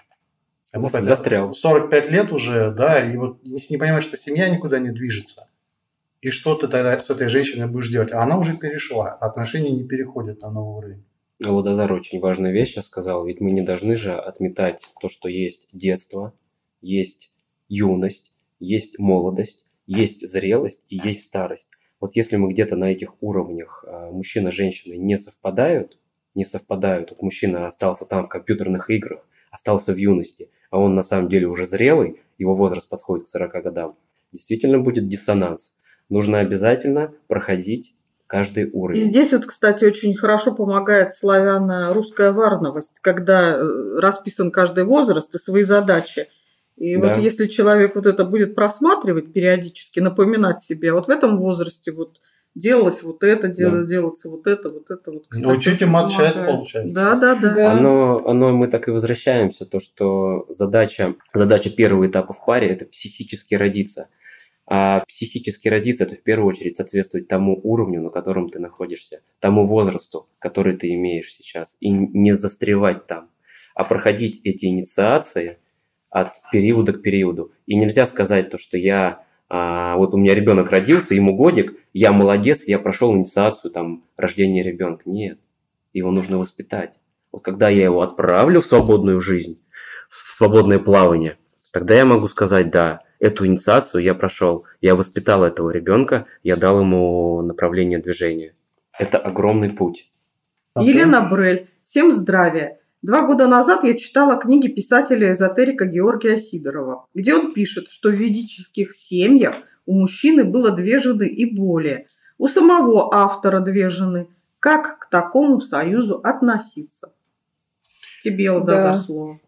Застрял. 45 лет уже, да, и вот если не понимать, что семья никуда не движется, И что ты тогда с этой женщиной будешь делать? А она уже перешла, отношения не переходят на новый уровень. Владозар очень важную вещь сейчас сказал, ведь мы не должны же отметать то, что есть детство, есть юность, есть молодость, есть зрелость и есть старость. Вот если мы где-то на этих уровнях мужчина и женщина не совпадают, вот мужчина остался там в компьютерных играх, остался в юности, а он на самом деле уже зрелый, его возраст подходит к 40 годам, действительно будет диссонанс. Нужно обязательно проходить каждый уровень. И здесь вот, кстати, очень хорошо помогает славяно-русская варновость, когда расписан каждый возраст и свои задачи. И Да. вот если человек вот это будет просматривать периодически, напоминать себе, вот в этом возрасте вот делалось вот это, делается вот это. Вот, кстати, Научите очень матчасть, помогает. получается. Да. Оно мы так и возвращаемся, то, что задача первого этапа в паре – это психически родиться. А психически родиться – это в первую очередь соответствовать тому уровню, на котором ты находишься, тому возрасту, который ты имеешь сейчас, и не застревать там, а проходить эти инициации от периода к периоду. И нельзя сказать то, что вот у меня ребенок родился, ему годик, я молодец, я прошел инициацию рождения ребенка. Нет, его нужно воспитать. Вот когда я его отправлю в свободную жизнь, в свободное плавание, тогда я могу сказать, да, эту инициацию я прошел, я воспитал этого ребенка, я дал ему направление движения. Это огромный путь. Елена Брель. Всем здравия. 2 года назад я читала книги писателя-эзотерика Георгия Сидорова, где он пишет, что в ведических семьях у мужчины было 2 жены и более. У самого автора 2 жены. Как к такому союзу относиться? Тебе, Владозар, слово.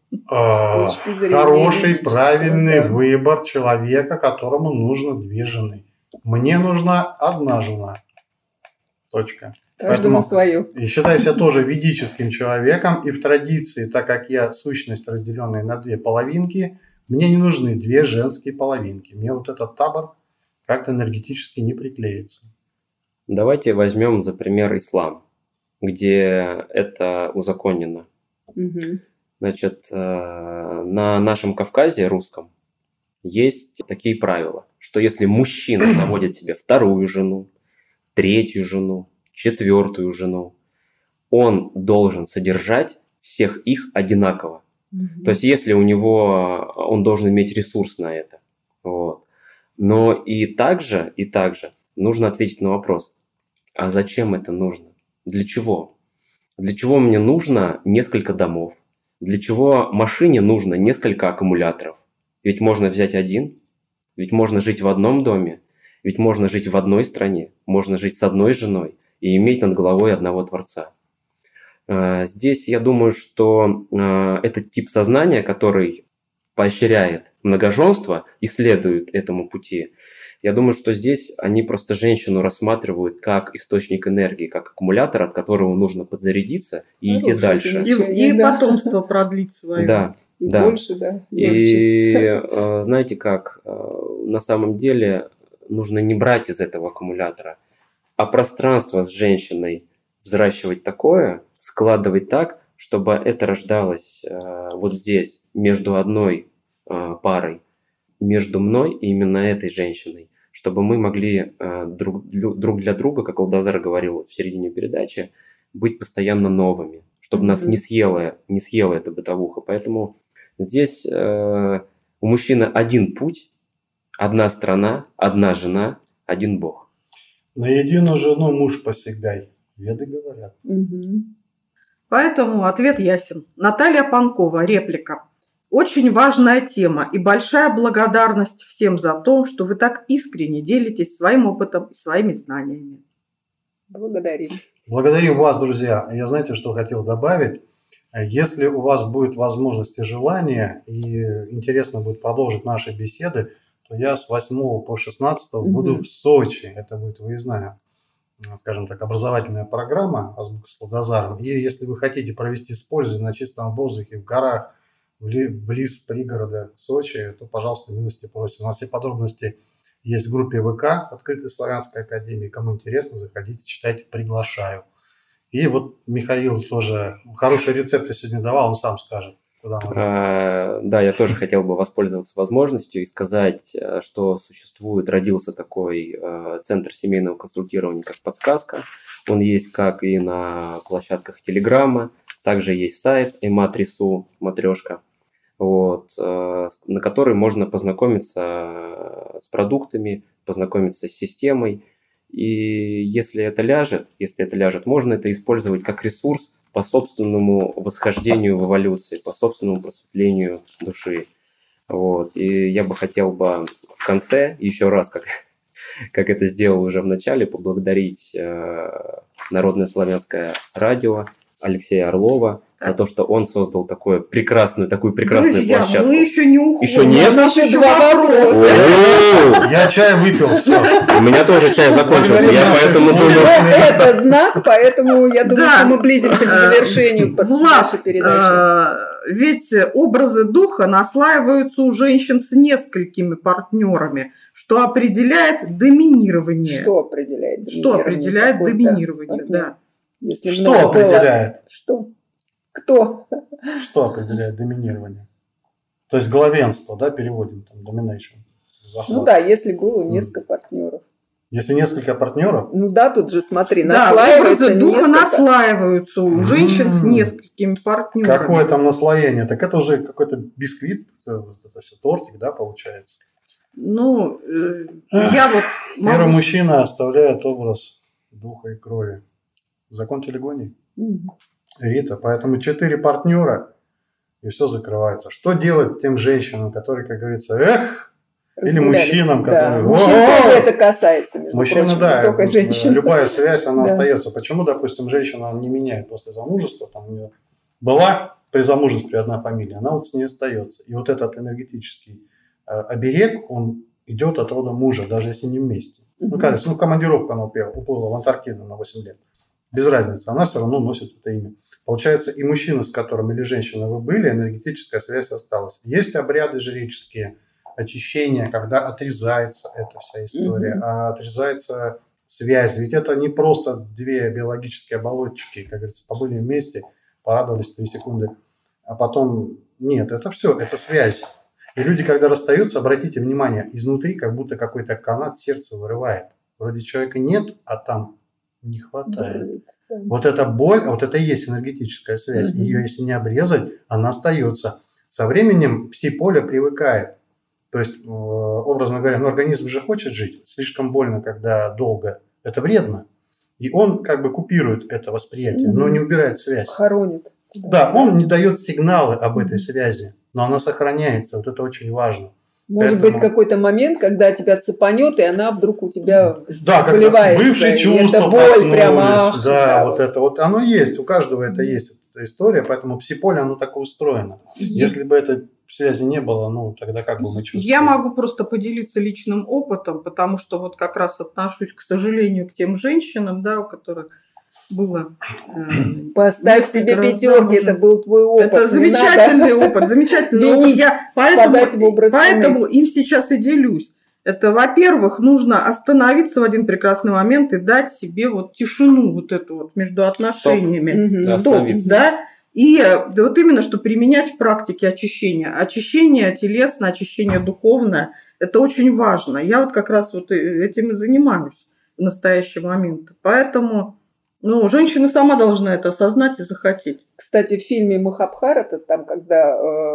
Хороший, правильный выбор человека, которому нужно 2 жены. Мне нужна 1 жена. Точка. Каждому свое. И считаю себя тоже ведическим человеком. И в традиции, так как я сущность, разделенная на 2 половинки, мне не нужны 2 женские половинки. Мне вот этот табор как-то энергетически не приклеится. Давайте возьмем за пример ислам, где это узаконено. Угу. Значит, на нашем Кавказе русском есть такие правила, что если мужчина заводит себе 2-ю жену, 3-ю жену, 4-ю жену, он должен содержать всех их одинаково. То есть если у него, он должен иметь ресурс на это. Вот. Но и также нужно ответить на вопрос, а зачем это нужно? Для чего? Для чего мне нужно несколько домов? Для чего машине нужно несколько аккумуляторов? Ведь можно взять 1, ведь можно жить в одном доме, ведь можно жить в одной стране, можно жить с 1 женой и иметь над головой одного Творца. Здесь я думаю, что этот тип сознания, который поощряет многоженство и следует этому пути, я думаю, что здесь они просто женщину рассматривают как источник энергии, как аккумулятор, от которого нужно подзарядиться и идти дальше. И потомство продлить свое. Да. И больше, да. И знаете как, на самом деле нужно не брать из этого аккумулятора, а пространство с женщиной взращивать такое, складывать так, чтобы это рождалось вот здесь, между одной парой, между мной и именно этой женщиной, чтобы мы могли друг для друга, как Владозар говорил в середине передачи, быть постоянно новыми, чтобы нас не съела эта бытовуха. Поэтому здесь у мужчины 1 путь, 1 страна, 1 жена, 1 Бог. На единую жену муж посягай. Веды говорят. Угу. Поэтому ответ ясен. Наталья Панкова, реплика. Очень важная тема и большая благодарность всем за то, что вы так искренне делитесь своим опытом и своими знаниями. Благодарим. Благодарю вас, друзья. Я знаете, что хотел добавить. Если у вас будет возможность и желание, и интересно будет продолжить наши беседы, то я с 8 по 16 буду в Сочи. Это будет выездная, скажем так, образовательная программа «Азбука с Владозаром». И если вы хотите провести с пользой на чистом воздухе, в горах, близ пригорода Сочи, то, пожалуйста, милости просим. У нас все подробности есть в группе ВК «Открытой славянской академии». Кому интересно, заходите, читайте, приглашаю. И вот Михаил тоже хороший рецепт сегодня давал, он сам скажет. Да, я тоже хотел бы воспользоваться возможностью и сказать, что родился такой центр семейного консультирования, как «Подсказка». Он есть как и на площадках Телеграма, также есть сайт ematrisu, матрешка, на который можно познакомиться с продуктами, познакомиться с системой. И если это ляжет, можно это использовать как ресурс по собственному восхождению в эволюции, по собственному просветлению души. И я бы хотел в конце еще раз, как это сделал уже в начале, поблагодарить Народное славянское радио Алексея Орлова за то, что он создал такую прекрасную площадку. Мы еще не уходим. Еще нет? У нас еще два вопроса. Я чай выпил, все. У меня тоже чай закончился, я поэтому думаю... Это знак, поэтому я думаю, что мы близимся к завершению нашей передачи. Ведь образы духа наслаиваются у женщин с несколькими партнерами, что определяет доминирование. Что определяет доминирование? Что определяет доминирование, да. Что определяет? Что? Кто? Что определяет доминирование? То есть главенство, да, переводим, там, domination. Захват. Ну да, если было несколько партнеров. Если несколько партнеров? Ну да, тут же смотри, наслаивается образы духа наслаиваются у женщин с несколькими партнерами. Какое там наслоение? Так это уже какой-то бисквит, это все тортик, да, получается? Ну, я вот... Первый мужчина оставляет образ духа и крови. Закон телегонии. Рита, поэтому 4 партнера, и все закрывается. Что делать тем женщинам, которые, как говорится, или мужчинам, которые... Мужчин тоже это касается, между мужчины, прочим, да, не только женщин. Любая связь, она остается. Почему, допустим, женщина не меняет после замужества, там у нее была при замужестве одна фамилия, она вот с ней остается. И вот этот энергетический оберег, он идет от рода мужа, даже если не вместе. Ну, кажется, командировку она уплыла в Антарктиду на 8 лет. Без разницы, она все равно носит это имя. Получается, и мужчина, с которым или женщина вы были, энергетическая связь осталась. Есть обряды жреческие, очищения, когда отрезается эта вся история, а отрезается связь. Ведь это не просто 2 биологические оболочки, как говорится, побыли вместе, порадовались 3 секунды, а потом нет, это все, это связь. И люди, когда расстаются, обратите внимание, изнутри как будто какой-то канат сердца вырывает. Вроде человека нет, а там не хватает. Вот эта боль, вот это и есть энергетическая связь. Ее, если не обрезать, она остается. Со временем пси-поле привыкает. То есть, образно говоря, организм же хочет жить. Слишком больно, когда долго. Это вредно. И он как бы купирует это восприятие, но не убирает связь. Хоронит. Да, он не дает сигналы об этой связи, но она сохраняется. Вот это очень важно. Может быть, какой-то момент, когда тебя цепанет, и она вдруг у тебя выливается. Бывшие чувства это боль прямо. Да, вот это вот оно есть. У каждого это есть, эта история. Поэтому пси-поле, оно так устроено. Если бы этой связи не было, ну, тогда как бы мы чувствовали? Я могу просто поделиться личным опытом, потому что вот как раз отношусь, к сожалению, к тем женщинам, да, у которых было... Поставь себе 5, это был твой опыт. Это замечательный опыт, замечательный опыт. Поэтому им сейчас и делюсь. Это, во-первых, нужно остановиться в один прекрасный момент и дать себе вот тишину вот эту вот между отношениями. Стоп, да? И вот именно, что применять в практике очищения. Очищение телесное, очищение духовное – это очень важно. Я вот как раз вот этим и занимаюсь в настоящий момент. Поэтому... Ну, женщина сама должна это осознать и захотеть. Кстати, в фильме «Махабхарата», там, когда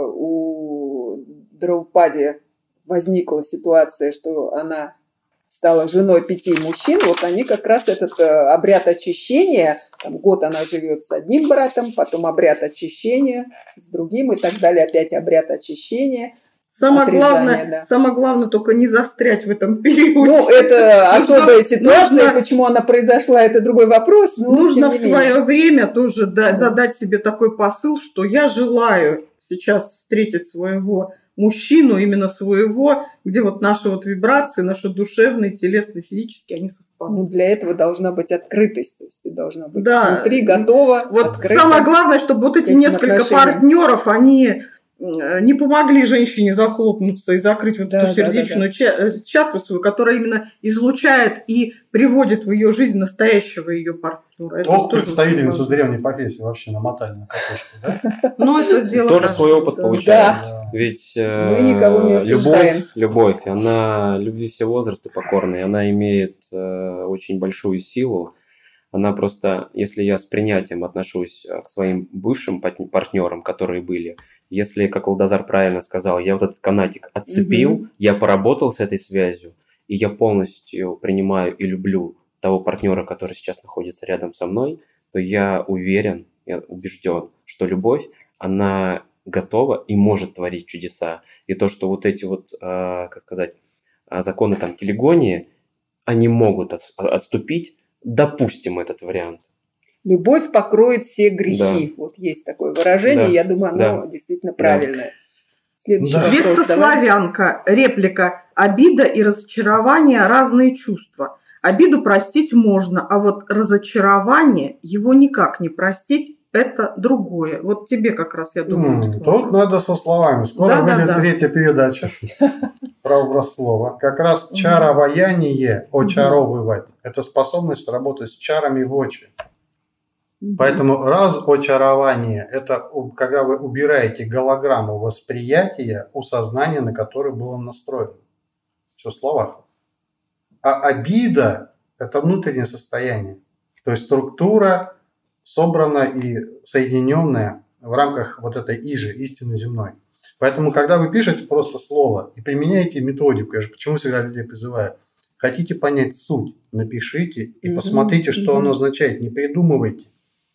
у Драупади возникла ситуация, что она стала женой 5 мужчин, вот они как раз этот обряд очищения, там, год она живет с одним братом, потом обряд очищения с другим и так далее, опять обряд очищения. Самое главное только не застрять в этом периоде. Ну, это особая ситуация, почему она произошла, это другой вопрос. Нужно в свое время тоже задать себе такой посыл, что я желаю сейчас встретить своего мужчину, именно своего, где вот наши вот вибрации, наши душевные, телесные, физические, они совпадают. Ну, для этого должна быть открытость, то есть ты должна быть внутри готова. Вот самое главное, чтобы вот эти несколько партнеров, они не помогли женщине захлопнуться и закрыть вот эту сердечную чакру свою, которая именно излучает и приводит в ее жизнь настоящего ее партнера. Ох, представительницу древней профессии вообще намотали на катушку, да? Ну, это дело... Тоже свой опыт получаем. Да. Ведь Мы никого не осуждаем. любовь, она любви все возрасты покорной, она имеет очень большую силу. Она просто, если я с принятием отношусь к своим бывшим партнерам, которые были, если, как Алдазар правильно сказал, я вот этот канатик отцепил, я поработал с этой связью, и я полностью принимаю и люблю того партнера, который сейчас находится рядом со мной, то я уверен, я убежден, что любовь, она готова и может творить чудеса. И то, что вот эти вот, как сказать, законы там телегонии, они могут отступить. Допустим, этот вариант. Любовь покроет все грехи. Да. Вот есть такое выражение, я думаю, оно действительно правильное. Вестославянка, реплика. Обида и разочарование – разные чувства. Обиду простить можно, а вот разочарование, его никак не простить, это другое. Вот тебе как раз, я думаю. Тут надо со словами. Скоро будет третья передача про образ слова. Как раз чароваяние, очаровывать, это способность работать с чарами в очи. Поэтому разочарование – это когда вы убираете голограмму восприятия у сознания, на которое было настроено. Все в словах. А обида – это внутреннее состояние. То есть структура собрана и соединенная в рамках вот этой истины земной. Поэтому, когда вы пишете просто слово и применяете методику, я же почему всегда людей призываю, хотите понять суть, напишите и посмотрите, что оно означает, не придумывайте.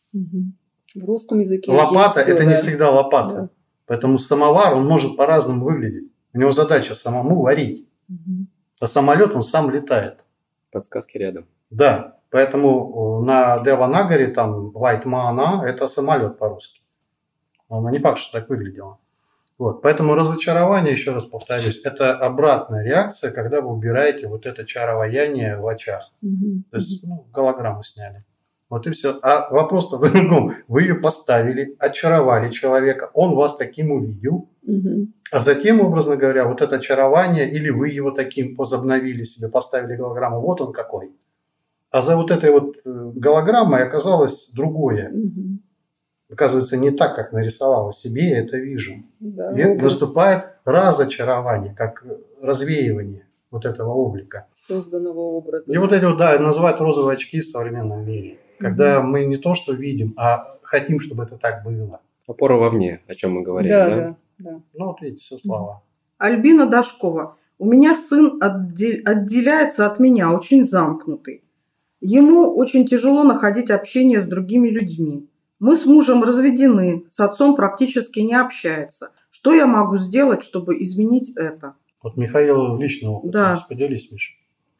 В русском языке лопата – это не всегда лопата. Да. Поэтому самовар, он может по-разному выглядеть. У него задача самому варить. А самолет, он сам летает. Подсказки рядом. Да. Поэтому на Деванагаре там Вайтмана – это самолет по-русски. Она не факт, что так выглядела. Вот. Поэтому разочарование, еще раз повторюсь, это обратная реакция, когда вы убираете вот это чароваяние в очах. То есть голограмму сняли. Вот и все. А вопрос-то в другом. Вы ее поставили, очаровали человека, он вас таким увидел, а затем, образно говоря, вот это очарование, или вы его таким возобновили себе, поставили голограмму, вот он какой. А за вот этой вот голограммой оказалось другое. Оказывается, не так, как нарисовала себе, я это вижу. Да, и наступает разочарование, как развеивание вот этого облика. Созданного образа. И вот эти вот, называют розовые очки в современном мире. Когда мы не то, что видим, а хотим, чтобы это так было. Опора вовне, о чем мы говорили, да? Ну, вот видите, все слова. Альбина Дашкова. У меня сын отделяется от меня, очень замкнутый. Ему очень тяжело находить общение с другими людьми. Мы с мужем разведены, с отцом практически не общается. Что я могу сделать, чтобы изменить это? Вот Михаил личный опыт. Да. Поделись, Миша.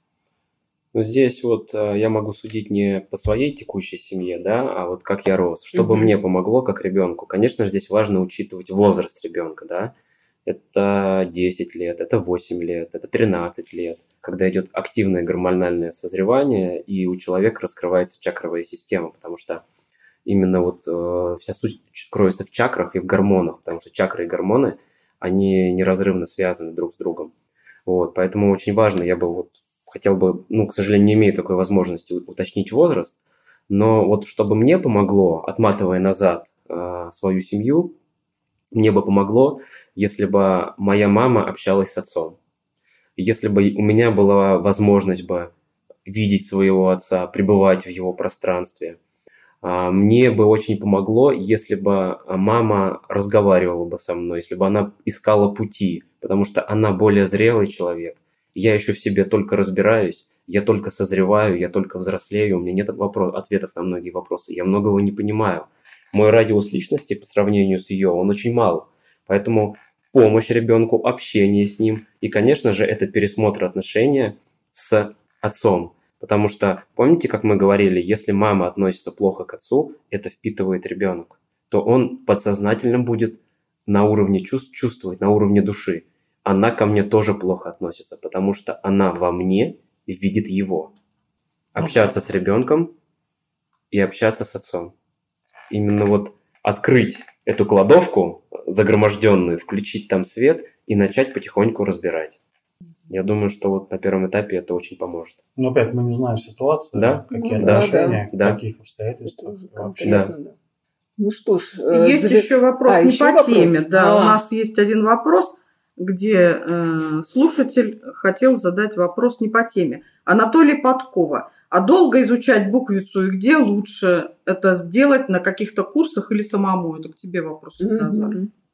Но здесь вот я могу судить не по своей текущей семье, да, а вот как я рос. Что бы мне помогло как ребенку? Конечно же, здесь важно учитывать возраст ребенка, да. Это 10 лет, это 8 лет, это 13 лет, когда идет активное гормональное созревание, и у человека раскрывается чакровая система, потому что именно вот вся суть кроется в чакрах и в гормонах, потому что чакры и гормоны, они неразрывно связаны друг с другом. Вот, поэтому очень важно, я бы хотел бы, к сожалению, не имею такой возможности уточнить возраст, но вот чтобы мне помогло, отматывая назад свою семью, мне бы помогло, если бы моя мама общалась с отцом, если бы у меня была возможность бы видеть своего отца, пребывать в его пространстве. Мне бы очень помогло, если бы мама разговаривала бы со мной, если бы она искала пути, потому что она более зрелый человек. Я еще в себе только разбираюсь, я только созреваю, я только взрослею, у меня нет ответов на многие вопросы, я многого не понимаю. Мой радиус личности по сравнению с ее, он очень мал. Поэтому помощь ребенку, общение с ним и, конечно же, это пересмотр отношения с отцом. Потому что, помните, как мы говорили, если мама относится плохо к отцу, это впитывает ребенок, то он подсознательно будет на уровне чувствовать, на уровне души. Она ко мне тоже плохо относится, потому что она во мне видит его. Общаться с ребенком и общаться с отцом. Именно вот открыть эту кладовку, загроможденную, включить там свет и начать потихоньку разбирать. Я думаю, что вот на первом этапе это очень поможет. Но опять мы не знаем ситуацию, Да? какие Ну, да, отношения, да. в каких обстоятельствах. вообще. Конкретно, да. Ну что ж, Есть еще вопрос не еще по вопрос? теме. Да, А. у нас есть один вопрос, где слушатель хотел задать вопрос не по теме. Анатолий Подкова. А долго изучать буквицу и где лучше это сделать, на каких-то курсах или самому? Это к тебе вопрос, Назар.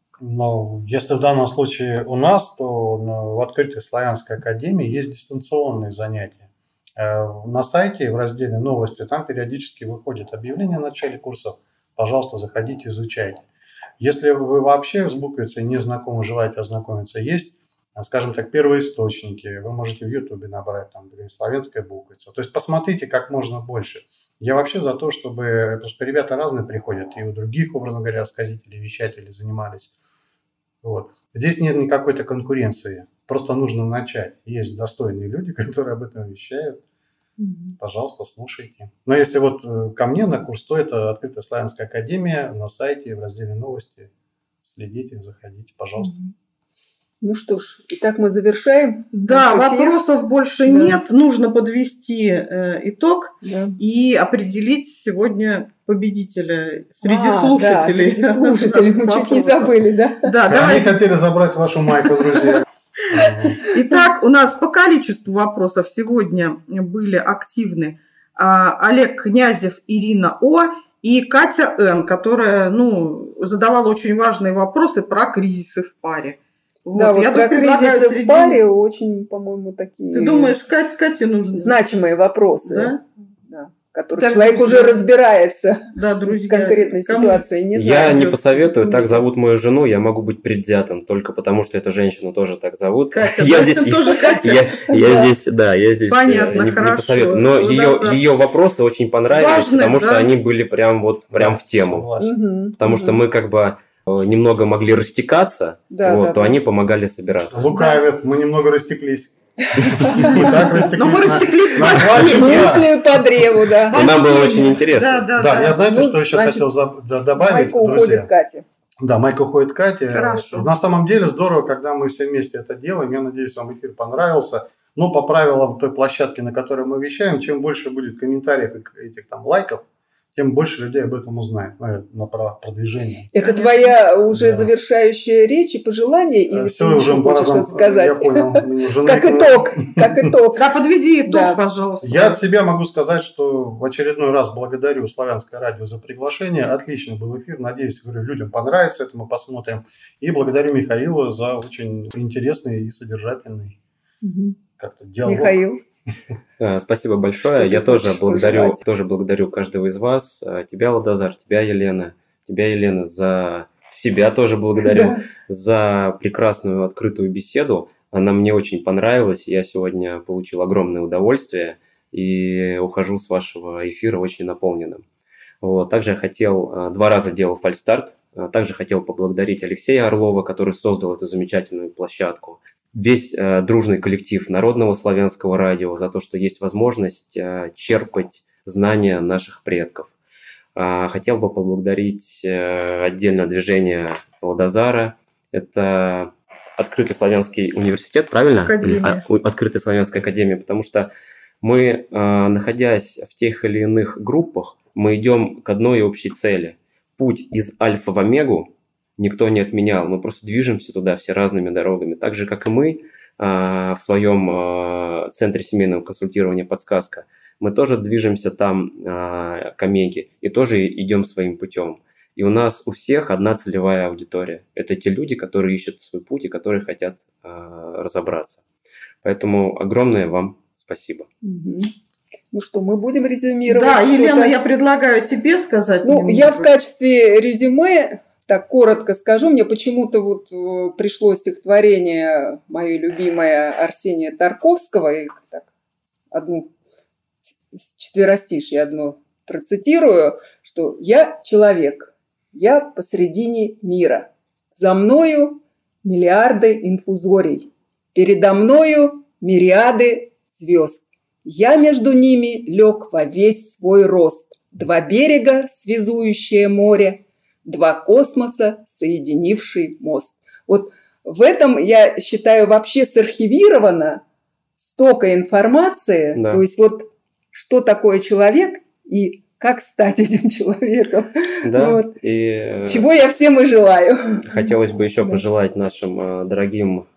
Но если в данном случае у нас, то в открытой славянской академии есть дистанционные занятия. На сайте в разделе «Новости» там периодически выходит объявление о начале курсов. Пожалуйста, заходите, изучайте. Если вы вообще с буквицей не знакомы, желаете ознакомиться, есть, скажем так, первоисточники. Вы можете в Ютубе набрать там славянская буквица. То есть посмотрите как можно больше. Я вообще за то, чтобы, потому что ребята разные приходят, и у других, образно говоря, сказителей, вещателей занимались. Вот. Здесь нет никакой-то конкуренции. Просто нужно начать. Есть достойные люди, которые об этом вещают. Пожалуйста, слушайте. Но если вот ко мне на курс, то это Открытая славянская академия на сайте в разделе «Новости». Следите, заходите, пожалуйста. Ну что ж, итак, мы завершаем. Да, наш эфир. вопросов больше Да. нет. Нужно подвести итог Да. и определить сегодня победителя среди Да, слушателей. среди слушателей. Мы чуть не Вопросов. забыли, да? Да, Они давай. хотели забрать вашу майку, друзья. Итак, у нас по количеству вопросов сегодня были активны Олег Князев, Ирина О. и Катя Н., которая задавала очень важные вопросы про кризисы в паре. Да, вот я про тут предлагаю кризисы среди- в паре очень, по-моему, такие Ты думаешь, Кате нужно? значимые вопросы, Да? да, в которых Так, человек друзья. уже разбирается Да, в друзья. конкретной кому- ситуации. Не Я знаю. не посоветую, так зовут мою жену, я могу быть предвзятым, только потому что эту женщину тоже так зовут. Катя, Я да, здесь, ты тоже Катя. я здесь Понятно, не хорошо. посоветую. Но Ну, да. ее вопросы очень понравились, Важные, потому что да. они были прям в тему. Согласен. Мгм, Потому что мгм. мы как бы немного могли растекаться, Да, вот, да, то да. они помогали собираться. Лукавят, мы немного растеклись. Мы так растеклись. Но мы растеклись на по два теме. часа. Мысли по древу, да. И нам было очень интересно. Да, я знаете, Ну, что еще значит, хотел добавить, Майка уходит друзья? Катя. Да, майка уходит Катя. Хорошо. На самом деле здорово, когда мы все вместе это делаем. Я надеюсь, вам эфир понравился. Но по правилам той площадки, на которой мы вещаем, чем больше будет комментариев и этих там лайков, тем больше людей об этом узнает на правах продвижения. Это Конечно. твоя уже Да. завершающая речь и пожелание, или Все, ты уже еще по хочешь разам, что-то сказать? я понял. Мне уже Как накрыло. итог, как итог. Да, подведи итог, Да. пожалуйста. Я от себя могу сказать, что в очередной раз благодарю Славянское радио за приглашение. Отличный был эфир. Надеюсь, говорю, людям понравится это, мы посмотрим. И благодарю Михаила за очень интересный и содержательный как-то диалог. Михаил. Спасибо большое. Что Я ты тоже хочешь пожелать? благодарю каждого из вас. Тебя, Ладазар, тебя, Елена, за себя тоже благодарю, за прекрасную открытую беседу. Она мне очень понравилась. Я сегодня получил огромное удовольствие и ухожу с вашего эфира очень наполненным. Вот. Также я хотел, 2 раза делал фальстарт, также хотел поблагодарить Алексея Орлова, который создал эту замечательную площадку. Весь дружный коллектив Народного славянского радио за то, что есть возможность черпать знания наших предков. Хотел бы поблагодарить отдельно движение Ладазара. Это Открытый славянский университет, правильно? Академия. Открытая славянская академия, потому что мы, находясь в тех или иных группах, мы идем к одной общей цели. Путь из альфа в омегу никто не отменял, мы просто движемся туда все разными дорогами. Так же, как и мы в своем центре семейного консультирования «Подсказка», мы тоже движемся там к омеге и тоже идем своим путем. И у нас у всех одна целевая аудитория. Это те люди, которые ищут свой путь и которые хотят разобраться. Поэтому огромное вам спасибо. Ну что, мы будем резюмировать? Да, что-то? Елена, я предлагаю тебе сказать. Ну, я в качестве резюме так коротко скажу. Мне почему-то вот пришло стихотворение мое любимое Арсения Тарковского. Я так одну четверостишье одно процитирую, что «Я человек, я посредине мира. За мною миллиарды инфузорий, передо мною мириады звезд. Я между ними лег во весь свой рост. 2 берега, связующее море, два космоса, соединивший мост. Вот в этом, я считаю, вообще сархивировано столько информации, Да. то есть вот что такое человек и как стать этим человеком. Да, Вот. и Чего я всем и желаю. хотелось бы еще Да. пожелать нашим дорогим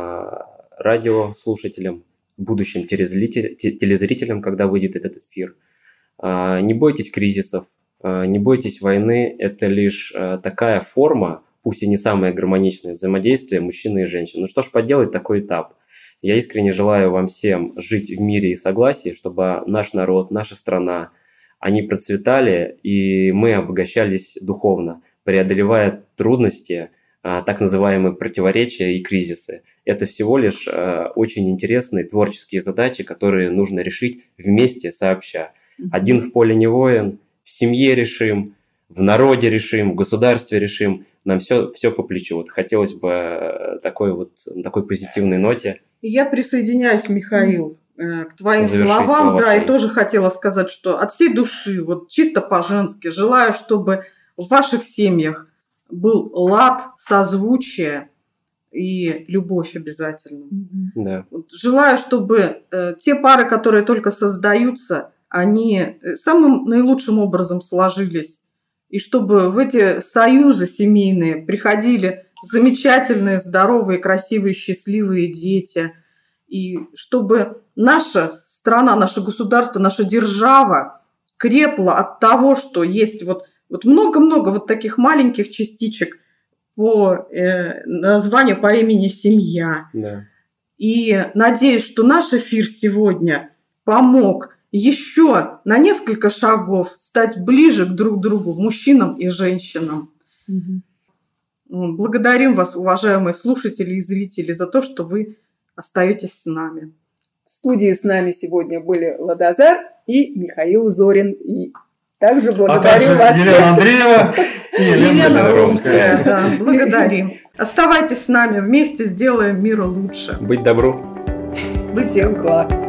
радиослушателям, будущим телезрителям, когда выйдет этот эфир. Не бойтесь кризисов, не бойтесь войны. Это лишь такая форма, пусть и не самое гармоничное взаимодействие мужчины и женщины. Ну что ж поделать, такой этап. Я искренне желаю вам всем жить в мире и согласии, чтобы наш народ, наша страна, они процветали, и мы обогащались духовно, преодолевая трудности, так называемые противоречия и кризисы. Это всего лишь очень интересные творческие задачи, которые нужно решить вместе, сообща. Один в поле не воин, в семье решим, в народе решим, в государстве решим. Нам все по плечу. Вот хотелось бы на такой позитивной ноте. Я присоединяюсь, Михаил, к твоим Завершить словам, слова да, свои. и тоже хотела сказать, что от всей души, вот чисто по-женски, желаю, чтобы в ваших семьях был лад, созвучие и любовь обязательно. Да. Вот желаю, чтобы те пары, которые только создаются, они самым наилучшим образом сложились, и чтобы в эти союзы семейные приходили замечательные, здоровые, красивые, счастливые дети, и чтобы наша страна, наше государство, наша держава крепла от того, что есть вот много-много вот таких маленьких частичек по названию, по имени семья. Да. И надеюсь, что наш эфир сегодня помог еще на несколько шагов стать ближе друг к другу, мужчинам и женщинам. Благодарим вас, уважаемые слушатели и зрители, за то, что вы остаетесь с нами. В студии с нами сегодня были Ладозар и Михаил Зорин. И также благодарю вас. Елена Андреева и Елена Ромская. Русская, да, благодарим. Оставайтесь с нами, вместе сделаем мир лучше. Быть добру. Всех благ.